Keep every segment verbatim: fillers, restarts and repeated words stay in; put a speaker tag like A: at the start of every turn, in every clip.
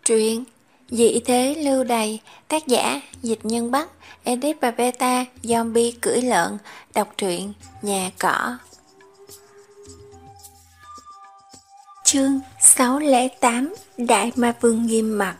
A: Truyện Dị thế lưu đày, tác giả Dịch Nhân Bắc, edit và beta Zombie cưỡi lợn. Đọc truyện Nhà Cỏ. Chương sáu không tám Đại Ma Vương Nghiêm Mặt.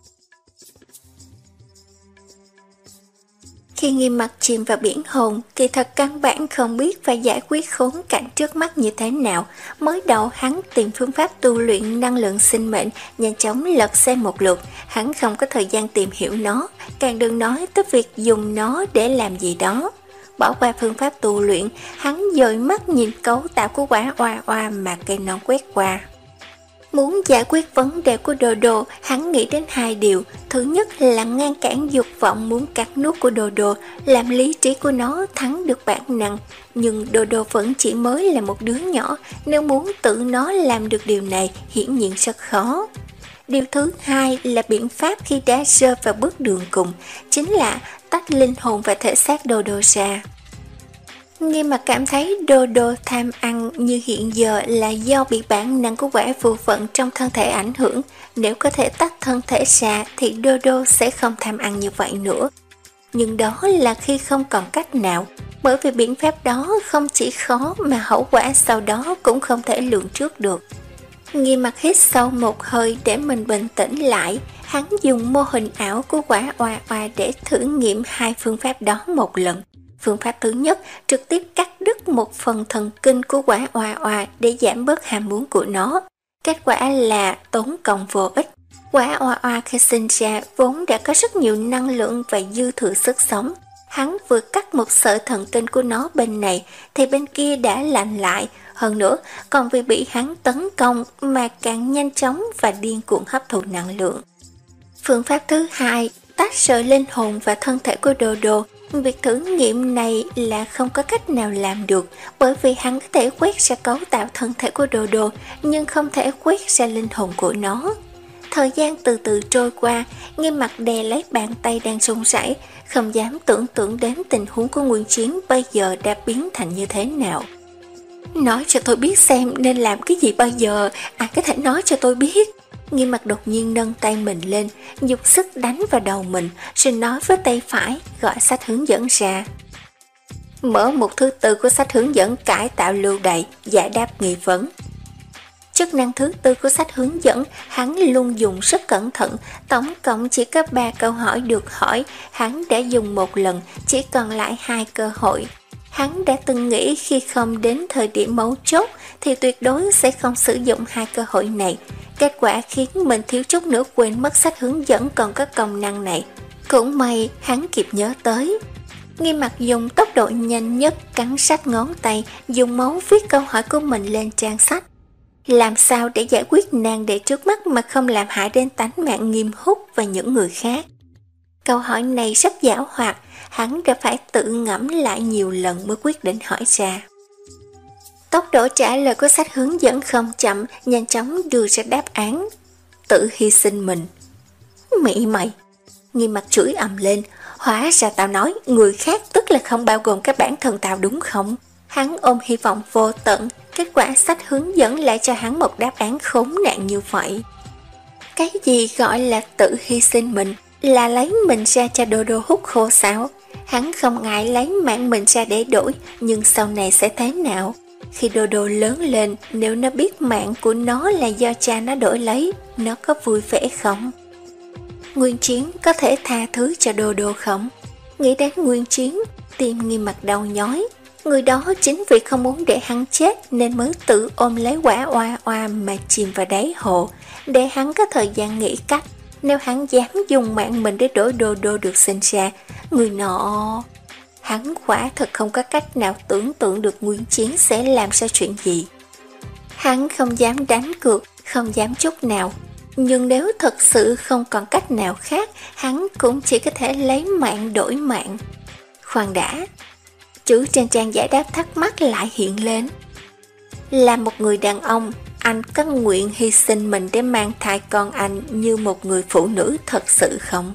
A: Khi Nghiêm Mặt chìm vào biển hồn, kỳ thật căn bản không biết phải giải quyết khốn cảnh trước mắt như thế nào. Mới đầu hắn tìm phương pháp tu luyện năng lượng sinh mệnh, nhanh chóng lật xem một lượt. Hắn không có thời gian tìm hiểu nó, càng đừng nói tới việc dùng nó để làm gì đó. Bỏ qua phương pháp tu luyện, hắn dời mắt nhìn cấu tạo của quả oa oa mà cây non quét qua. Muốn giải quyết vấn đề của Đồ Đồ, hắn nghĩ đến hai điều. Thứ nhất là ngăn cản dục vọng muốn cắt nuốt của Đồ Đồ, làm lý trí của nó thắng được bản năng. Nhưng Đồ Đồ vẫn chỉ mới là một đứa nhỏ, nếu muốn tự nó làm được điều này hiển nhiên rất khó. Điều thứ hai là biện pháp khi đã rơi vào bước đường cùng, chính là tách linh hồn và thể xác Đồ Đồ ra. Nghiêm Mặt cảm thấy Đồ Đồ tham ăn như hiện giờ là do bị bản năng của quả phù phận trong thân thể ảnh hưởng. Nếu có thể tách thân thể ra thì Đồ Đồ sẽ không tham ăn như vậy nữa. Nhưng đó là khi không còn cách nào, bởi vì biện pháp đó không chỉ khó mà hậu quả sau đó cũng không thể lường trước được. Nghiêm Mặt hít sâu một hơi để mình bình tĩnh lại. Hắn dùng mô hình ảo của quả oa oa để thử nghiệm hai phương pháp đó một lần. Phương pháp thứ nhất trực tiếp cắt đứt một phần thần kinh của quả oa oa để giảm bớt ham muốn của nó. Kết quả là tốn công vô ích. Quả oa oa khi sinh ra vốn đã có rất nhiều năng lượng và dư thừa sức sống. Hắn vừa cắt một sợi thần kinh của nó bên này thì bên kia đã lành lại. Hơn nữa còn vì bị hắn tấn công mà càng nhanh chóng và điên cuồng hấp thụ năng lượng. Phương pháp thứ hai, tách rời linh hồn và thân thể của Đồ Đồ. Việc thử nghiệm này là không có cách nào làm được, bởi vì hắn có thể quét ra cấu tạo thân thể của Đồ Đồ, nhưng không thể quét ra linh hồn của nó. Thời gian từ từ trôi qua, Nghiêm Mặt đè lấy bàn tay đang run rẩy, không dám tưởng tượng đến tình huống của Nguyên Chiến bây giờ đã biến thành như thế nào. Nói cho tôi biết xem nên làm cái gì bây giờ, ai có thể nói cho tôi biết. Nghiêm Mặt đột nhiên nâng tay mình lên, dùng sức đánh vào đầu mình, rồi nói với tay phải, gọi sách hướng dẫn ra. Mở mục thứ tư của sách hướng dẫn cải tạo lưu đày, giải đáp nghi vấn. Chức năng thứ tư của sách hướng dẫn, hắn luôn dùng rất cẩn thận, tổng cộng chỉ có ba câu hỏi được hỏi, hắn đã dùng một lần, chỉ còn lại hai cơ hội. Hắn đã từng nghĩ khi không đến thời điểm mấu chốt thì tuyệt đối sẽ không sử dụng hai cơ hội này. Kết quả khiến mình thiếu chút nữa quên mất sách hướng dẫn còn có công năng này. Cũng may hắn kịp nhớ tới. Nghiêm Mặt dùng tốc độ nhanh nhất cắn sách ngón tay, dùng máu viết câu hỏi của mình lên trang sách. Làm sao để giải quyết nan đề trước mắt mà không làm hại đến tánh mạng Nghiêm Húc và những người khác? Câu hỏi này rất giảo hoạt, hắn đã phải tự ngẫm lại nhiều lần mới quyết định hỏi ra. Tốc độ trả lời của sách hướng dẫn không chậm, nhanh chóng đưa ra đáp án. Tự hy sinh mình. Mị mày! Nghiêm Mặt chửi ầm lên. Hóa ra tao nói người khác tức là không bao gồm các bản thân tao đúng không? Hắn ôm hy vọng vô tận, kết quả sách hướng dẫn lại cho hắn một đáp án khốn nạn như vậy. Cái gì gọi là tự hy sinh mình? Là lấy mình ra cho Đồ Đồ hút khô sao? Hắn không ngại lấy mạng mình ra để đổi, nhưng sau này sẽ thế nào? Khi Đồ Đồ lớn lên, nếu nó biết mạng của nó là do cha nó đổi lấy, nó có vui vẻ không? Nguyên Chiến có thể tha thứ cho Đồ Đồ không? Nghĩ đến Nguyên Chiến, tim Nghiêm Mặt đau nhói. Người đó chính vì không muốn để hắn chết nên mới tự ôm lấy quả oa oa mà chìm vào đáy hồ, để hắn có thời gian nghĩ cách. Nếu hắn dám dùng mạng mình để đổi Đồ Đồ được sinh ra, người nọ... Hắn quả thật không có cách nào tưởng tượng được Nguyên Chiến sẽ làm ra chuyện gì. Hắn không dám đánh cược, không dám chút nào. Nhưng nếu thật sự không còn cách nào khác, hắn cũng chỉ có thể lấy mạng đổi mạng. Khoan đã, chữ trên trang giải đáp thắc mắc lại hiện lên. Là một người đàn ông, anh có nguyện hy sinh mình để mang thai con anh như một người phụ nữ thật sự không?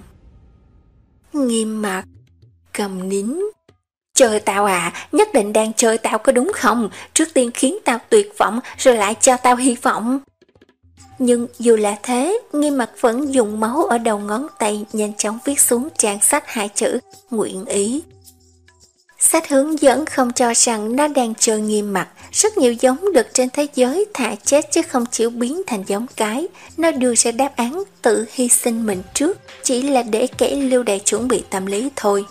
A: Nghiêm Mặt cầm nín. Chơi tao à, nhất định đang chơi tao có đúng không? Trước tiên khiến tao tuyệt vọng rồi lại cho tao hy vọng. Nhưng dù là thế, Nghiêm Mặc vẫn dùng máu ở đầu ngón tay nhanh chóng viết xuống trang sách hai chữ nguyện ý. Sách hướng dẫn không cho rằng nó đang chờ Nghiêm Mặc. Rất nhiều giống được trên thế giới thà chết chứ không chịu biến thành giống cái. Nó đưa ra đáp án tự hy sinh mình trước, chỉ là để kẻ lưu đày chuẩn bị tâm lý thôi.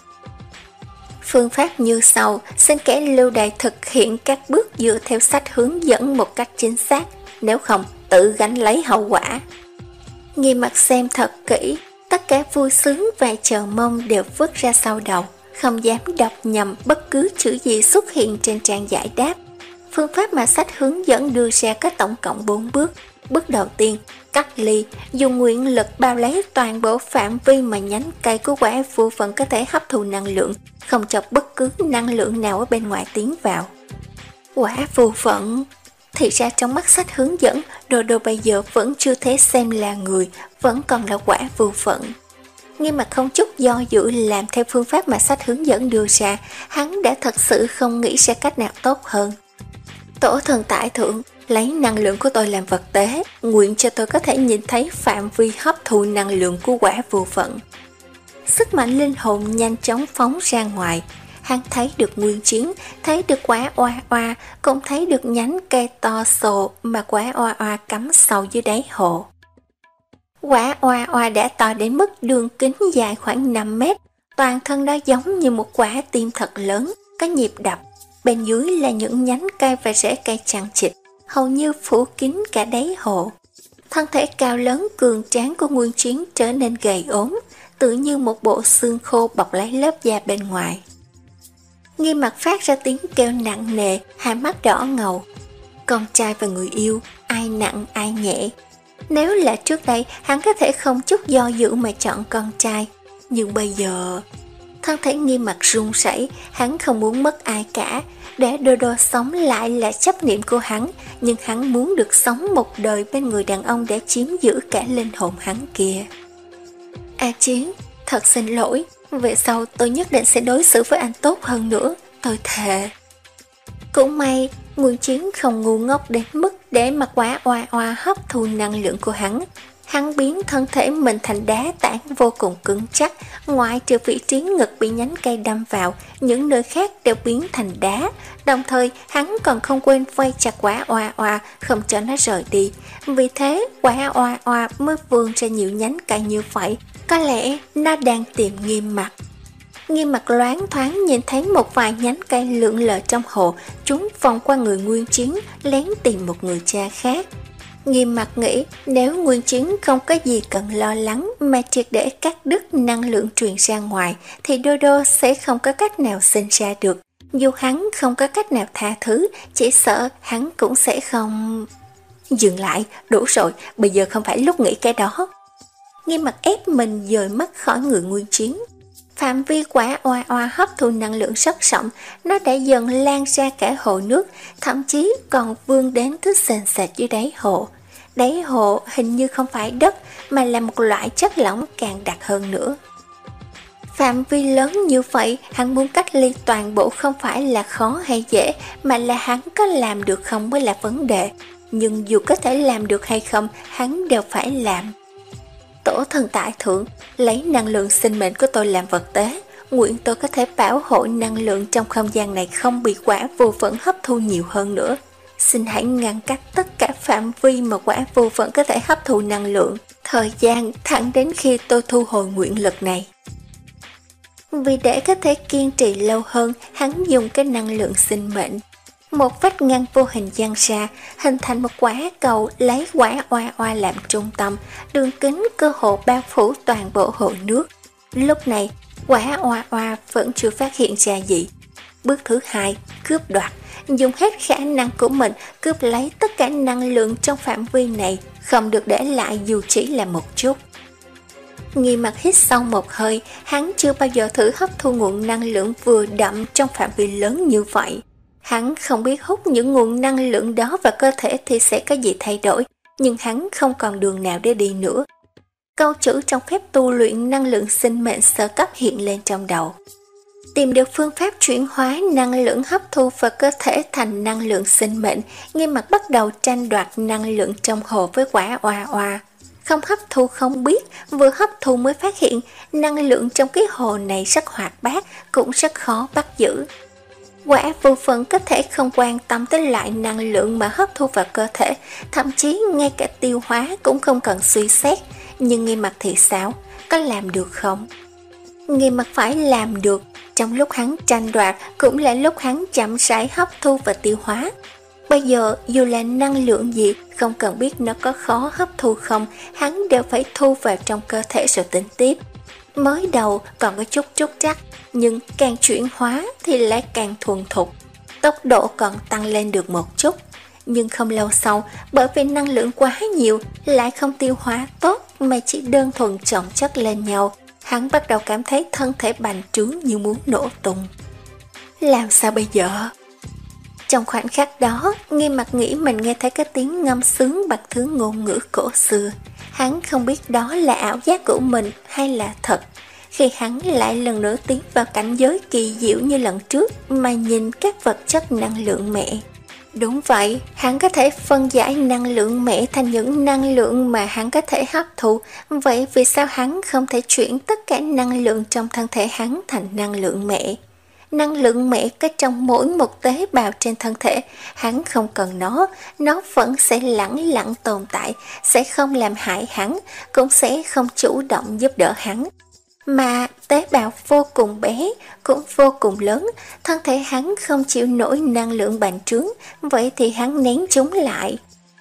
A: Phương pháp như sau, xin kẻ lưu đày thực hiện các bước dựa theo sách hướng dẫn một cách chính xác, nếu không tự gánh lấy hậu quả. Nghiêm Mặc xem thật kỹ, tất cả vui sướng và chờ mong đều vứt ra sau đầu, không dám đọc nhầm bất cứ chữ gì xuất hiện trên trang giải đáp. Phương pháp mà sách hướng dẫn đưa ra có tổng cộng bốn bước. Bước đầu tiên, cắt ly, dùng nguyện lực bao lấy toàn bộ phạm vi mà nhánh cây của quả phù phận có thể hấp thụ năng lượng, không cho bất cứ năng lượng nào ở bên ngoài tiến vào. Quả phù phận. Thì ra trong mắt sách hướng dẫn, Đồ Đồ bây giờ vẫn chưa thể xem là người, vẫn còn là quả phù phận. Nhưng mà không chút do dự làm theo phương pháp mà sách hướng dẫn đưa ra, hắn đã thật sự không nghĩ ra cách nào tốt hơn. Tổ thần tại thượng, lấy năng lượng của tôi làm vật tế, nguyện cho tôi có thể nhìn thấy phạm vi hấp thụ năng lượng của quả phù phận. Sức mạnh linh hồn nhanh chóng phóng ra ngoài. Hắn thấy được nguyên chiến, thấy được quả oa oa, cũng thấy được nhánh cây to sộ mà quả oa oa cắm sâu dưới đáy hồ. Quả oa oa đã to đến mức đường kính dài khoảng năm mét, toàn thân nó giống như một quả tim thật lớn, có nhịp đập. Bên dưới là những nhánh cây và rễ cây chằng chịt, hầu như phủ kín cả đáy hồ. Thân thể cao lớn cường tráng của Nguyên Chiến trở nên gầy ốm, tự như một bộ xương khô bọc lấy lớp da bên ngoài. Nghiêm Mặc phát ra tiếng kêu nặng nề, hai mắt đỏ ngầu. Con trai và người yêu, ai nặng ai nhẹ. Nếu là trước đây, hắn có thể không chút do dự mà chọn con trai. Nhưng bây giờ... Thân thể Nghiêm Mặc run rẩy, hắn không muốn mất ai cả. Để Đô Đô sống lại là chấp niệm của hắn, nhưng hắn muốn được sống một đời bên người đàn ông để chiếm giữ cả linh hồn hắn kia. A Chiến, thật xin lỗi, về sau tôi nhất định sẽ đối xử với anh tốt hơn nữa, tôi thề. Cũng may, Nguyên Chiến không ngu ngốc đến mức để mặc quả oa oa hấp thu năng lượng của hắn. Hắn biến thân thể mình thành đá tảng vô cùng cứng chắc, ngoại trừ vị trí ngực bị nhánh cây đâm vào, những nơi khác đều biến thành đá. Đồng thời, hắn còn không quên vây chặt quả oa oa, không cho nó rời đi. Vì thế, quả oa oa mới vươn ra nhiều nhánh cây như vậy. Có lẽ nó đang tìm Nghiêm Mặc. Nghiêm Mặc loáng thoáng nhìn thấy một vài nhánh cây lượn lờ trong hồ, chúng vòng qua người Nguyên Chiến, lén tìm một người cha khác. Nghiêm Mặc nghĩ nếu Nguyên Chiến không có gì cần lo lắng mà triệt để cắt đứt năng lượng truyền ra ngoài thì Đô Đô sẽ không có cách nào sinh ra được. Dù hắn không có cách nào tha thứ, chỉ sợ hắn cũng sẽ không... Dừng lại, đủ rồi, bây giờ không phải lúc nghĩ cái đó. Nghiêm Mặc ép mình dời mắt khỏi người Nguyên Chiến. Phạm vi quả oa oa hấp thu năng lượng rất rộng, nó đã dần lan ra cả hồ nước, thậm chí còn vươn đến thứ sền sệt dưới đáy hồ. Đáy hồ hình như không phải đất mà là một loại chất lỏng càng đặc hơn nữa. Phạm vi lớn như vậy, hắn muốn cách ly toàn bộ không phải là khó hay dễ, mà là hắn có làm được không mới là vấn đề. Nhưng dù có thể làm được hay không, hắn đều phải làm. Tổ thần tại thượng, lấy năng lượng sinh mệnh của tôi làm vật tế, nguyện tôi có thể bảo hộ năng lượng trong không gian này không bị quả vô phận hấp thu nhiều hơn nữa. Xin hãy ngăn cách tất cả phạm vi mà quả vô phận có thể hấp thụ năng lượng, thời gian thẳng đến khi tôi thu hồi nguyện lực này. Vì để có thể kiên trì lâu hơn, hắn dùng cái năng lượng sinh mệnh. Một vách ngăn vô hình dang ra, hình thành một quả cầu lấy quả oa oa làm trung tâm, đường kính cơ hồ bao phủ toàn bộ hồ nước. Lúc này, quả oa oa vẫn chưa phát hiện ra gì. Bước thứ hai, cướp đoạt, dùng hết khả năng của mình cướp lấy tất cả năng lượng trong phạm vi này, không được để lại dù chỉ là một chút. Nghiêm Mặc hít sâu một hơi, hắn chưa bao giờ thử hấp thu nguồn năng lượng vừa đậm trong phạm vi lớn như vậy. Hắn không biết hút những nguồn năng lượng đó vào cơ thể thì sẽ có gì thay đổi, nhưng hắn không còn đường nào để đi nữa. Câu chữ trong phép tu luyện năng lượng sinh mệnh sơ cấp hiện lên trong đầu. Tìm được phương pháp chuyển hóa năng lượng hấp thu vào cơ thể thành năng lượng sinh mệnh, Nghiêm Mặt bắt đầu tranh đoạt năng lượng trong hồ với Quả Oa Oa. Không hấp thu không biết, vừa hấp thu mới phát hiện năng lượng trong cái hồ này rất hoạt bát, cũng rất khó bắt giữ. Quả vô phận có thể không quan tâm tới loại năng lượng mà hấp thu vào cơ thể, thậm chí ngay cả tiêu hóa cũng không cần suy xét. Nhưng Nghiêm Mặt thì sao? Có làm được không? Nghiêm Mặt phải làm được. Trong lúc hắn tranh đoạt cũng là lúc hắn chậm rãi hấp thu và tiêu hóa. Bây giờ dù là năng lượng gì, không cần biết nó có khó hấp thu không, hắn đều phải thu vào trong cơ thể rồi tính tiếp. Mới đầu còn có chút trúc trắc, nhưng càng chuyển hóa thì lại càng thuần thục. Tốc độ còn tăng lên được một chút. Nhưng không lâu sau, bởi vì năng lượng quá nhiều, lại không tiêu hóa tốt mà chỉ đơn thuần chồng chất lên nhau, hắn bắt đầu cảm thấy thân thể bành trướng như muốn nổ tung. Làm sao bây giờ? Trong khoảnh khắc đó, Nghiêm Mặt nghĩ mình nghe thấy cái tiếng ngâm sướng bằng thứ ngôn ngữ cổ xưa. Hắn không biết đó là ảo giác của mình hay là thật. Khi hắn lại lần nữa tiến vào cảnh giới kỳ diệu như lần trước mà nhìn các vật chất năng lượng mẹ. Đúng vậy, hắn có thể phân giải năng lượng mẹ thành những năng lượng mà hắn có thể hấp thụ. Vậy vì sao hắn không thể chuyển tất cả năng lượng trong thân thể hắn thành năng lượng mẹ? Năng lượng mẹ có trong mỗi một tế bào trên thân thể, hắn không cần nó, nó vẫn sẽ lẳng lặng tồn tại, sẽ không làm hại hắn, cũng sẽ không chủ động giúp đỡ hắn. Mà tế bào vô cùng bé, cũng vô cùng lớn, thân thể hắn không chịu nổi năng lượng bành trướng, vậy thì hắn nén chúng lại.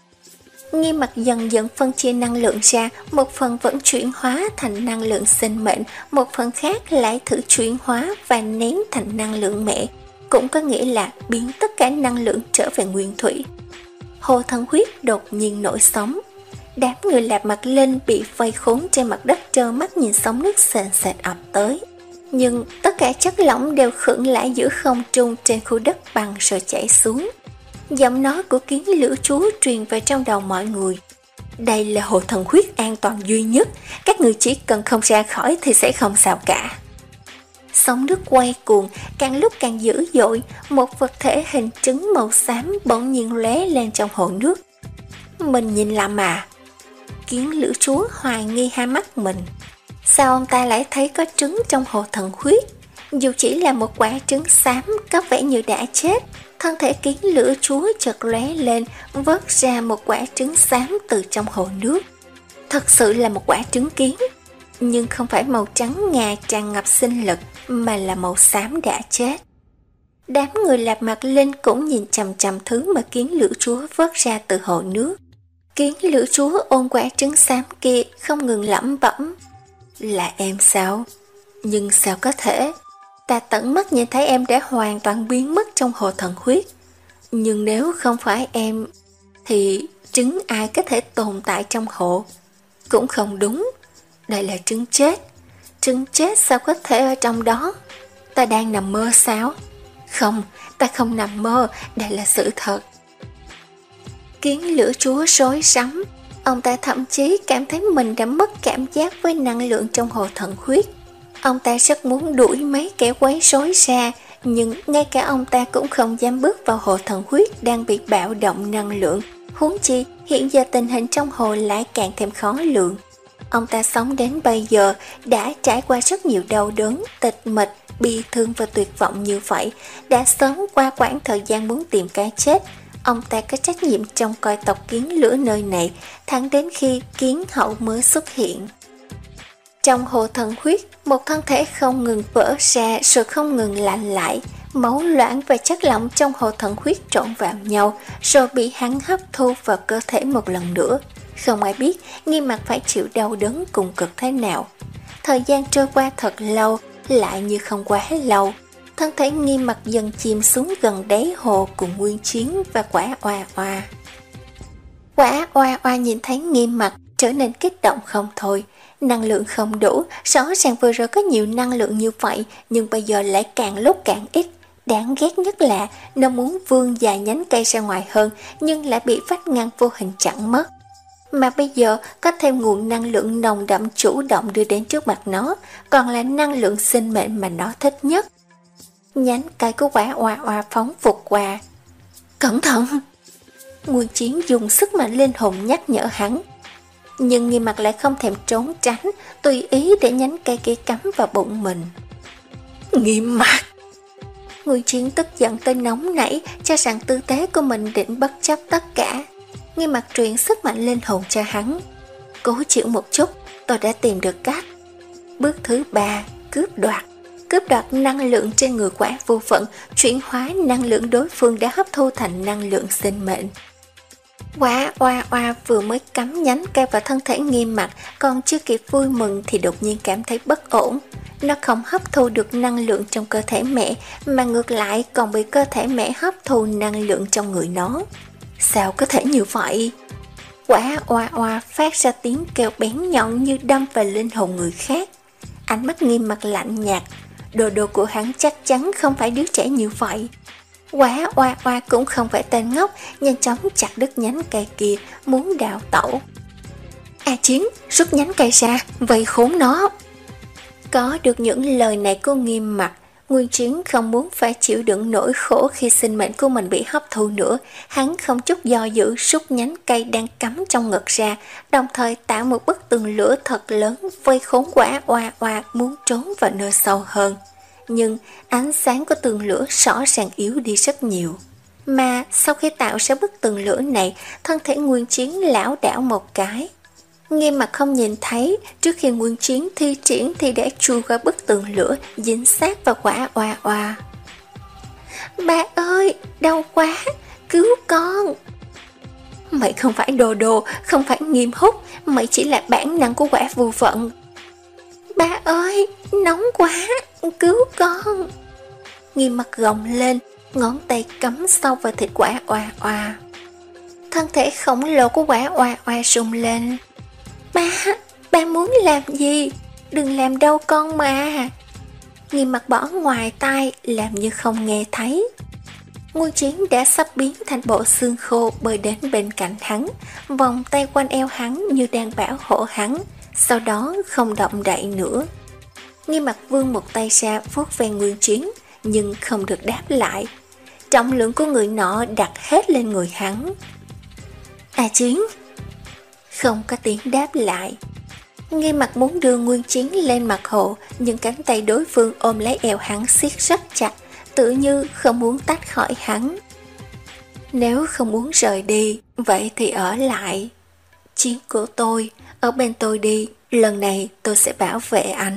A: Nghiêm Mặt dần dần phân chia năng lượng ra, một phần vẫn chuyển hóa thành năng lượng sinh mệnh, một phần khác lại thử chuyển hóa và nén thành năng lượng mẹ, cũng có nghĩa là biến tất cả năng lượng trở về nguyên thủy. Hồ Thần Huyết đột nhiên nổi sóng. Đám người Lạp Mặt Linh bị vây khốn trên mặt đất trơ mắt nhìn sóng nước sền sệt ập tới. Nhưng tất cả chất lỏng đều khựng lại giữa không trung trên khu đất bằng rồi chảy xuống. Giọng nói của Kiến Lửa Chúa truyền vào trong đầu mọi người. Đây là hồ thần huyết an toàn duy nhất, các người chỉ cần không ra khỏi thì sẽ không sao cả. Sóng nước quay cuồng, càng lúc càng dữ dội, một vật thể hình trứng màu xám bỗng nhiên lóe lên trong hồ nước. Mình nhìn lầm à? Kiến Lửa Chúa hoài nghi hai mắt mình. Sao ông ta lại thấy có trứng trong hồ thần huyết? Dù chỉ là một quả trứng xám có vẻ như đã chết, thân thể Kiến Lửa Chúa chợt lóe lên, vớt ra một quả trứng xám từ trong hồ nước. Thật sự là một quả trứng kiến, nhưng không phải màu trắng ngà tràn ngập sinh lực, mà là màu xám đã chết. Đám người Lạp Mặt Linh cũng nhìn chằm chằm thứ mà Kiến Lửa Chúa vớt ra từ hồ nước. Kiến Lửa Chúa ôm quả trứng xám kia không ngừng lẩm bẩm. Là em sao? Nhưng sao có thể? Ta tận mắt nhìn thấy em đã hoàn toàn biến mất trong hồ thần huyết. Nhưng nếu không phải em, thì trứng ai có thể tồn tại trong hồ? Cũng không đúng. Đây là trứng chết. Trứng chết sao có thể ở trong đó? Ta đang nằm mơ sao? Không, ta không nằm mơ, đây là sự thật. Kiến Lửa Chúa rối rắm. Ông ta thậm chí cảm thấy mình đã mất cảm giác với năng lượng trong hồ thần huyết. Ông ta rất muốn đuổi mấy kẻ quấy rối ra, nhưng ngay cả ông ta cũng không dám bước vào hồ thần huyết đang bị bạo động năng lượng. Huống chi, hiện giờ tình hình trong hồ lại càng thêm khó lường. Ông ta sống đến bây giờ đã trải qua rất nhiều đau đớn, tịch mịch, bi thương và tuyệt vọng như vậy, đã sớm qua quãng thời gian muốn tìm cái chết. Ông ta có trách nhiệm trông coi tộc Kiến Lửa nơi này, thẳng đến khi Kiến Hậu mới xuất hiện. Trong hồ thần huyết, một thân thể không ngừng vỡ ra rồi không ngừng lạnh lại. Máu loãng và chất lỏng trong hồ thần huyết trộn vào nhau rồi bị hắn hấp thu vào cơ thể một lần nữa. Không ai biết Nghiêm Mặt phải chịu đau đớn cùng cực thế nào. Thời gian trôi qua thật lâu, lại như không quá lâu. Thân thể Nghiêm Mặt dần chìm xuống gần đáy hồ cùng Nguyên Chiến và Quả Oa Oa. Quả Oa Oa nhìn thấy Nghiêm Mặt trở nên kích động không thôi. Năng lượng không đủ, rõ ràng vừa rồi có nhiều năng lượng như vậy, nhưng bây giờ lại càng lúc càng ít. Đáng ghét nhất là nó muốn vươn dài nhánh cây ra ngoài hơn, nhưng lại bị vách ngăn vô hình chặn mất. Mà bây giờ có thêm nguồn năng lượng nồng đậm chủ động đưa đến trước mặt nó, còn là năng lượng sinh mệnh mà nó thích nhất. Nhánh cây của quả oa oa phóng vụt qua. Cẩn thận! Nguyên Chiến dùng sức mạnh linh hồn nhắc nhở hắn. Nhưng Nghiêm Mặc lại không thèm trốn tránh, tùy ý để nhánh cây kia cắm vào bụng mình. Nghiêm Mặc! Nguyên Chiến tức giận tới nóng nảy, cho rằng tư thế của mình định bất chấp tất cả. Nghiêm Mặc truyền sức mạnh linh hồn cho hắn. Cố chịu một chút, tôi đã tìm được cách. Bước thứ ba, cướp đoạt. Cướp đoạt năng lượng trên người quả vô phận, chuyển hóa năng lượng đối phương đã hấp thu thành năng lượng sinh mệnh. Quả oa oa vừa mới cắm nhánh cây vào thân thể Nghiêm Mặc, còn chưa kịp vui mừng thì đột nhiên cảm thấy bất ổn. Nó không hấp thu được năng lượng trong cơ thể mẹ, mà ngược lại còn bị cơ thể mẹ hấp thu năng lượng trong người nó. Sao có thể như vậy? Quả oa oa phát ra tiếng kêu bén nhọn như đâm vào linh hồn người khác. Ánh mắt Nghiêm Mặc lạnh nhạt. Đồ đồ của hắn chắc chắn không phải đứa trẻ như vậy. Quả oa oa cũng không phải tên ngốc, nhanh chóng chặt đứt nhánh cây kia, muốn đào tẩu. A Chiến, rút nhánh cây ra, vây khốn nó. Có được những lời này của Nghiêm Mặc, Nguyên Chiến không muốn phải chịu đựng nỗi khổ khi sinh mệnh của mình bị hấp thu nữa. Hắn không chút do dự rút nhánh cây đang cắm trong ngực ra, đồng thời tạo một bức tường lửa thật lớn vây khốn quả oa oa muốn trốn vào nơi sâu hơn. Nhưng ánh sáng của tường lửa rõ ràng yếu đi rất nhiều. Mà sau khi tạo ra bức tường lửa này, thân thể Nguyên Chiến lảo đảo một cái. Nghiêm Mặc không nhìn thấy, trước khi Nguyên Chiến thi triển thì đã chui qua bức tường lửa, dính sát vào quả oa oa. Ba ơi, đau quá, cứu con! Mày không phải đồ đồ, không phải Nghiêm Húc, mày chỉ là bản năng của quả vô vận. Ba ơi, nóng quá, cứu con! Nghiêm Mặc gồng lên, ngón tay cắm sâu vào thịt quả oa oa. Thân thể khổng lồ của quả oa oa rung lên. Ba, ba muốn làm gì? Đừng làm đau con mà. Nghiêm Mặc bỏ ngoài tai, làm như không nghe thấy. Nguyên Chiến đã sắp biến thành bộ xương khô bơi đến bên cạnh hắn, vòng tay quanh eo hắn như đang bảo hộ hắn, sau đó không động đậy nữa. Nghiêm Mặc vươn một tay ra vuốt ve Nguyên Chiến, nhưng không được đáp lại. Trọng lượng của người nọ đặt hết lên người hắn. A Chiến! Không có tiếng đáp lại. Nghiêm Mặc muốn đưa Nguyên Chiến lên mặt hồ, nhưng cánh tay đối phương ôm lấy eo hắn siết rất chặt, tự như không muốn tách khỏi hắn. Nếu không muốn rời đi, vậy thì ở lại. Chiến của tôi, ở bên tôi đi, lần này tôi sẽ bảo vệ anh.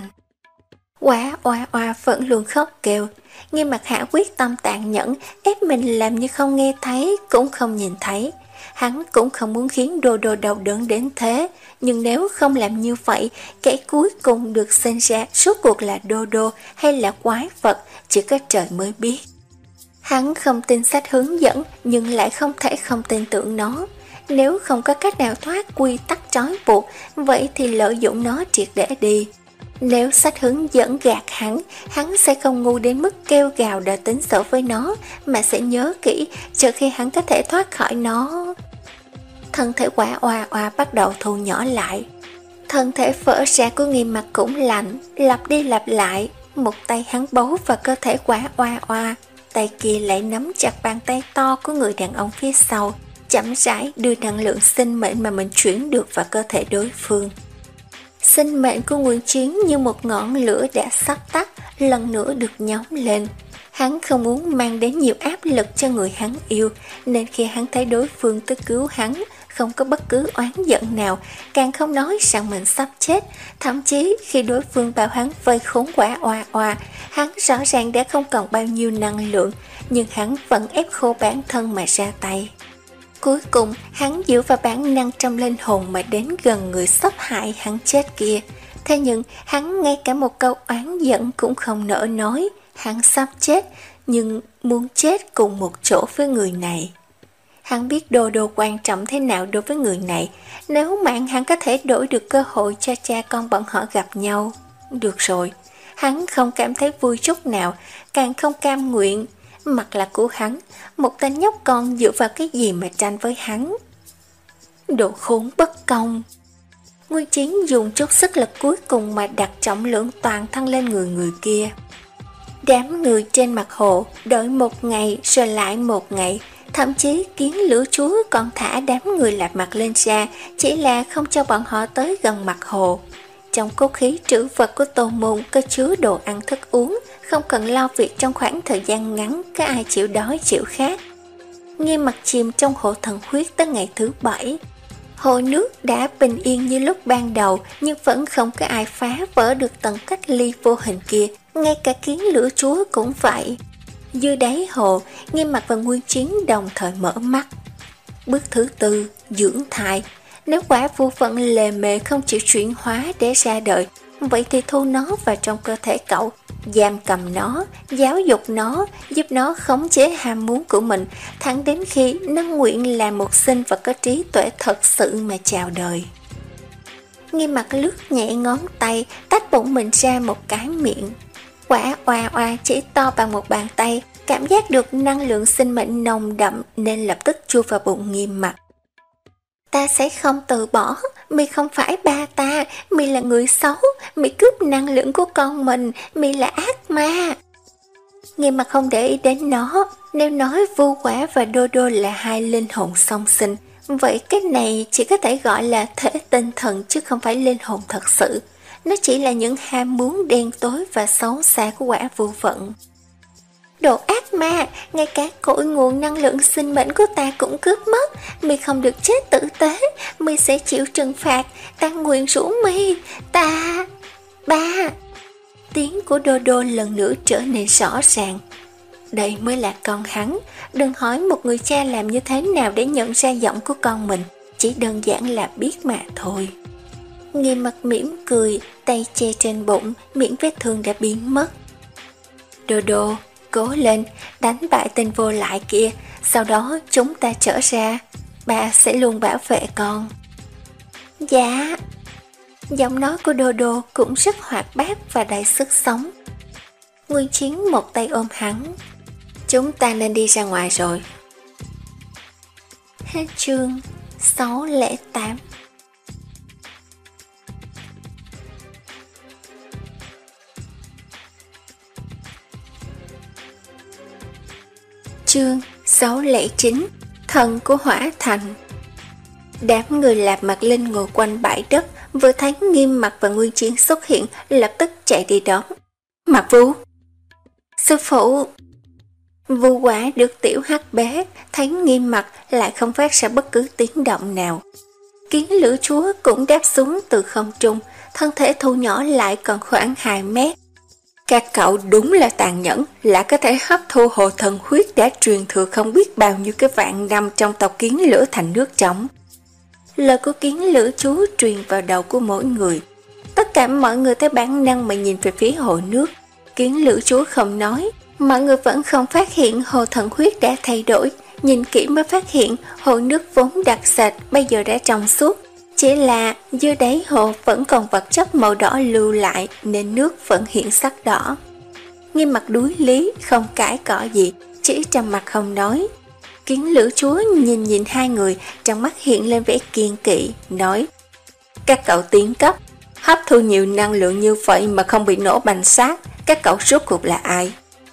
A: Quá oa oa vẫn luôn khóc kêu. Nghiêm Mặc hạ quyết tâm tàn nhẫn, ép mình làm như không nghe thấy, cũng không nhìn thấy. Hắn cũng không muốn khiến Đô Đô đau đớn đến thế, nhưng nếu không làm như vậy, kẻ cuối cùng được sinh ra suốt cuộc là Đô Đô hay là quái vật, chỉ có trời mới biết. Hắn không tin sách hướng dẫn, nhưng lại không thể không tin tưởng nó. Nếu không có cách nào thoát quy tắc trói buộc, vậy thì lợi dụng nó triệt để đi. Nếu sách hướng dẫn gạt hắn, hắn sẽ không ngu đến mức kêu gào đòi tính sổ với nó, mà sẽ nhớ kỹ, chờ khi hắn có thể thoát khỏi nó. Thân thể quả oa oa bắt đầu thu nhỏ lại. Thân thể vỡ ra của Nghiêm Mặc cũng lạnh, lặp đi lặp lại. Một tay hắn bấu vào cơ thể quả oa oa, tay kia lại nắm chặt bàn tay to của người đàn ông phía sau, chậm rãi đưa năng lượng sinh mệnh mà mình chuyển được vào cơ thể đối phương. Sinh mệnh của Nguyên Chiến như một ngọn lửa đã sắp tắt, lần nữa được nhóm lên. Hắn không muốn mang đến nhiều áp lực cho người hắn yêu, nên khi hắn thấy đối phương tới cứu hắn, không có bất cứ oán giận nào, càng không nói rằng mình sắp chết. Thậm chí khi đối phương bảo hắn vây khốn quả oa oa, hắn rõ ràng đã không còn bao nhiêu năng lượng, nhưng hắn vẫn ép khô bản thân mà ra tay. Cuối cùng, hắn dựa vào bản năng trong linh hồn mà đến gần người sắp hại hắn chết kia. Thế nhưng, hắn ngay cả một câu oán giận cũng không nỡ nói. Hắn sắp chết, nhưng muốn chết cùng một chỗ với người này. Hắn biết Đô Đô quan trọng thế nào đối với người này. Nếu mạng hắn có thể đổi được cơ hội cho cha con bọn họ gặp nhau. Được rồi, hắn không cảm thấy vui chút nào, càng không cam nguyện. Mặt là của hắn, một tên nhóc con dựa vào cái gì mà tranh với hắn. Đồ khốn bất công. Nguyên Chiến dùng chút sức lực cuối cùng mà đặt trọng lượng toàn thân lên người người kia. Đám người trên mặt hồ đợi một ngày rồi lại một ngày, thậm chí Kiến Lửa Chúa còn thả đám người lạp mặt lên ra, chỉ là không cho bọn họ tới gần mặt hồ. Trong cốt khí trữ vật của Tô Môn có chứa đồ ăn thức uống, không cần lo việc trong khoảng thời gian ngắn có ai chịu đói chịu khát. Nghiêm Mặc chìm trong hồ thần huyết tới ngày thứ bảy. Hồ nước đã bình yên như lúc ban đầu, nhưng vẫn không có ai phá vỡ được tầng cách ly vô hình kia, ngay cả Kiến Lửa Chúa cũng vậy. Dưới đáy hồ, Nghiêm Mặc và Nguyên Chiến đồng thời mở mắt. Bước thứ tư, dưỡng thai. Nếu quả vô phận lề mề không chịu chuyển hóa để ra đời, vậy thì thu nó vào trong cơ thể cậu, giam cầm nó, giáo dục nó, giúp nó khống chế ham muốn của mình, thẳng đến khi nó nguyện là một sinh vật có trí tuệ thật sự mà chào đời. Nghiêm Mặc lướt nhẹ ngón tay, tách bụng mình ra một cái miệng. Quả oa oa chỉ to bằng một bàn tay, cảm giác được năng lượng sinh mệnh nồng đậm nên lập tức chui vào bụng Nghiêm Mặc. Ta sẽ không từ bỏ, mi không phải ba ta, mi là người xấu, mi cướp năng lượng của con mình, mi là ác ma. Nghiêm Mặc không để ý đến nó, nếu nói Vu Quả và Đô Đô là hai linh hồn song sinh, vậy cái này chỉ có thể gọi là thể tinh thần chứ không phải linh hồn thật sự. Nó chỉ là những ham muốn đen tối và xấu xa của quả vô vận. Đồ ác ma, ngay cả cội nguồn năng lượng sinh mệnh của ta cũng cướp mất. Mi không được chết tử tế, mi sẽ chịu trừng phạt. Ta nguyện rủ mi, ta... Ba... Tiếng của Đô Đô lần nữa trở nên rõ ràng. Đây mới là con hắn. Đừng hỏi một người cha làm như thế nào để nhận ra giọng của con mình, chỉ đơn giản là biết mà thôi. Nghiêm Mặc mỉm cười, tay che trên bụng, miệng vết thương đã biến mất. Đô Đô, cố lên, đánh bại tên vô lại kia, sau đó chúng ta trở ra, ba sẽ luôn bảo vệ con. Dạ. Giọng nói của Đô Đô cũng rất hoạt bát và đầy sức sống. Nguyên Chiến một tay ôm hắn. Chúng ta nên đi ra ngoài rồi. Hết chương sáu không tám. Chương sáu không chín. Thần của Hỏa Thành. Đám người Lạp Mặt Linh ngồi quanh bãi đất, vừa thấy Nghiêm Mặc và Nguyên Chiến xuất hiện, lập tức chạy đi đón. Mặc Vu, sư phụ. Vu Quả được tiểu hắc bé, thấy Nghiêm Mặc lại không phát ra bất cứ tiếng động nào. Kiến Lửa Chúa cũng đáp xuống từ không trung, thân thể thu nhỏ lại còn khoảng hai mét. Các cậu đúng là tàn nhẫn, là có thể hấp thu hồ thần huyết đã truyền thừa không biết bao nhiêu cái vạn năm trong tộc Kiến Lửa thành nước trống. Lời của Kiến Lửa Chúa truyền vào đầu của mỗi người. Tất cả mọi người theo bản năng mà nhìn về phía hồ nước. Kiến Lửa Chúa không nói, mọi người vẫn không phát hiện hồ thần huyết đã thay đổi. Nhìn kỹ mới phát hiện hồ nước vốn đặc sạch bây giờ đã trong suốt. Chỉ là dưới đáy hồ vẫn còn vật chất màu đỏ lưu lại nên nước vẫn hiện sắc đỏ. Nghiêm Mặc đuối lý, không cãi cọ gì, chỉ trầm mặt không nói. Kiến Lửa Chúa nhìn nhìn hai người, trong mắt hiện lên vẻ kiên kỵ, nói: Các cậu tiến cấp, hấp thu nhiều năng lượng như vậy mà không bị nổ bành xác, các cậu rốt cuộc là ai?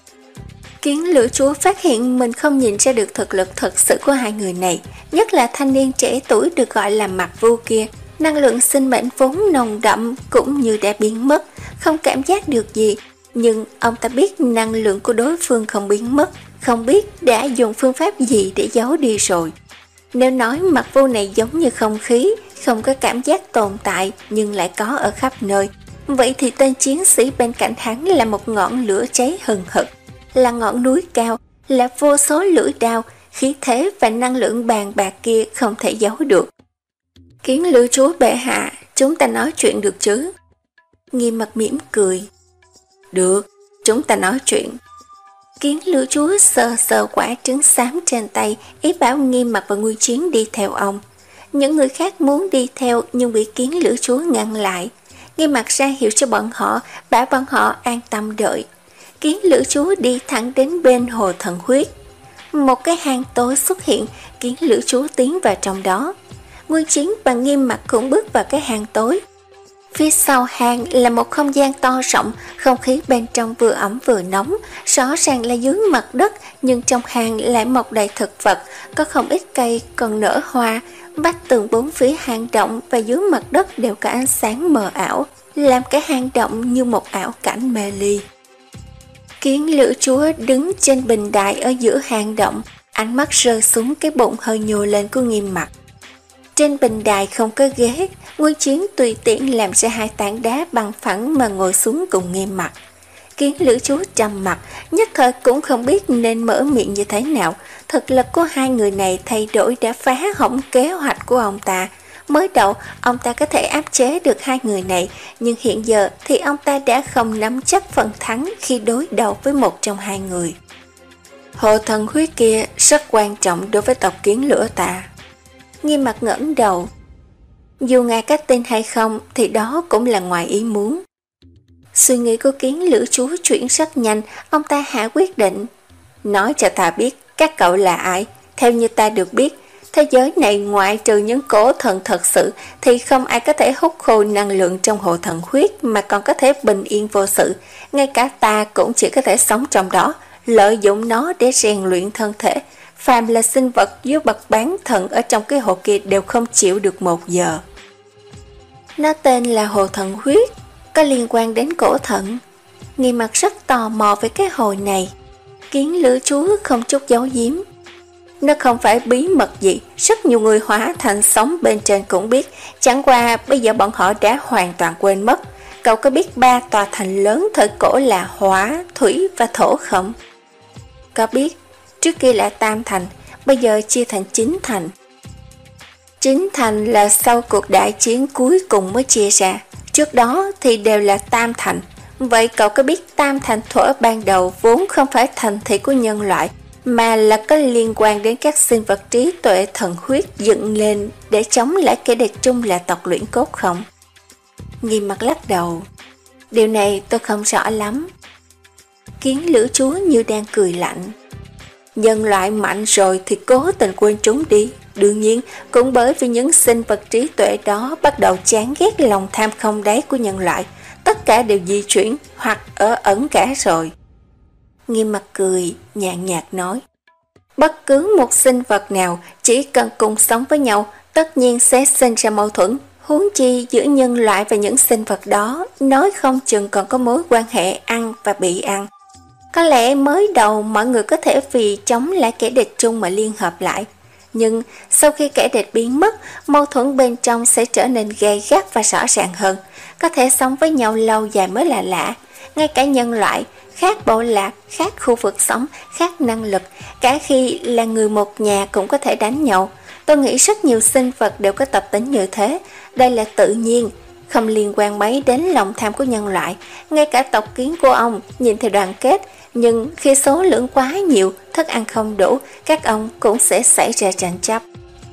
A: Kiến Lửa Chúa phát hiện mình không nhìn ra được thực lực thật sự của hai người này, nhất là thanh niên trẻ tuổi được gọi là Mặc Vu kia. Năng lượng sinh mệnh vốn nồng đậm cũng như đã biến mất, không cảm giác được gì. Nhưng ông ta biết năng lượng của đối phương không biến mất, không biết đã dùng phương pháp gì để giấu đi rồi. Nếu nói Mặc Vu này giống như không khí, không có cảm giác tồn tại nhưng lại có ở khắp nơi, vậy thì tên chiến sĩ bên cạnh hắn là một ngọn lửa cháy hừng hực, là ngọn núi cao, là vô số lưỡi đao, khí thế và năng lượng bàn bạc kia không thể giấu được. Kiến Lửa Chúa bệ hạ, chúng ta nói chuyện được chứ? Nghiêm Mặc mỉm cười. Được, chúng ta nói chuyện. Kiến Lửa Chúa sờ sờ quả trứng xám trên tay, ý bảo Nghiêm Mặc và Nguyên Chiến đi theo ông. Những người khác muốn đi theo nhưng bị Kiến Lửa Chúa ngăn lại. Nghiêm Mặc ra hiệu cho bọn họ, bảo bọn họ an tâm đợi. Kiến Lửa Chúa đi thẳng đến bên hồ thần huyết. Một cái hang tối xuất hiện, Kiến Lửa Chúa tiến vào trong đó. Nguyên Chiến và Nghiêm Mặc cũng bước vào cái hang tối. Phía sau hang là một không gian to rộng, không khí bên trong vừa ẩm vừa nóng, rõ ràng là dưới mặt đất, nhưng trong hang lại mọc đầy thực vật, có không ít cây còn nở hoa. Vách tường bốn phía hang động và dưới mặt đất đều có ánh sáng mờ ảo, làm cái hang động như một ảo cảnh mê ly. Kiến lửa chúa đứng trên bình đài ở giữa hang động, ánh mắt rơi xuống cái bụng hơi nhô lên của Nghiêm Mặc. Trên bình đài không có ghế, Nguyên Chiến tùy tiện làm ra hai tảng đá bằng phẳng mà ngồi xuống cùng Nghiêm Mặc. Kiến lửa chúa trầm mặt, nhất thời cũng không biết nên mở miệng như thế nào. Thực lực của hai người này thay đổi đã phá hỏng kế hoạch của ông ta. Mới đầu, ông ta có thể áp chế được hai người này, nhưng hiện giờ thì ông ta đã không nắm chắc phần thắng khi đối đầu với một trong hai người. Hồ thần huyết kia rất quan trọng đối với tộc kiến lửa ta. Nghiêm Mặc ngẩng đầu. Dù ngài có tin hay không thì đó cũng là ngoài ý muốn. Suy nghĩ của kiến lửa chúa chuyển rất nhanh, ông ta hạ quyết định. Nói cho ta biết các cậu là ai. Theo như ta được biết, thế giới này ngoại trừ những cổ thần thật sự thì không ai có thể hút khô năng lượng trong hồ thần huyết mà còn có thể bình yên vô sự. Ngay cả ta cũng chỉ có thể sống trong đó, lợi dụng nó để rèn luyện thân thể. Phàm là sinh vật dưới bậc bán thần ở trong cái hồ kia đều không chịu được một giờ. Nó tên là hồ thần huyết, có liên quan đến cổ thần. Nghiêm Mặc rất tò mò về cái hồ này. Kiến lửa chúa không chút giấu giếm. Nó không phải bí mật gì, rất nhiều người hóa thành sống bên trên cũng biết, chẳng qua bây giờ bọn họ đã hoàn toàn quên mất. Cậu có biết ba tòa thành lớn thời cổ là hỏa, thủy và thổ không? Có biết, trước kia là tam thành, bây giờ chia thành chín thành. Chín thành là sau cuộc đại chiến cuối cùng mới chia ra, trước đó thì đều là tam thành. Vậy cậu có biết tam thành thuở ban đầu vốn không phải thành thị của nhân loại, mà là có liên quan đến các sinh vật trí tuệ thần huyết dựng lên để chống lại kẻ địch chung là tộc luyện cốt không? Nghiêm Mặc lắc đầu. Điều này tôi không rõ lắm. Kiến lửa chúa như đang cười lạnh. Nhân loại mạnh rồi thì cố tình quên chúng đi. Đương nhiên, cũng bởi vì những sinh vật trí tuệ đó bắt đầu chán ghét lòng tham không đáy của nhân loại. Tất cả đều di chuyển hoặc ở ẩn cả rồi. Nghiêm Mặc cười, nhàn nhạt nói. Bất cứ một sinh vật nào chỉ cần cùng sống với nhau, tất nhiên sẽ sinh ra mâu thuẫn. Huống chi giữa nhân loại và những sinh vật đó, nói không chừng còn có mối quan hệ ăn và bị ăn. Có lẽ mới đầu mọi người có thể vì chống lại kẻ địch chung mà liên hợp lại. Nhưng sau khi kẻ địch biến mất, mâu thuẫn bên trong sẽ trở nên gay gắt và rõ ràng hơn. Có thể sống với nhau lâu dài mới là lạ. Ngay cả nhân loại, khác bộ lạc, khác khu vực sống, khác năng lực, cả khi là người một nhà cũng có thể đánh nhau. Tôi nghĩ rất nhiều sinh vật đều có tập tính như thế. Đây là tự nhiên, không liên quan mấy đến lòng tham của nhân loại. Ngay cả tộc kiến của ông nhìn thì đoàn kết, nhưng khi số lượng quá nhiều, thức ăn không đủ, các ông cũng sẽ xảy ra tranh chấp.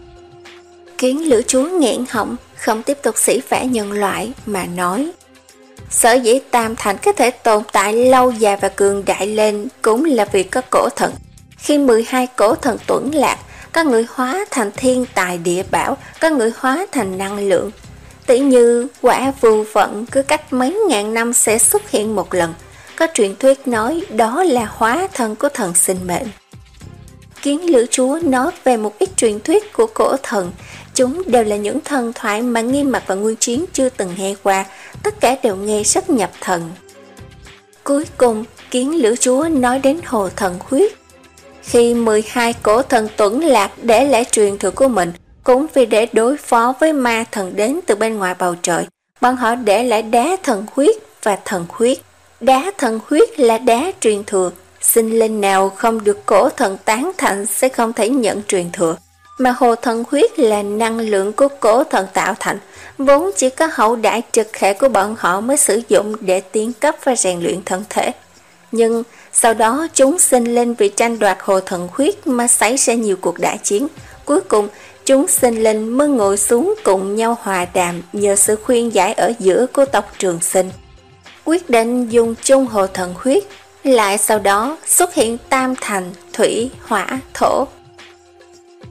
A: Kiến lửa chúa nghẹn họng, không tiếp tục sỉ vả nhân loại mà nói. Sở dĩ tam thành có thể tồn tại lâu dài và cường đại lên cũng là vì có cổ thần. Khi mười hai cổ thần tuẫn lạc, có người hóa thành thiên tài địa bảo, có người hóa thành năng lượng. Tỷ như quả phù vận cứ cách mấy ngàn năm sẽ xuất hiện một lần. Có truyền thuyết nói đó là hóa thân của thần sinh mệnh. Kiến lửa chúa nói về một ít truyền thuyết của cổ thần. Chúng đều là những thần thoại mà Nghiêm Mặc và Nguyên Chiến chưa từng nghe qua. Tất cả đều nghe rất nhập thần. Cuối cùng, kiến lửa chúa nói đến hồ thần huyết. Khi mười hai cổ thần tuẫn lạc để lại truyền thừa của mình, cũng vì để đối phó với ma thần đến từ bên ngoài bầu trời, bọn họ để lại đá thần huyết và thần huyết. Đá thần huyết là đá truyền thừa, sinh linh nào không được cổ thần tán thành sẽ không thể nhận truyền thừa. Mà hồ thần huyết là năng lượng của cổ thần tạo thành, vốn chỉ có hậu đại trực hệ của bọn họ mới sử dụng để tiến cấp và rèn luyện thân thể. Nhưng sau đó chúng sinh linh vì tranh đoạt hồ thần huyết mà xảy ra nhiều cuộc đại chiến. Cuối cùng chúng sinh linh mới ngồi xuống cùng nhau hòa đàm nhờ sự khuyên giải ở giữa của tộc Trường Sinh, quyết định dùng chung hồ thần huyết. Lại sau đó xuất hiện tam thành thủy hỏa thổ.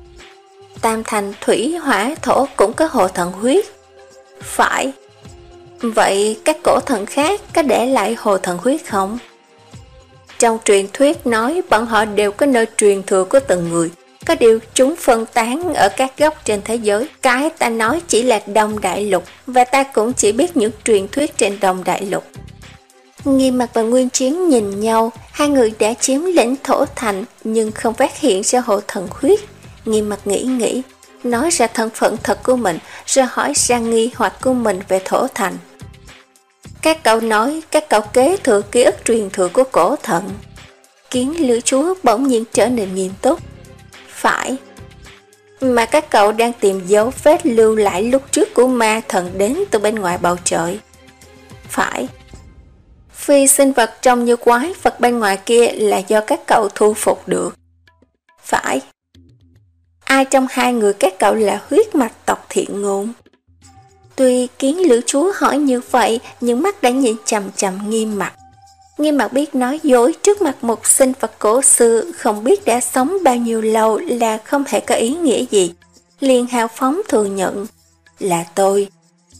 A: Tam thành thủy hỏa thổ cũng có hồ thần huyết. Phải. Vậy các cổ thần khác có để lại hồ thần huyết không? Trong truyền thuyết nói bọn họ đều có nơi truyền thừa của từng người, có điều chúng phân tán ở các góc trên thế giới. Cái ta nói chỉ là Đông Đại Lục, và ta cũng chỉ biết những truyền thuyết trên Đông Đại Lục. Nghiêm Mặc và Nguyên Chiến nhìn nhau, hai người đã chiếm lĩnh thổ thành nhưng không phát hiện ra hồ thần huyết. Nghiêm Mặc nghĩ nghĩ, nói ra thân phận thật của mình, rồi hỏi ra nghi hoặc của mình về thổ thành. Các cậu nói các cậu kế thừa ký ức truyền thừa của cổ thần. Kiến Lữ Chúa bỗng nhiên trở nên nghiêm túc. Phải. Mà các cậu đang tìm dấu vết lưu lại lúc trước của ma thần đến từ bên ngoài bầu trời. Phải. Phi sinh vật trông như quái vật bên ngoài kia là do các cậu thu phục được. Phải. Ai trong hai người các cậu là huyết mạch tộc Thiện Ngôn? Tuy Kiến Lữ Chúa hỏi như vậy, nhưng mắt đã nhìn chằm chằm Nghiêm Mặc. Nghiêm Mặc biết nói dối trước mặt một sinh vật cổ xưa không biết đã sống bao nhiêu lâu là không thể có ý nghĩa gì. Liền hào phóng thừa nhận là tôi.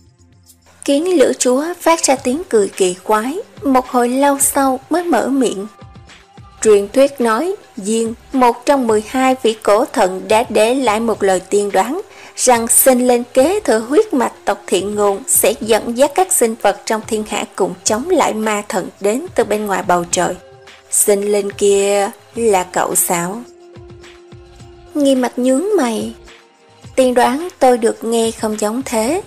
A: Kiến Lữ Chúa phát ra tiếng cười kỳ quái, một hồi lâu sau mới mở miệng. Truyền thuyết nói, Diên, một trong mười hai vị cổ thần đã để lại một lời tiên đoán, rằng sinh lên kế thừa huyết mạch tộc Thiện Ngôn sẽ dẫn dắt các sinh vật trong thiên hạ cùng chống lại ma thần đến từ bên ngoài bầu trời. Sinh lên kia là cậu sao? Nghiêm Mặc nhướng mày. Tiên đoán tôi được nghe không giống thế.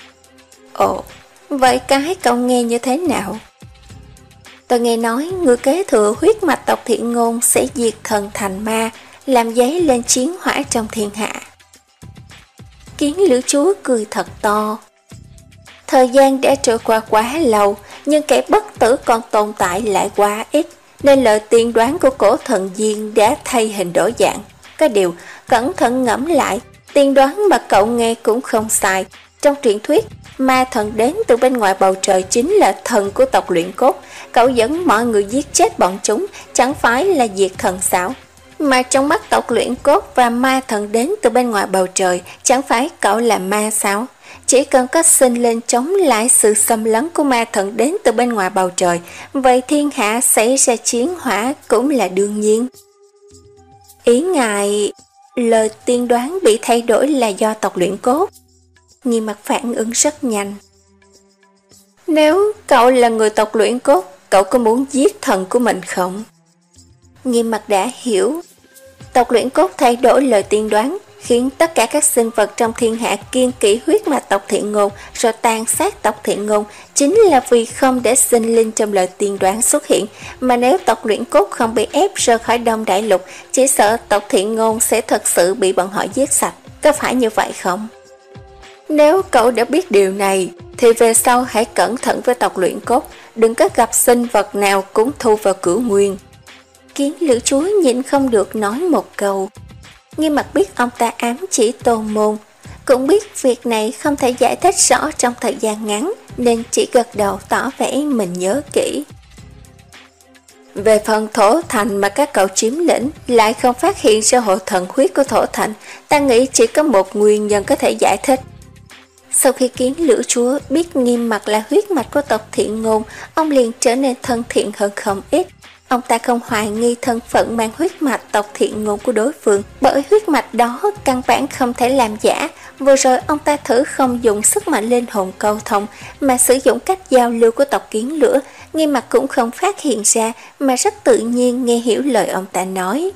A: Ồ, vậy cái cậu nghe như thế nào? Tôi nghe nói người kế thừa huyết mạch tộc Thiện Ngôn sẽ diệt thần thành ma, làm dấy lên chiến hỏa trong thiên hạ. Kiến Lữ Chúa cười thật to. Thời gian đã trôi qua quá lâu, nhưng kẻ bất tử còn tồn tại lại quá ít, nên lời tiên đoán của cổ thần Diên đã thay hình đổi dạng. Có điều, cẩn thận ngẫm lại, tiên đoán mà cậu nghe cũng không sai. Trong truyền thuyết, ma thần đến từ bên ngoài bầu trời chính là thần của tộc Luyện Cốt. Cậu dẫn mọi người giết chết bọn chúng, chẳng phải là diệt thần sao? Mà trong mắt tộc Luyện Cốt và ma thần đến từ bên ngoài bầu trời, chẳng phải cậu là ma sao? Chỉ cần có sinh lên chống lại sự xâm lấn của ma thần đến từ bên ngoài bầu trời, vậy thiên hạ xảy ra chiến hỏa cũng là đương nhiên. Ý ngài, lời tiên đoán bị thay đổi là do tộc Luyện Cốt. Nghiêm Mặc phản ứng rất nhanh. Nếu cậu là người tộc Luyện Cốt, cậu có muốn giết thần của mình không? Nghiêm Mặc đã hiểu. Tộc Luyện Cốt thay đổi lời tiên đoán, khiến tất cả các sinh vật trong thiên hạ kiêng kỵ huyết mạch tộc Thiện Ngôn, rồi tàn sát tộc Thiện Ngôn, chính là vì không để sinh linh trong lời tiên đoán xuất hiện. Mà nếu tộc Luyện Cốt không bị ép rời khỏi Đông Đại Lục, chỉ sợ tộc Thiện Ngôn sẽ thật sự bị bọn họ giết sạch. Có phải như vậy không? Nếu cậu đã biết điều này, thì về sau hãy cẩn thận với tộc Luyện Cốt, đừng có gặp sinh vật nào cũng thu vào cửu nguyên. Kiến Lữ Chúa nhịn không được nói một câu. Nghiêm Mặc biết ông ta ám chỉ Tôn Môn, cũng biết việc này không thể giải thích rõ trong thời gian ngắn, nên chỉ gật đầu tỏ vẻ mình nhớ kỹ. Về phần thổ thành mà các cậu chiếm lĩnh lại không phát hiện ra hộ thần huyết của thổ thành, ta nghĩ chỉ có một nguyên nhân có thể giải thích. Sau khi Kiến Lữ Chúa biết Nghiêm Mặc là huyết mạch của tộc Thiện Ngôn, ông liền trở nên thân thiện hơn không ít. Ông ta không hoài nghi thân phận mang huyết mạch tộc Thiện Ngôn của đối phương, bởi huyết mạch đó căn bản không thể làm giả. Vừa rồi ông ta thử không dùng sức mạnh linh hồn câu thông, mà sử dụng cách giao lưu của tộc Kiến Lửa. Nghiêm Mặc cũng không phát hiện ra, mà rất tự nhiên nghe hiểu lời ông ta nói.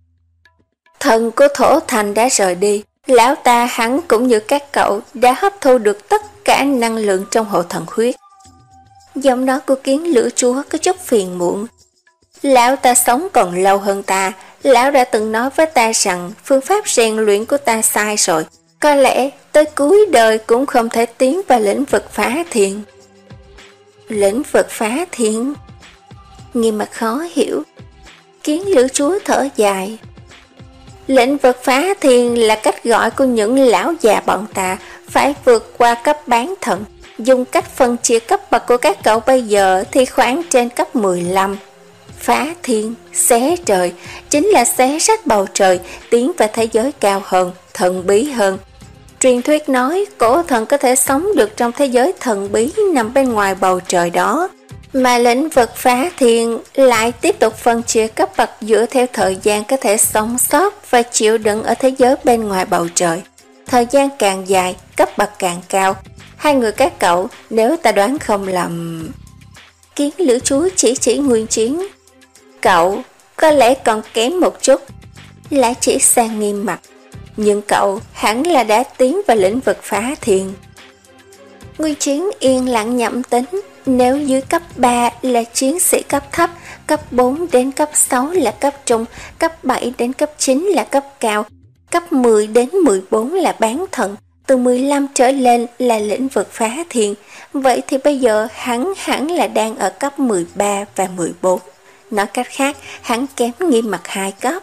A: Thần của thổ thành đã rời đi, lão ta hắn cũng như các cậu đã hấp thu được tất cả năng lượng trong hộ thần huyết. Giọng nói của Kiến Lửa Chúa có chút phiền muộn. Lão ta sống còn lâu hơn ta, lão đã từng nói với ta rằng phương pháp rèn luyện của ta sai rồi, có lẽ tới cuối đời cũng không thể tiến vào lĩnh vực phá thiên. Lĩnh vực phá thiên? Nghiêm Mặc khó hiểu. Kiến Lữ Chúa thở dài. Lĩnh vực phá thiên là cách gọi của những lão già bọn ta, phải vượt qua cấp bán thần. Dùng cách phân chia cấp bậc của các cậu bây giờ thì khoảng trên cấp mười lăm. Phá thiên, xé trời, chính là xé rách bầu trời, tiến vào thế giới cao hơn, thần bí hơn. Truyền thuyết nói cổ thần có thể sống được trong thế giới thần bí nằm bên ngoài bầu trời đó, mà lĩnh vực phá thiên lại tiếp tục phân chia cấp bậc dựa theo thời gian có thể sống sót và chịu đựng ở thế giới bên ngoài bầu trời. Thời gian càng dài, cấp bậc càng cao. Hai người các cậu, nếu ta đoán không lầm... Kiến lữ chúa chỉ chỉ Nguyên Chiến. Cậu có lẽ còn kém một chút. Lại chỉ sang Nghiêm Mặc. Nhưng cậu hẳn là đã tiến vào lĩnh vực phá thiên. Nguyên Chiến yên lặng nhẩm tính. Nếu dưới cấp ba là chiến sĩ cấp thấp, cấp bốn đến cấp sáu là cấp trung, cấp bảy đến cấp chín là cấp cao, cấp mười đến mười bốn là bán thần, từ mười lăm trở lên là lĩnh vực phá thiên. Vậy thì bây giờ hắn hẳn là đang ở cấp mười ba và mười bốn. Nói cách khác, hắn kém Nghiêm Mặc hai cấp.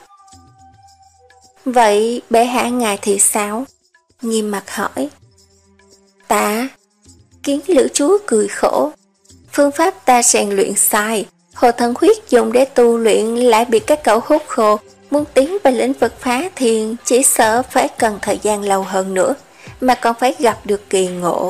A: Vậy bệ hạ ngài thì sao? Nghiêm Mặc hỏi. Ta? Kiến lữ chúa cười khổ. Phương pháp ta rèn luyện sai, hồ thần huyết dùng để tu luyện lại bị các cậu hút khô. Muốn tiến vào lĩnh vực phá thiên chỉ sợ phải cần thời gian lâu hơn nữa, mà còn phải gặp được kỳ ngộ.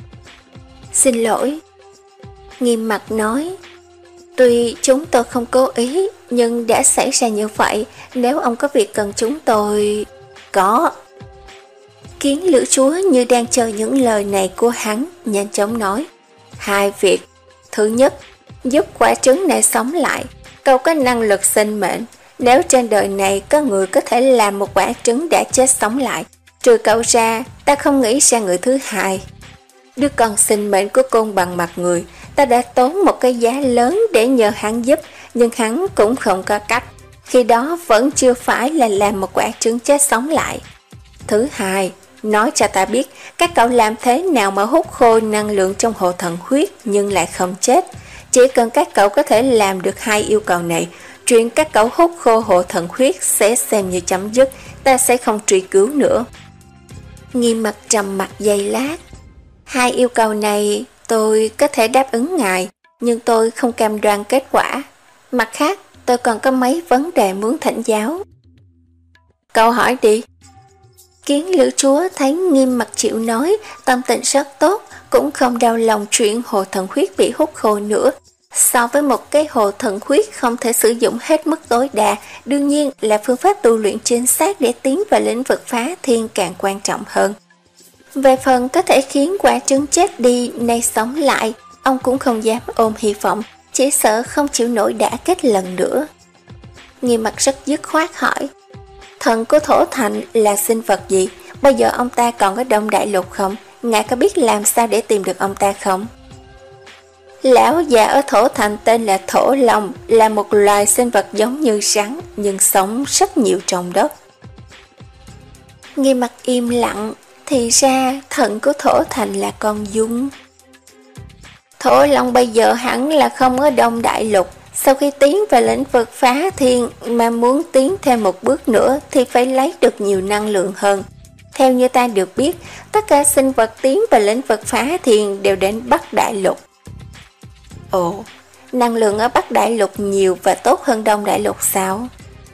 A: Xin lỗi. Nghiêm Mặc nói. Tuy chúng tôi không cố ý, nhưng đã xảy ra như vậy. Nếu ông có việc cần chúng tôi... Có. Kiến lữ chúa như đang chờ những lời này của hắn, nhanh chóng nói. Hai việc. Thứ nhất, giúp quả trứng này sống lại. Cậu có năng lực sinh mệnh. Nếu trên đời này có người có thể làm một quả trứng đã chết sống lại, trừ cậu ra, ta không nghĩ ra người thứ hai. Đứa con sinh mệnh của côn bằng mặt người, ta đã tốn một cái giá lớn để nhờ hắn giúp, nhưng hắn cũng không có cách. Khi đó vẫn chưa phải là làm một quả trứng chết sống lại. Thứ hai, nói cho ta biết các cậu làm thế nào mà hút khô năng lượng trong hồ thần huyết nhưng lại không chết. Chỉ cần các cậu có thể làm được hai yêu cầu này, chuyện các cậu hút khô hồ thần huyết sẽ xem như chấm dứt, ta sẽ không truy cứu nữa. Nghiêm Mặc trầm mặt giây lát. Hai yêu cầu này tôi có thể đáp ứng ngài, nhưng tôi không cam đoan kết quả. Mặt khác, tôi còn có mấy vấn đề muốn thỉnh giáo. Cậu hỏi đi. Kiến lữ chúa thấy Nghiêm Mặc chịu nói, tâm tình rất tốt, cũng không đau lòng chuyện hồ thần huyết bị hút khô nữa. So với một cái hồ thần huyết không thể sử dụng hết mức tối đa, đương nhiên là phương pháp tu luyện chính xác để tiến vào lĩnh vực phá thiên càng quan trọng hơn. Về phần có thể khiến quả trứng chết đi nay sống lại, ông cũng không dám ôm hy vọng, chỉ sợ không chịu nổi đả kích lần nữa. Nghiêm Mặc rất dứt khoát hỏi. Thần của Thổ Thành là sinh vật gì? Bây giờ ông ta còn ở Đông Đại Lục không? Ngài có biết làm sao để tìm được ông ta không? Lão già ở Thổ Thành tên là Thổ Long, là một loài sinh vật giống như rắn, nhưng sống rất nhiều trong đất. Nghiêm Mặc im lặng, thì ra thần của Thổ Thành là con Dung. Thổ Long bây giờ hẳn là không ở Đông Đại Lục. Sau khi tiến vào lĩnh vực phá thiên mà muốn tiến thêm một bước nữa thì phải lấy được nhiều năng lượng hơn. Theo như ta được biết, tất cả sinh vật tiến vào lĩnh vực phá thiên đều đến Bắc Đại Lục. Ồ, năng lượng ở Bắc Đại Lục nhiều và tốt hơn Đông Đại Lục sao?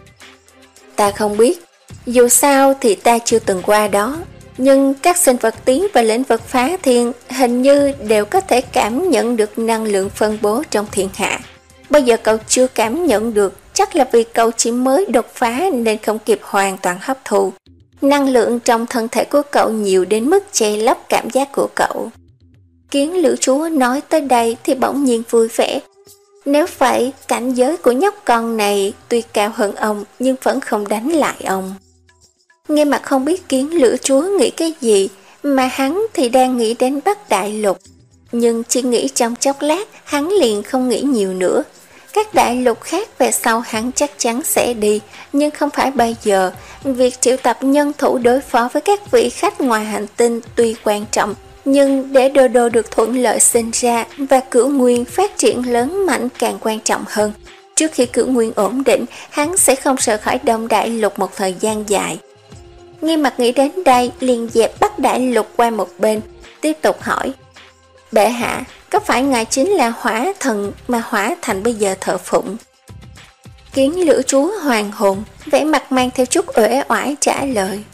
A: Ta không biết, dù sao thì ta chưa từng qua đó. Nhưng các sinh vật tiến vào lĩnh vực phá thiên hình như đều có thể cảm nhận được năng lượng phân bố trong thiên hạ. Bây giờ cậu chưa cảm nhận được, chắc là vì cậu chỉ mới đột phá nên không kịp hoàn toàn hấp thụ. Năng lượng trong thân thể của cậu nhiều đến mức che lấp cảm giác của cậu. Kiến lữ chúa nói tới đây thì bỗng nhiên vui vẻ. Nếu vậy, cảnh giới của nhóc con này tuy cao hơn ông nhưng vẫn không đánh lại ông. Nghe mặt không biết kiến lữ chúa nghĩ cái gì, mà hắn thì đang nghĩ đến Bắc Đại Lục. Nhưng chỉ nghĩ trong chốc lát, hắn liền không nghĩ nhiều nữa. Các đại lục khác về sau hắn chắc chắn sẽ đi, nhưng không phải bây giờ. Việc triệu tập nhân thủ đối phó với các vị khách ngoài hành tinh tuy quan trọng, nhưng để đồ đồ được thuận lợi sinh ra và cửu nguyên phát triển lớn mạnh càng quan trọng hơn. Trước khi cửu nguyên ổn định, hắn sẽ không rời khỏi Đông Đại Lục một thời gian dài. Nghiêm mặt nghĩ đến đây, liền dẹp Bắc Đại Lục qua một bên, tiếp tục hỏi. Bệ hạ, có phải ngài chính là hỏa thần mà Hỏa Thành bây giờ thờ phụng? Kiến lữ chúa hoàng hồn, vẻ mặt mang theo chút uể oải trả lời.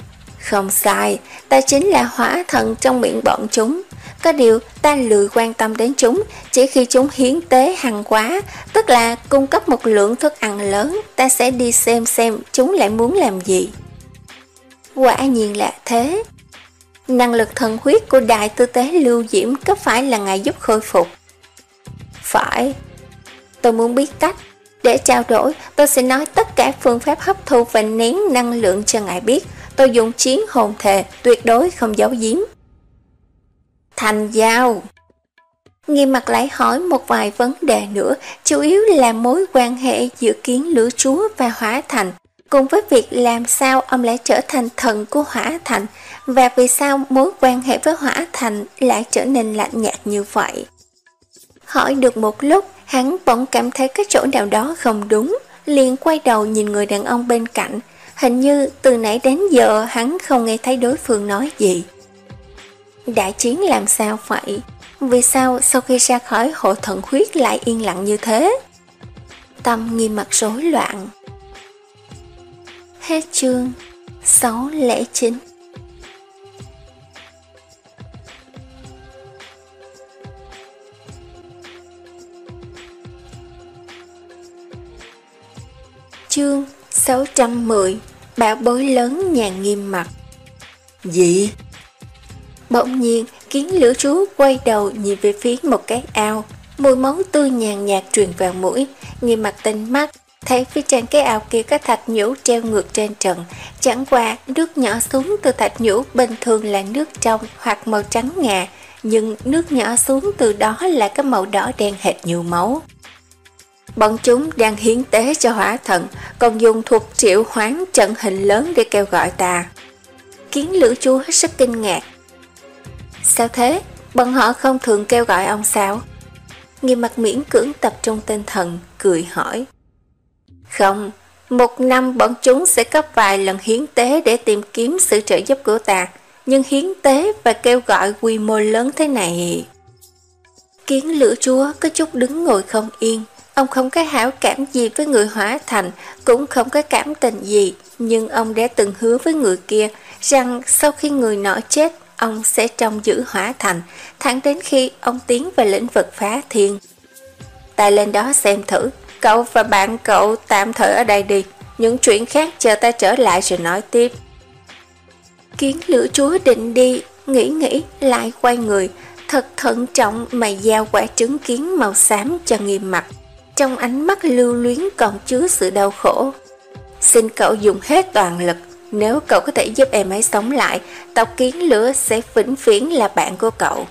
A: Không sai, ta chính là hỏa thần trong miệng bọn chúng. Có điều ta lười quan tâm đến chúng, chỉ khi chúng hiến tế hàng quá, tức là cung cấp một lượng thức ăn lớn, ta sẽ đi xem xem chúng lại muốn làm gì. Quả nhiên là thế. Năng lực thần huyết của đại tư tế Lưu Diễm có phải là ngài giúp khôi phục? Phải. Tôi muốn biết cách. Để trao đổi, tôi sẽ nói tất cả phương pháp hấp thu và nén năng lượng cho ngài biết. Tôi dùng chiến hồn thề, tuyệt đối không giấu giếm. Thành giao. Nghiêm mặt lại hỏi một vài vấn đề nữa, chủ yếu là mối quan hệ giữa Kiến Lửa Chúa và Hỏa Thành, cùng với việc làm sao ông lại trở thành thần của Hỏa Thành, và vì sao mối quan hệ với Hỏa Thành lại trở nên lạnh nhạt như vậy. Hỏi được một lúc, hắn bỗng cảm thấy cái chỗ nào đó không đúng, liền quay đầu nhìn người đàn ông bên cạnh. Hình như từ nãy đến giờ hắn không nghe thấy đối phương nói gì. Đại chiến làm sao vậy? Vì sao sau khi ra khỏi hộ thần huyết lại yên lặng như thế? Tâm Nghiêm mặt rối loạn. Hết chương sáu không chín. Chương sáu trăm mười. Bảo bối lớn nhà Nghiêm mặt. Gì? Bỗng nhiên, Kiến Lửa Chúa quay đầu nhìn về phía một cái ao. Mùi máu tươi nhàn nhạt truyền vào mũi. Nghiêm mặt tinh mắt, thấy phía trên cái ao kia có thạch nhũ treo ngược trên trần. Chẳng qua, nước nhỏ xuống từ thạch nhũ bình thường là nước trong hoặc màu trắng ngà, nhưng nước nhỏ xuống từ đó là cái màu đỏ đen hệt như máu. Bọn chúng đang hiến tế cho Hỏa Thần, còn dùng thuật triệu hoán trận hình lớn để kêu gọi ta. Kiến Lửa Chúa hết sức kinh ngạc. Sao thế? Bọn họ không thường kêu gọi ông sao? Nghiêm mặt miễn cưỡng tập trung tinh thần, cười hỏi. Không, một năm bọn chúng sẽ có vài lần hiến tế để tìm kiếm sự trợ giúp của ta, nhưng hiến tế và kêu gọi quy mô lớn thế này. Kiến Lửa Chúa có chút đứng ngồi không yên. Ông không có hảo cảm gì với người Hỏa Thành, cũng không có cảm tình gì, nhưng ông đã từng hứa với người kia rằng sau khi người nọ chết, ông sẽ trông giữ Hỏa Thành, thẳng đến khi ông tiến vào lĩnh vực phá thiên. Ta lên đó xem thử, cậu và bạn cậu tạm thời ở đây đi, những chuyện khác chờ ta trở lại rồi nói tiếp. Kiến Lửa Chúa định đi, nghĩ nghĩ lại quay người, thật thận trọng mà giao quả trứng kiến màu xám cho Nghiêm mặt. Trong ánh mắt lưu luyến còn chứa sự đau khổ. Xin cậu dùng hết toàn lực, nếu cậu có thể giúp em ấy sống lại, tộc Kiến Lửa sẽ vĩnh viễn là bạn của cậu.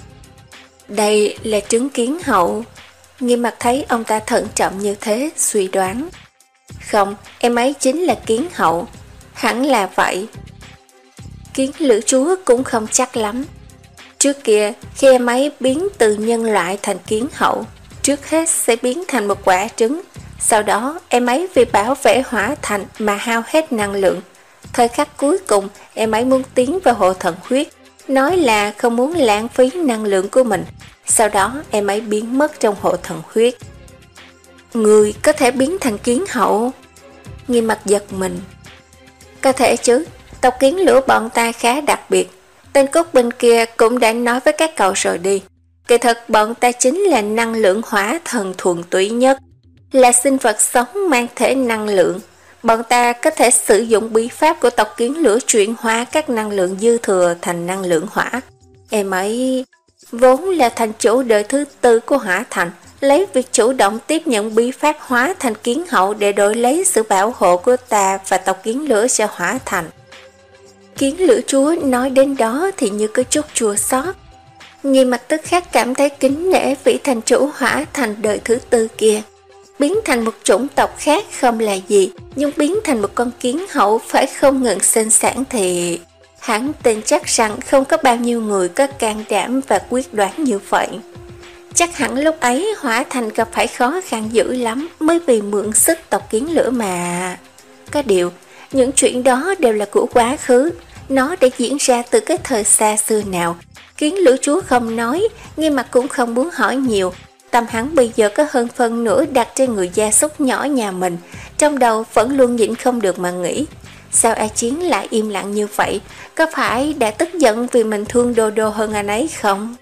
A: Đây là trứng kiến hậu. Nghiêm mặt thấy ông ta thận trọng như thế, suy đoán. Không, em ấy chính là kiến hậu. Hẳn là vậy. Kiến Lửa Chúa cũng không chắc lắm. Trước kia, khi em ấy biến từ nhân loại thành kiến hậu, trước hết sẽ biến thành một quả trứng. Sau đó em ấy vì bảo vệ Hỏa Thành mà hao hết năng lượng. Thời khắc cuối cùng em ấy muốn tiến vào hộ thần huyết, nói là không muốn lãng phí năng lượng của mình. Sau đó em ấy biến mất trong hộ thần huyết. Người có thể biến thành kiến hậu? Nghiêm mặt giật mình. Có thể chứ, tộc Kiến Lửa bọn ta khá đặc biệt. Tên cốt bên kia cũng đã nói với các cậu rồi đi. Kỳ thật bọn ta chính là năng lượng hỏa thần thuần túy nhất, là sinh vật sống mang thể năng lượng. Bọn ta có thể sử dụng bí pháp của tộc Kiến Lửa chuyển hóa các năng lượng dư thừa thành năng lượng hỏa. Em ấy vốn là thành chủ đời thứ tư của Hỏa Thành, lấy việc chủ động tiếp nhận bí pháp hóa thành kiến hậu để đổi lấy sự bảo hộ của ta và tộc Kiến Lửa cho Hỏa Thành. Kiến Lửa Chúa nói đến đó thì như có chút chua xót. Nghiêm mặt tức khắc cảm thấy kính nể vị thành chủ Hỏa Thành đời thứ tư kia. Biến thành một chủng tộc khác không là gì, nhưng biến thành một con kiến hậu phải không ngừng sinh sản thì... Hắn tin chắc rằng không có bao nhiêu người có can đảm và quyết đoán như vậy. Chắc hẳn lúc ấy Hỏa Thành gặp phải khó khăn dữ lắm mới vì mượn sức tộc Kiến Lửa mà. Có điều, những chuyện đó đều là của quá khứ, nó đã diễn ra từ cái thời xa xưa nào. Kiến Lửa Chúa không nói, Nghiêm mặt cũng không muốn hỏi nhiều. Tâm hắn bây giờ có hơn phân nửa đặt trên người gia súc nhỏ nhà mình, trong đầu vẫn luôn nhịn không được mà nghĩ. Sao A Chiến lại im lặng như vậy? Có phải đã tức giận vì mình thương Đô Đô hơn anh ấy không?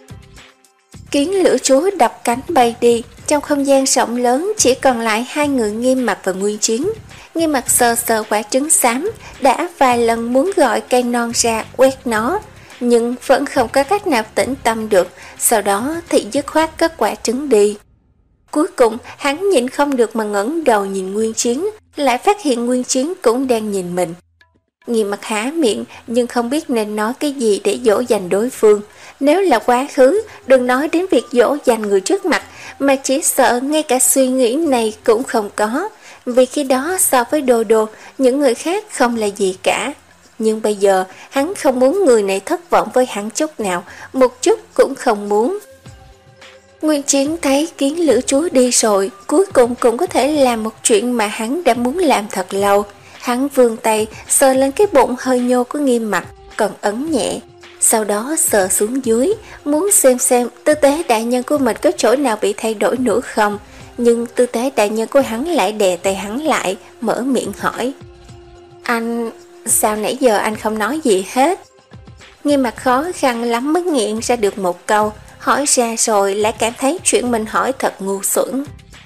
A: Kiến lửa chúa đập cánh bay đi, trong không gian rộng lớn chỉ còn lại hai người Nghiêm Mặc và Nguyên Chiến. Nghiêm Mặc sờ sờ quả trứng xám, đã vài lần muốn gọi cây non ra quét nó, nhưng vẫn không có cách nào tĩnh tâm được, sau đó thì dứt khoát cất quả trứng đi. Cuối cùng hắn nhìn không được mà ngẩng đầu nhìn Nguyên Chiến, lại phát hiện Nguyên Chiến cũng đang nhìn mình. Nghiêm Mặc há miệng nhưng không biết nên nói cái gì để dỗ dành đối phương. Nếu là quá khứ, đừng nói đến việc dỗ dành người trước mặt, mà chỉ sợ ngay cả suy nghĩ này cũng không có, vì khi đó so với Đô Đô, những người khác không là gì cả. Nhưng bây giờ, hắn không muốn người này thất vọng với hắn chút nào, một chút cũng không muốn. Nguyên Chiến thấy Kiến lửa chúa đi rồi, cuối cùng cũng có thể làm một chuyện mà hắn đã muốn làm thật lâu. Hắn vươn tay, sờ lên cái bụng hơi nhô của Nghiêm Mặc, còn ấn nhẹ. Sau đó sờ xuống dưới, muốn xem xem tư thế đại nhân của mình có chỗ nào bị thay đổi nữa không. Nhưng tư thế đại nhân của hắn lại đè tay hắn lại, mở miệng hỏi. Anh... sao nãy giờ anh không nói gì hết? Nghiêm Mặc khó khăn lắm mới nghiện ra được một câu, hỏi ra rồi lại cảm thấy chuyện mình hỏi thật ngu xuẩn.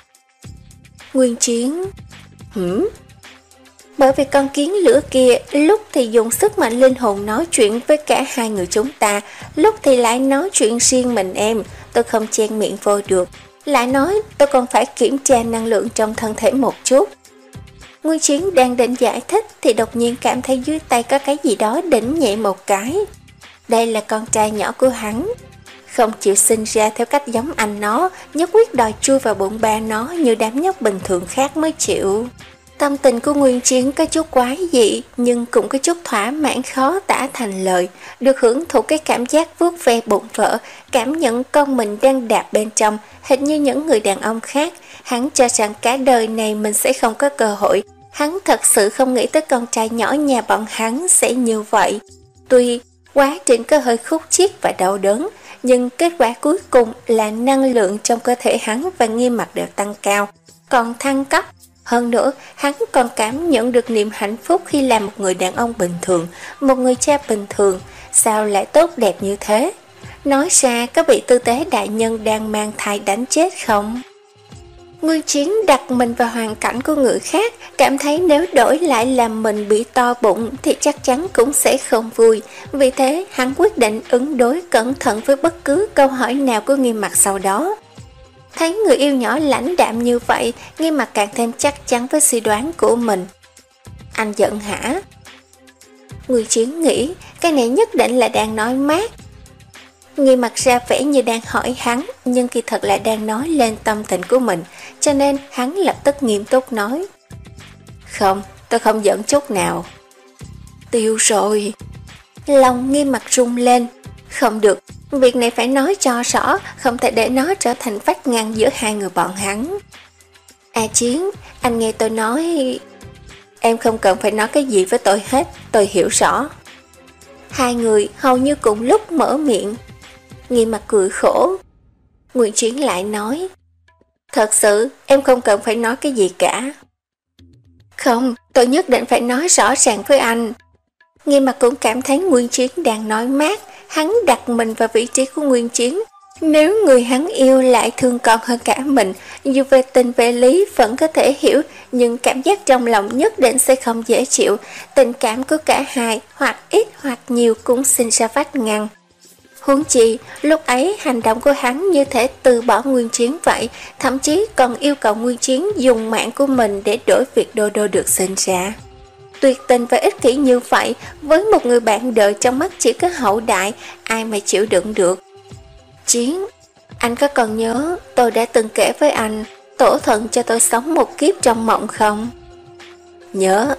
A: Nguyên Chiến... Hửm? Bởi vì con kiến lửa kia lúc thì dùng sức mạnh linh hồn nói chuyện với cả hai người chúng ta, lúc thì lại nói chuyện riêng mình em, tôi không chen miệng vô được. Lại nói tôi còn phải kiểm tra năng lượng trong thân thể một chút. Nguyên Chiến đang định giải thích thì đột nhiên cảm thấy dưới tay có cái gì đó đỉnh nhẹ một cái. Đây là con trai nhỏ của hắn, không chịu sinh ra theo cách giống anh nó, nhất quyết đòi chui vào bụng ba nó như đám nhóc bình thường khác mới chịu. Tâm tình của Nguyên Chiến có chút quái dị, nhưng cũng có chút thỏa mãn khó tả thành lời, được hưởng thụ cái cảm giác vuốt ve bụng vợ, cảm nhận con mình đang đạp bên trong, hệt như những người đàn ông khác. Hắn cho rằng cả đời này mình sẽ không có cơ hội, hắn thật sự không nghĩ tới con trai nhỏ nhà bọn hắn sẽ như vậy. Tuy quá trình có hơi khúc chiết và đau đớn, nhưng kết quả cuối cùng là năng lượng trong cơ thể hắn và Nghiêm Mặc đều tăng cao, còn thăng cấp. Hơn nữa, hắn còn cảm nhận được niềm hạnh phúc khi làm một người đàn ông bình thường, một người cha bình thường, sao lại tốt đẹp như thế? Nói ra có bị tư tế đại nhân đang mang thai đánh chết không? Nguyên Chiến đặt mình vào hoàn cảnh của người khác, cảm thấy nếu đổi lại làm mình bị to bụng thì chắc chắn cũng sẽ không vui. Vì thế, hắn quyết định ứng đối cẩn thận với bất cứ câu hỏi nào của Nghiêm Mặc sau đó. Thấy người yêu nhỏ lãnh đạm như vậy, Nghiêm Mặc càng thêm chắc chắn với suy đoán của mình. Anh giận hả? Nguyên Chiến nghĩ, cái này nhất định là đang nói mát. Nghiêm Mặc ra vẻ như đang hỏi hắn, nhưng kỳ thật là đang nói lên tâm tình của mình, cho nên hắn lập tức nghiêm túc nói. Không, tôi không giận chút nào. Tiêu rồi. Lòng Nghiêm Mặc rung lên. Không được, việc này phải nói cho rõ, không thể để nó trở thành vách ngăn giữa hai người bọn hắn. A Chiến, anh nghe tôi nói... Em không cần phải nói cái gì với tôi hết, tôi hiểu rõ. Hai người hầu như cùng lúc mở miệng. Nghiêm Mặc cười khổ. Nguyên Chiến lại nói. Thật sự, em không cần phải nói cái gì cả. Không, tôi nhất định phải nói rõ ràng với anh. Nghiêm Mặc cũng cảm thấy Nguyên Chiến đang nói mát, hắn đặt mình vào vị trí của Nguyên Chiến. Nếu người hắn yêu lại thương con hơn cả mình, dù về tình về lý vẫn có thể hiểu, nhưng cảm giác trong lòng nhất định sẽ không dễ chịu. Tình cảm của cả hai, hoặc ít hoặc nhiều cũng sinh ra vách ngăn. Huống chi, lúc ấy hành động của hắn như thể từ bỏ Nguyên Chiến vậy, thậm chí còn yêu cầu Nguyên Chiến dùng mạng của mình để đổi việc Đô Đô được sinh ra. Tuyệt tình và ích kỷ như vậy, với một người bạn đời trong mắt chỉ có hậu đại, ai mà chịu đựng được. Chiến, anh có còn nhớ tôi đã từng kể với anh, tổ thần cho tôi sống một kiếp trong mộng không? Nhớ.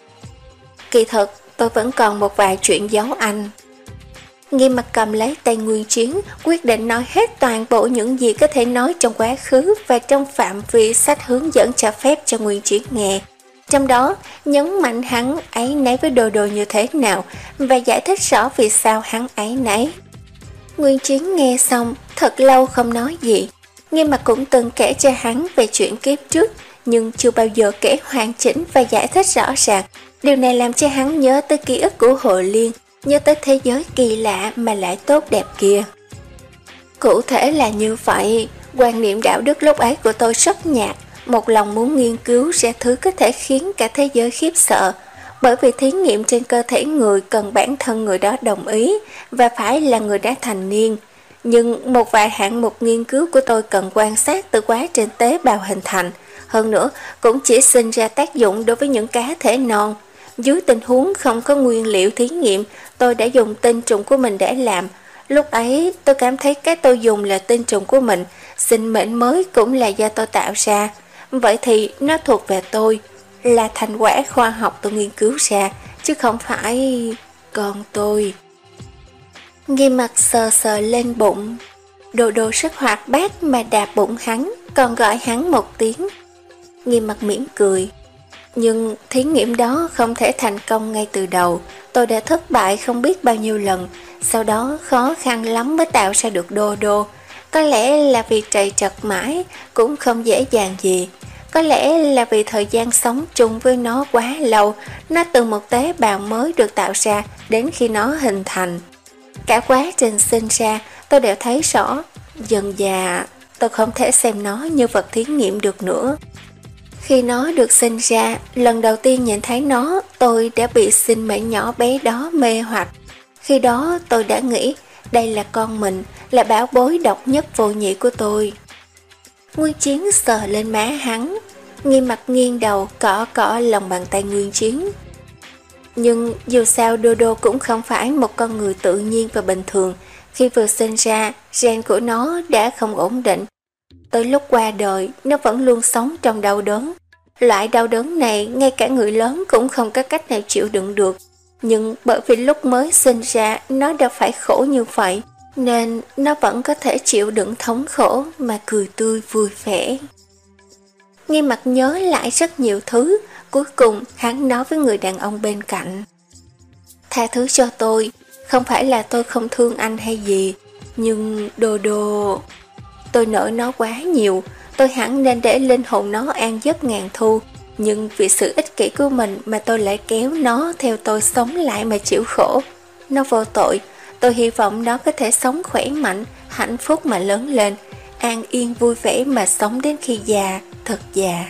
A: Kỳ thật, tôi vẫn còn một vài chuyện giấu anh. Nghiêm Mặc cầm lấy tay Nguyên Chiến, quyết định nói hết toàn bộ những gì có thể nói trong quá khứ và trong phạm vi sách hướng dẫn cho phép cho Nguyên Chiến nghe. Trong đó, nhấn mạnh hắn áy náy với Đô Đô như thế nào và giải thích rõ vì sao hắn áy náy. Nguyên Chiến nghe xong, thật lâu không nói gì. Nghiêm Mặc cũng từng kể cho hắn về chuyện kiếp trước, nhưng chưa bao giờ kể hoàn chỉnh và giải thích rõ ràng. Điều này làm cho hắn nhớ tới ký ức của Hồ Liên, nhớ tới thế giới kỳ lạ mà lại tốt đẹp kia. Cụ thể là như vậy, quan niệm đạo đức lúc ấy của tôi rất nhạt, một lòng muốn nghiên cứu ra thứ có thể khiến cả thế giới khiếp sợ, bởi vì thí nghiệm trên cơ thể người cần bản thân người đó đồng ý và phải là người đã thành niên. Nhưng một vài hạng mục nghiên cứu của tôi cần quan sát từ quá trình tế bào hình thành, hơn nữa cũng chỉ sinh ra tác dụng đối với những cá thể non. Dưới tình huống không có nguyên liệu thí nghiệm, tôi đã dùng tinh trùng của mình để làm. Lúc ấy tôi cảm thấy cái tôi dùng là tinh trùng của mình, sinh mệnh mới cũng là do tôi tạo ra. Vậy thì nó thuộc về tôi, là thành quả khoa học tôi nghiên cứu ra, chứ không phải con tôi. Nghiêm Mặt sờ sờ lên bụng. Đồ đồ rất hoạt bát mà đạp bụng hắn, còn gọi hắn một tiếng. Nghiêm Mặt mỉm cười. Nhưng thí nghiệm đó không thể thành công ngay từ đầu. Tôi đã thất bại không biết bao nhiêu lần, sau đó khó khăn lắm mới tạo ra được đô đô. Có lẽ là vì trầy trật mãi, cũng không dễ dàng gì. Có lẽ là vì thời gian sống chung với nó quá lâu, nó từ một tế bào mới được tạo ra đến khi nó hình thành. Cả quá trình sinh ra, tôi đều thấy rõ. Dần dà, tôi không thể xem nó như vật thí nghiệm được nữa. Khi nó được sinh ra, lần đầu tiên nhìn thấy nó, tôi đã bị sinh mệnh nhỏ bé đó mê hoặc. Khi đó tôi đã nghĩ, đây là con mình, là bảo bối độc nhất vô nhị của tôi. Nguyên Chiến sờ lên má hắn, Nghiêm Mặt nghiêng đầu cọ cọ lòng bàn tay Nguyên Chiến. Nhưng dù sao Đô Đô cũng không phải một con người tự nhiên và bình thường. Khi vừa sinh ra, gen của nó đã không ổn định. Tới lúc qua đời, nó vẫn luôn sống trong đau đớn. Loại đau đớn này ngay cả người lớn cũng không có cách nào chịu đựng được. Nhưng bởi vì lúc mới sinh ra nó đã phải khổ như vậy, nên nó vẫn có thể chịu đựng thống khổ mà cười tươi vui vẻ. Nghiêm Mặt nhớ lại rất nhiều thứ, cuối cùng hắn nói với người đàn ông bên cạnh. Tha thứ cho tôi, không phải là tôi không thương anh hay gì, nhưng Đô Đô... Tôi nợ nó quá nhiều, tôi hẳn nên để linh hồn nó an giấc ngàn thu, nhưng vì sự ích kỷ của mình mà tôi lại kéo nó theo tôi sống lại mà chịu khổ. Nó vô tội, tôi hy vọng nó có thể sống khỏe mạnh, hạnh phúc mà lớn lên, an yên vui vẻ mà sống đến khi già, thật già.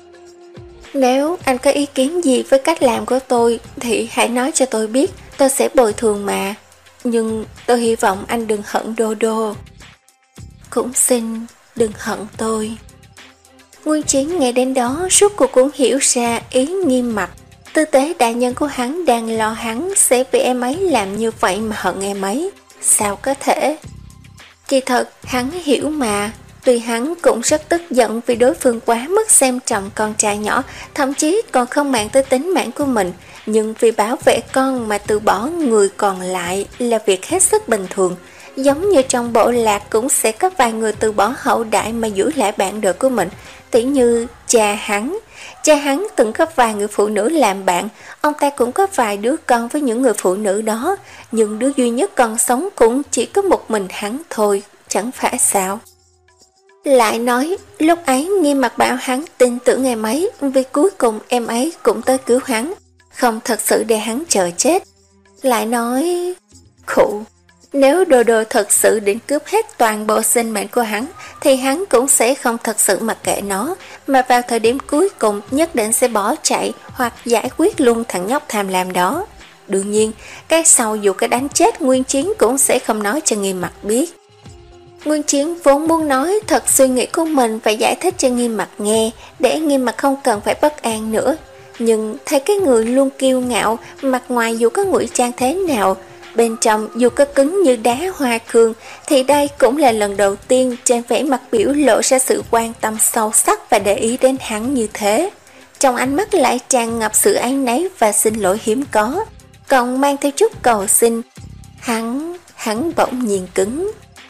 A: Nếu anh có ý kiến gì với cách làm của tôi thì hãy nói cho tôi biết, tôi sẽ bồi thường mà. Nhưng tôi hy vọng anh đừng hận Đô Đô. Cũng xin đừng hận tôi. Nguyên Chiến nghe đến đó suốt cuộc cũng hiểu ra ý Nghiêm Mặt. Tư tế đại nhân của hắn đang lo hắn sẽ vì em ấy làm như vậy mà hận em ấy. Sao có thể? Kỳ thật hắn hiểu mà. Tuy hắn cũng rất tức giận vì đối phương quá mức xem trọng con trai nhỏ, thậm chí còn không màng tới tính mạng của mình, nhưng vì bảo vệ con mà từ bỏ người còn lại là việc hết sức bình thường. Giống như trong bộ lạc cũng sẽ có vài người từ bỏ hậu đại mà giữ lại bạn đời của mình, tỉ như cha hắn. Cha hắn từng có vài người phụ nữ làm bạn, ông ta cũng có vài đứa con với những người phụ nữ đó, nhưng đứa duy nhất còn sống cũng chỉ có một mình hắn thôi, chẳng phải sao? Lại nói, lúc ấy Nghiêm Mặt bảo hắn tin tưởng em ấy, vì cuối cùng em ấy cũng tới cứu hắn, không thật sự để hắn chờ chết. Lại nói... Khụ, nếu Đô Đô thật sự định cướp hết toàn bộ sinh mệnh của hắn, thì hắn cũng sẽ không thật sự mặc kệ nó, mà vào thời điểm cuối cùng nhất định sẽ bỏ chạy hoặc giải quyết luôn thằng nhóc tham lam đó. Đương nhiên, cái sau dù cái đánh chết Nguyên Chiến cũng sẽ không nói cho Nghiêm Mặt biết. Nguyên Chiến vốn muốn nói thật suy nghĩ của mình và giải thích cho Nghiêm Mặt nghe, để Nghiêm Mặt không cần phải bất an nữa. Nhưng thấy cái người luôn kiêu ngạo, mặt ngoài dù có ngụy trang thế nào, bên trong dù có cứng như đá hoa cương, thì đây cũng là lần đầu tiên trên vẻ mặt biểu lộ ra sự quan tâm sâu sắc và để ý đến hắn như thế. Trong ánh mắt lại tràn ngập sự áy náy và xin lỗi hiếm có, còn mang theo chút cầu xin. Hắn, hắn bỗng nhiên cứng.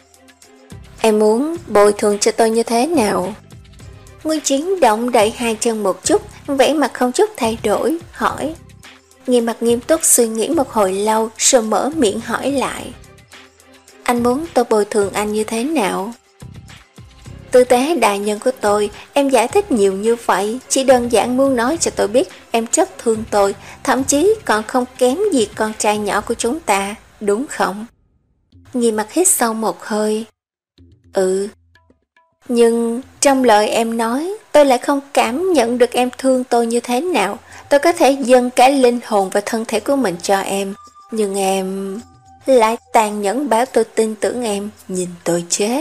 A: Em muốn bồi thường cho tôi như thế nào? Nguyên Chiến động đậy hai chân một chút, vẻ mặt không chút thay đổi, hỏi. Nghiêm Mặt nghiêm túc suy nghĩ một hồi lâu rồi mở miệng hỏi lại. Anh muốn tôi bồi thường anh như thế nào? Tư tế đại nhân của tôi, em giải thích nhiều như vậy, chỉ đơn giản muốn nói cho tôi biết em rất thương tôi, thậm chí còn không kém gì con trai nhỏ của chúng ta, đúng không? Nghiêm mặt hít sâu một hơi. Ừ. Nhưng trong lời em nói, tôi lại không cảm nhận được em thương tôi như thế nào. Tôi có thể dâng cả linh hồn và thân thể của mình cho em, nhưng em lại tàn nhẫn bảo tôi tin tưởng em, nhìn tôi chết.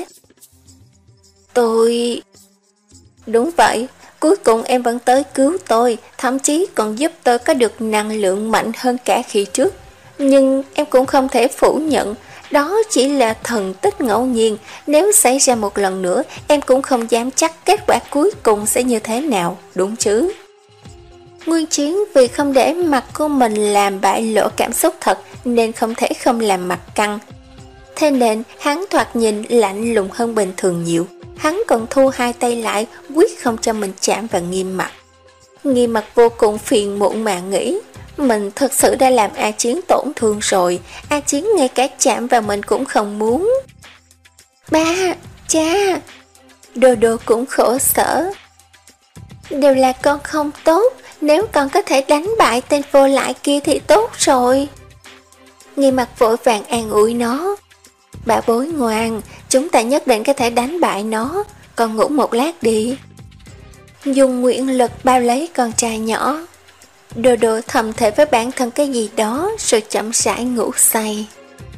A: Tôi... Đúng vậy, cuối cùng em vẫn tới cứu tôi, thậm chí còn giúp tôi có được năng lượng mạnh hơn cả khi trước. Nhưng em cũng không thể phủ nhận, đó chỉ là thần tích ngẫu nhiên, nếu xảy ra một lần nữa, em cũng không dám chắc kết quả cuối cùng sẽ như thế nào, đúng chứ? Nguyên Chiến vì không để mặt của mình làm bại lộ cảm xúc thật nên không thể không làm mặt căng. Thế nên hắn thoạt nhìn lạnh lùng hơn bình thường nhiều. Hắn còn thu hai tay lại, quyết không cho mình chạm vào Nghiêm Mặt. Nghiêm Mặt vô cùng phiền muộn mà nghĩ, mình thật sự đã làm A Chiến tổn thương rồi, A Chiến ngay cả chạm vào mình cũng không muốn. Ba, cha, Đô Đô cũng khổ sở. Đều là con không tốt, nếu con có thể đánh bại tên vô lại kia thì tốt rồi. Nghiêm Mặt vội vàng an ủi nó. Bà bối ngoan, chúng ta nhất định có thể đánh bại nó, con ngủ một lát đi. Dùng nguyện lực bao lấy con trai nhỏ. Đô Đô thầm thể với bản thân cái gì đó rồi chậm rãi ngủ say.